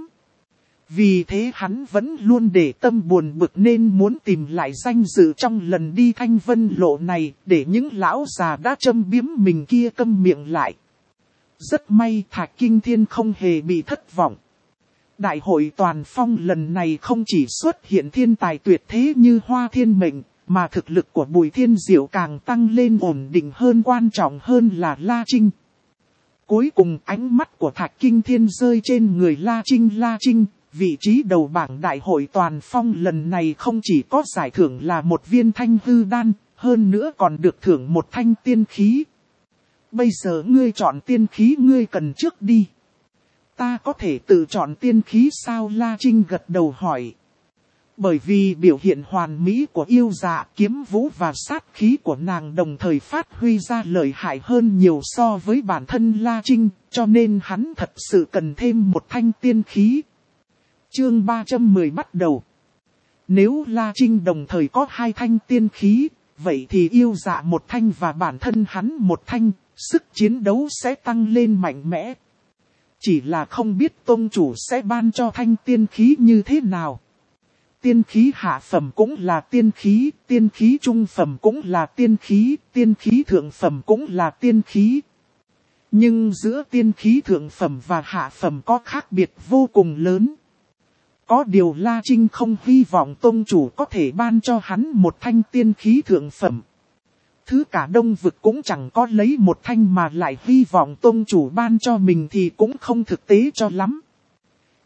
Vì thế hắn vẫn luôn để tâm buồn bực nên muốn tìm lại danh dự trong lần đi Thanh Vân Lộ này, để những lão già đã châm biếm mình kia câm miệng lại. Rất may Thạch Kinh Thiên không hề bị thất vọng. Đại hội Toàn Phong lần này không chỉ xuất hiện thiên tài tuyệt thế như Hoa Thiên Mệnh, mà thực lực của Bùi Thiên Diệu càng tăng lên, ổn định hơn, quan trọng hơn là La Trinh. Cuối cùng ánh mắt của Thạch Kinh Thiên rơi trên người La Trinh. La Trinh, vị trí đầu bảng Đại hội Toàn Phong lần này không chỉ có giải thưởng là một viên thanh hư đan, hơn nữa còn được thưởng một thanh tiên khí. Bây giờ ngươi chọn tiên khí ngươi cần trước đi. Ta có thể tự chọn tiên khí sao? La Trinh gật đầu hỏi. Bởi vì biểu hiện hoàn mỹ của yêu dạ, kiếm vũ và sát khí của nàng đồng thời phát huy ra lợi hại hơn nhiều so với bản thân La Trinh, cho nên hắn thật sự cần thêm một thanh tiên khí. Chương ba trăm mười bắt đầu. Nếu La Trinh đồng thời có hai thanh tiên khí, vậy thì yêu dạ một thanh và bản thân hắn một thanh, sức chiến đấu sẽ tăng lên mạnh mẽ. Chỉ là không biết tông chủ sẽ ban cho thanh tiên khí như thế nào. Tiên khí hạ phẩm cũng là tiên khí, tiên khí trung phẩm cũng là tiên khí, tiên khí thượng phẩm cũng là tiên khí. Nhưng giữa tiên khí thượng phẩm và hạ phẩm có khác biệt vô cùng lớn. Có điều La Trinh không hy vọng tông chủ có thể ban cho hắn một thanh tiên khí thượng phẩm. Thứ cả Đông Vực cũng chẳng có lấy một thanh mà lại hy vọng tông chủ ban cho mình thì cũng không thực tế cho lắm.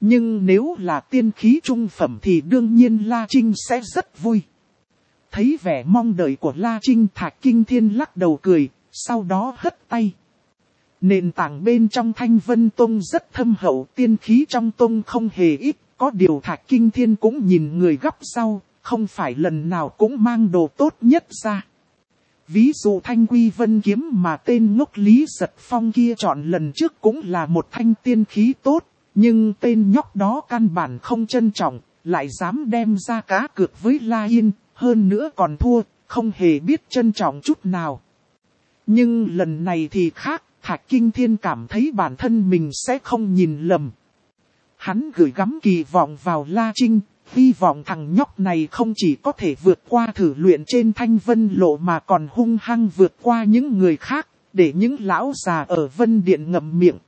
Nhưng nếu là tiên khí trung phẩm thì đương nhiên La Trinh sẽ rất vui. Thấy vẻ mong đợi của La Trinh, Thạch Kinh Thiên lắc đầu cười, sau đó hất tay. Nền tảng bên trong Thanh Vân Tông rất thâm hậu, tiên khí trong tông không hề ít, có điều Thạch Kinh Thiên cũng nhìn người gấp sau, không phải lần nào cũng mang đồ tốt nhất ra. Ví dụ Thanh Quy Vân kiếm mà tên ngốc Lý Giật Phong kia chọn lần trước cũng là một thanh tiên khí tốt, nhưng tên nhóc đó căn bản không trân trọng, lại dám đem ra cá cược với La Yên, hơn nữa còn thua, không hề biết trân trọng chút nào. Nhưng lần này thì khác, Thạch Kinh Thiên cảm thấy bản thân mình sẽ không nhìn lầm. Hắn gửi gắm kỳ vọng vào La Trinh, hy vọng thằng nhóc này không chỉ có thể vượt qua thử luyện trên Thanh Vân Lộ mà còn hung hăng vượt qua những người khác, để những lão già ở Vân Điện ngậm miệng.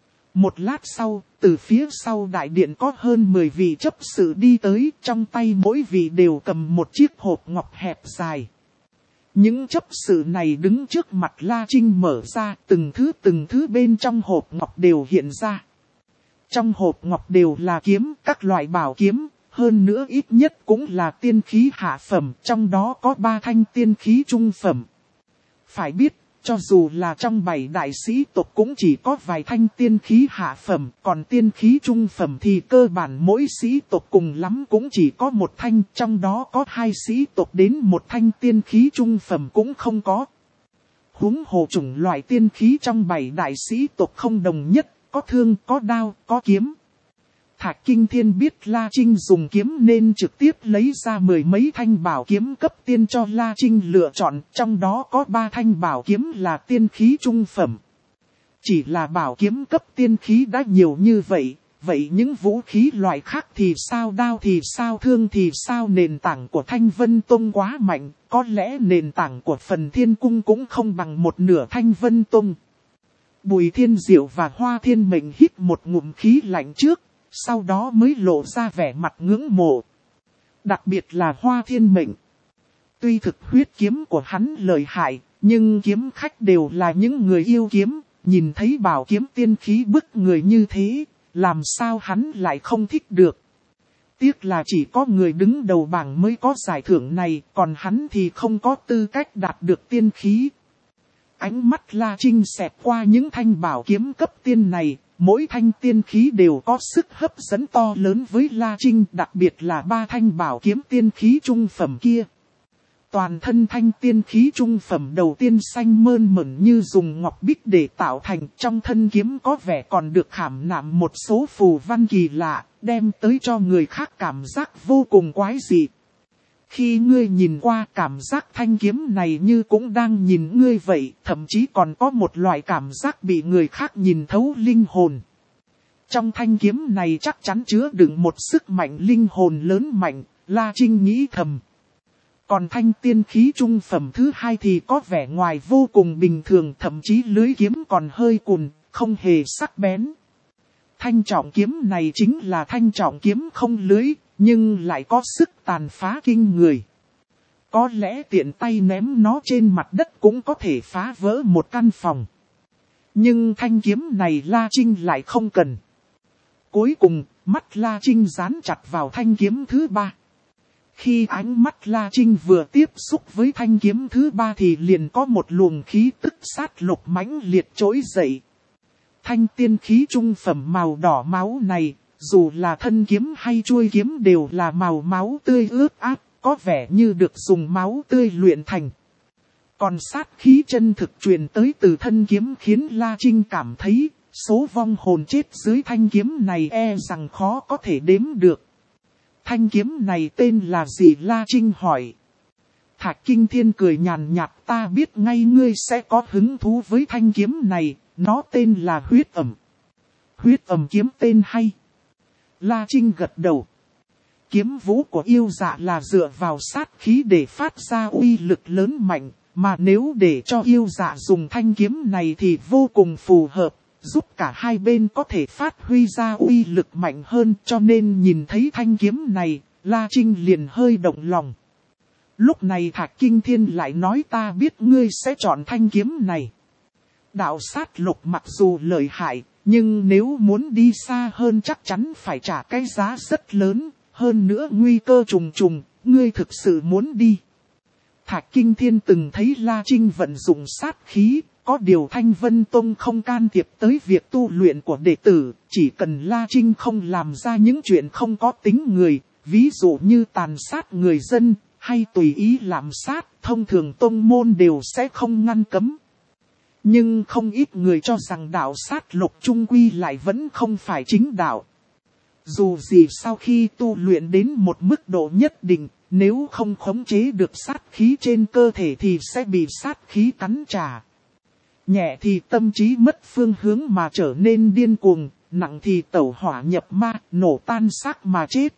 Một lát sau, từ phía sau đại điện có hơn mười vị chấp sự đi tới, trong tay mỗi vị đều cầm một chiếc hộp ngọc hẹp dài. Những chấp sự này đứng trước mặt La Trinh mở ra, từng thứ từng thứ bên trong hộp ngọc đều hiện ra. Trong hộp ngọc đều là kiếm, các loại bảo kiếm, hơn nữa ít nhất cũng là tiên khí hạ phẩm, trong đó có ba thanh tiên khí trung phẩm. Phải biết, cho dù là trong bảy đại sĩ tộc cũng chỉ có vài thanh tiên khí hạ phẩm, còn tiên khí trung phẩm thì cơ bản mỗi sĩ tộc cùng lắm cũng chỉ có một thanh, trong đó có hai sĩ tộc đến một thanh tiên khí trung phẩm cũng không có. Huống hồ chủng loại tiên khí trong bảy đại sĩ tộc không đồng nhất, có thương, có đao, có kiếm. Thạch Kinh Thiên biết La Trinh dùng kiếm nên trực tiếp lấy ra mười mấy thanh bảo kiếm cấp tiên cho La Trinh lựa chọn, trong đó có ba thanh bảo kiếm là tiên khí trung phẩm. Chỉ là bảo kiếm cấp tiên khí đã nhiều như vậy, vậy những vũ khí loại khác thì sao, đao thì sao, thương thì sao? Nền tảng của Thanh Vân Tông quá mạnh, có lẽ nền tảng của Phần Thiên Cung cũng không bằng một nửa Thanh Vân Tông. Bùi Thiên Diệu và Hoa Thiên Mệnh hít một ngụm khí lạnh trước, sau đó mới lộ ra vẻ mặt ngưỡng mộ. Đặc biệt là Hoa Thiên Mệnh. Tuy thực huyết kiếm của hắn lợi hại, nhưng kiếm khách đều là những người yêu kiếm, nhìn thấy bảo kiếm tiên khí bức người như thế, làm sao hắn lại không thích được. Tiếc là chỉ có người đứng đầu bảng mới có giải thưởng này, còn hắn thì không có tư cách đạt được tiên khí. Ánh mắt La Trinh xẹt qua những thanh bảo kiếm cấp tiên này, mỗi thanh tiên khí đều có sức hấp dẫn to lớn với La Trinh, đặc biệt là ba thanh bảo kiếm tiên khí trung phẩm kia. Toàn thân thanh tiên khí trung phẩm đầu tiên xanh mơn mởn như dùng ngọc bích để tạo thành, trong thân kiếm có vẻ còn được khảm nạm một số phù văn kỳ lạ, đem tới cho người khác cảm giác vô cùng quái dị. Khi ngươi nhìn qua, cảm giác thanh kiếm này như cũng đang nhìn ngươi vậy, thậm chí còn có một loại cảm giác bị người khác nhìn thấu linh hồn. Trong thanh kiếm này chắc chắn chứa đựng một sức mạnh linh hồn lớn mạnh, La Trinh nghĩ thầm. Còn thanh tiên khí trung phẩm thứ hai thì có vẻ ngoài vô cùng bình thường, thậm chí lưới kiếm còn hơi cùn, không hề sắc bén. Thanh trọng kiếm này chính là thanh trọng kiếm không lưới, nhưng lại có sức tàn phá kinh người. Có lẽ tiện tay ném nó trên mặt đất cũng có thể phá vỡ một căn phòng. Nhưng thanh kiếm này La Trinh lại không cần. Cuối cùng, mắt La Trinh dán chặt vào thanh kiếm thứ ba. Khi ánh mắt La Trinh vừa tiếp xúc với thanh kiếm thứ ba thì liền có một luồng khí tức sát lục mãnh liệt trỗi dậy. Thanh tiên khí trung phẩm màu đỏ máu này, dù là thân kiếm hay chuôi kiếm đều là màu máu tươi ướt át, có vẻ như được dùng máu tươi luyện thành. Còn sát khí chân thực truyền tới từ thân kiếm khiến La Trinh cảm thấy, số vong hồn chết dưới thanh kiếm này e rằng khó có thể đếm được. Thanh kiếm này tên là gì? La Trinh hỏi. Thạch Kinh Thiên cười nhàn nhạt, ta biết ngay ngươi sẽ có hứng thú với thanh kiếm này, nó tên là huyết ẩm. Huyết ẩm kiếm tên hay. La Trinh gật đầu. Kiếm vũ của yêu dạ là dựa vào sát khí để phát ra uy lực lớn mạnh, mà nếu để cho yêu dạ dùng thanh kiếm này thì vô cùng phù hợp, giúp cả hai bên có thể phát huy ra uy lực mạnh hơn, cho nên nhìn thấy thanh kiếm này, La Trinh liền hơi động lòng. Lúc này Thạch Kinh Thiên lại nói, ta biết ngươi sẽ chọn thanh kiếm này. Đạo sát lục mặc dù lợi hại, Nhưng nếu muốn đi xa hơn chắc chắn phải trả cái giá rất lớn, hơn nữa nguy cơ trùng trùng, ngươi thực sự muốn đi. Thạch Kinh Thiên từng thấy La Trinh vận dụng sát khí, có điều Thanh Vân Tông không can thiệp tới việc tu luyện của đệ tử, chỉ cần La Trinh không làm ra những chuyện không có tính người, ví dụ như tàn sát người dân, hay tùy ý lạm sát, thông thường tông môn đều sẽ không ngăn cấm. Nhưng không ít người cho rằng đạo sát lục chung quy lại vẫn không phải chính đạo. Dù gì sau khi tu luyện đến một mức độ nhất định, nếu không khống chế được sát khí trên cơ thể thì sẽ bị sát khí cắn trả. Nhẹ thì tâm trí mất phương hướng mà trở nên điên cuồng, nặng thì tẩu hỏa nhập ma, nổ tan xác mà chết.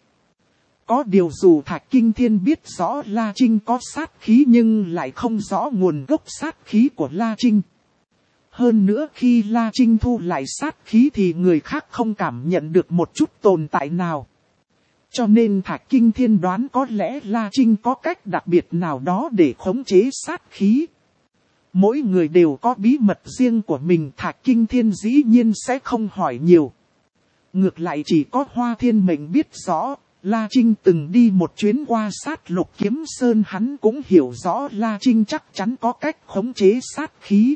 Có điều dù Thạch Kinh Thiên biết rõ La Trinh có sát khí nhưng lại không rõ nguồn gốc sát khí của La Trinh. Hơn nữa khi La Trinh thu lại sát khí thì người khác không cảm nhận được một chút tồn tại nào. Cho nên Thạch Kinh Thiên đoán có lẽ La Trinh có cách đặc biệt nào đó để khống chế sát khí. Mỗi người đều có bí mật riêng của mình, Thạch Kinh Thiên dĩ nhiên sẽ không hỏi nhiều. Ngược lại chỉ có Hoa Thiên Mệnh biết rõ, La Trinh từng đi một chuyến qua sát Lục Kiếm Sơn, hắn cũng hiểu rõ La Trinh chắc chắn có cách khống chế sát khí.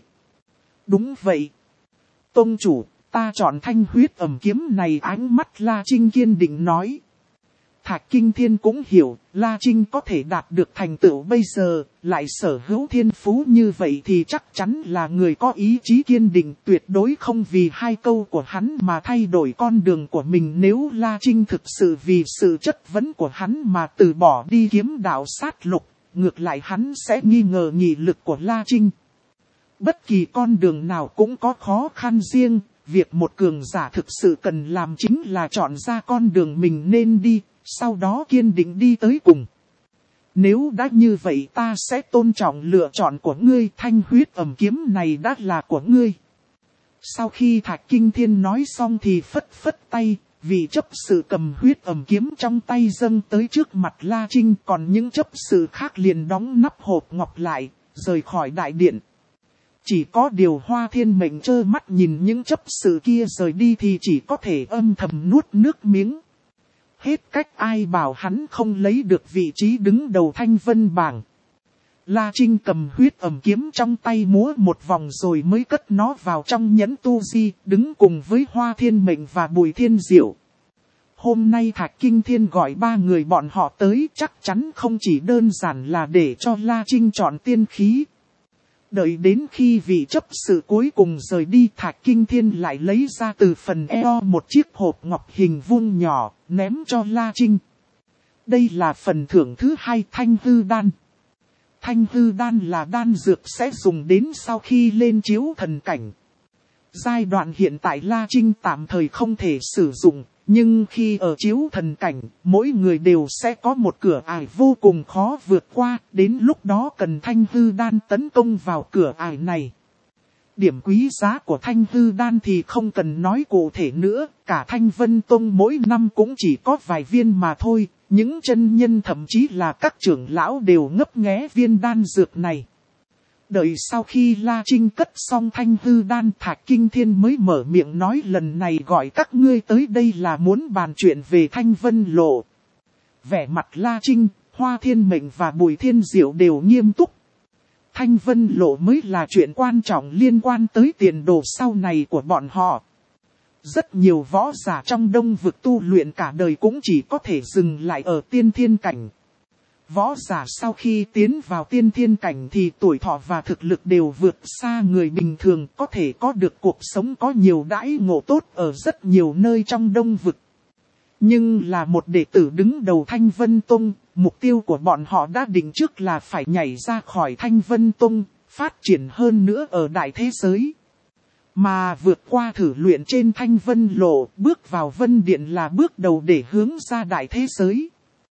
Đúng vậy. Tông chủ, ta chọn thanh huyết ẩm kiếm này, ánh mắt La Trinh kiên định nói. Thạch Kinh Thiên cũng hiểu, La Trinh có thể đạt được thành tựu bây giờ, lại sở hữu thiên phú như vậy thì chắc chắn là người có ý chí kiên định, tuyệt đối không vì hai câu của hắn mà thay đổi con đường của mình. Nếu La Trinh thực sự vì sự chất vấn của hắn mà từ bỏ đi kiếm đạo sát lục, ngược lại hắn sẽ nghi ngờ nghị lực của La Trinh. Bất kỳ con đường nào cũng có khó khăn riêng, việc một cường giả thực sự cần làm chính là chọn ra con đường mình nên đi, sau đó kiên định đi tới cùng. Nếu đã như vậy ta sẽ tôn trọng lựa chọn của ngươi, thanh huyết ẩm kiếm này đã là của ngươi. Sau khi Thạch Kinh Thiên nói xong thì phất phất tay, vị chấp sự cầm huyết ẩm kiếm trong tay dâng tới trước mặt La Trinh, còn những chấp sự khác liền đóng nắp hộp ngọc lại, rời khỏi đại điện. Chỉ có điều Hoa Thiên Mệnh trơ mắt nhìn những chấp sự kia rời đi thì chỉ có thể âm thầm nuốt nước miếng. Hết cách ai bảo hắn không lấy được vị trí đứng đầu thanh vân bảng. La Trinh cầm huyết ẩm kiếm trong tay múa một vòng rồi mới cất nó vào trong nhẫn tu di, đứng cùng với Hoa Thiên Mệnh và Bùi Thiên Diệu. Hôm nay Thạch Kinh Thiên gọi ba người bọn họ tới chắc chắn không chỉ đơn giản là để cho La Trinh chọn tiên khí. Đợi đến khi vị chấp sự cuối cùng rời đi, Thạch Kinh Thiên lại lấy ra từ phần eo một chiếc hộp ngọc hình vuông nhỏ, ném cho La Trinh. Đây là phần thưởng thứ hai, thanh hư đan. Thanh hư đan là đan dược sẽ dùng đến sau khi lên chiếu thần cảnh. Giai đoạn hiện tại La Trinh tạm thời không thể sử dụng, nhưng khi ở chiếu thần cảnh, mỗi người đều sẽ có một cửa ải vô cùng khó vượt qua, đến lúc đó cần thanh hư đan tấn công vào cửa ải này. Điểm quý giá của thanh hư đan thì không cần nói cụ thể nữa, cả Thanh Vân Tông mỗi năm cũng chỉ có vài viên mà thôi, những chân nhân thậm chí là các trưởng lão đều ngấp nghé viên đan dược này. Đợi sau khi La Trinh cất xong thanh hư đan, Thạch Kinh Thiên mới mở miệng nói lần này gọi các ngươi tới đây là muốn bàn chuyện về Thanh Vân Lộ. Vẻ mặt La Trinh, Hoa Thiên Mệnh và Bùi Thiên Diệu đều nghiêm túc. Thanh Vân Lộ mới là chuyện quan trọng liên quan tới tiền đồ sau này của bọn họ. Rất nhiều võ giả trong Đông vực tu luyện cả đời cũng chỉ có thể dừng lại ở tiên thiên cảnh. Võ giả sau khi tiến vào tiên thiên cảnh thì tuổi thọ và thực lực đều vượt xa người bình thường, có thể có được cuộc sống có nhiều đãi ngộ tốt ở rất nhiều nơi trong Đông vực. Nhưng là một đệ tử đứng đầu Thanh Vân Tông, mục tiêu của bọn họ đã định trước là phải nhảy ra khỏi Thanh Vân Tông, phát triển hơn nữa ở đại thế giới. Mà vượt qua thử luyện trên Thanh Vân Lộ, bước vào Vân Điện là bước đầu để hướng ra đại thế giới.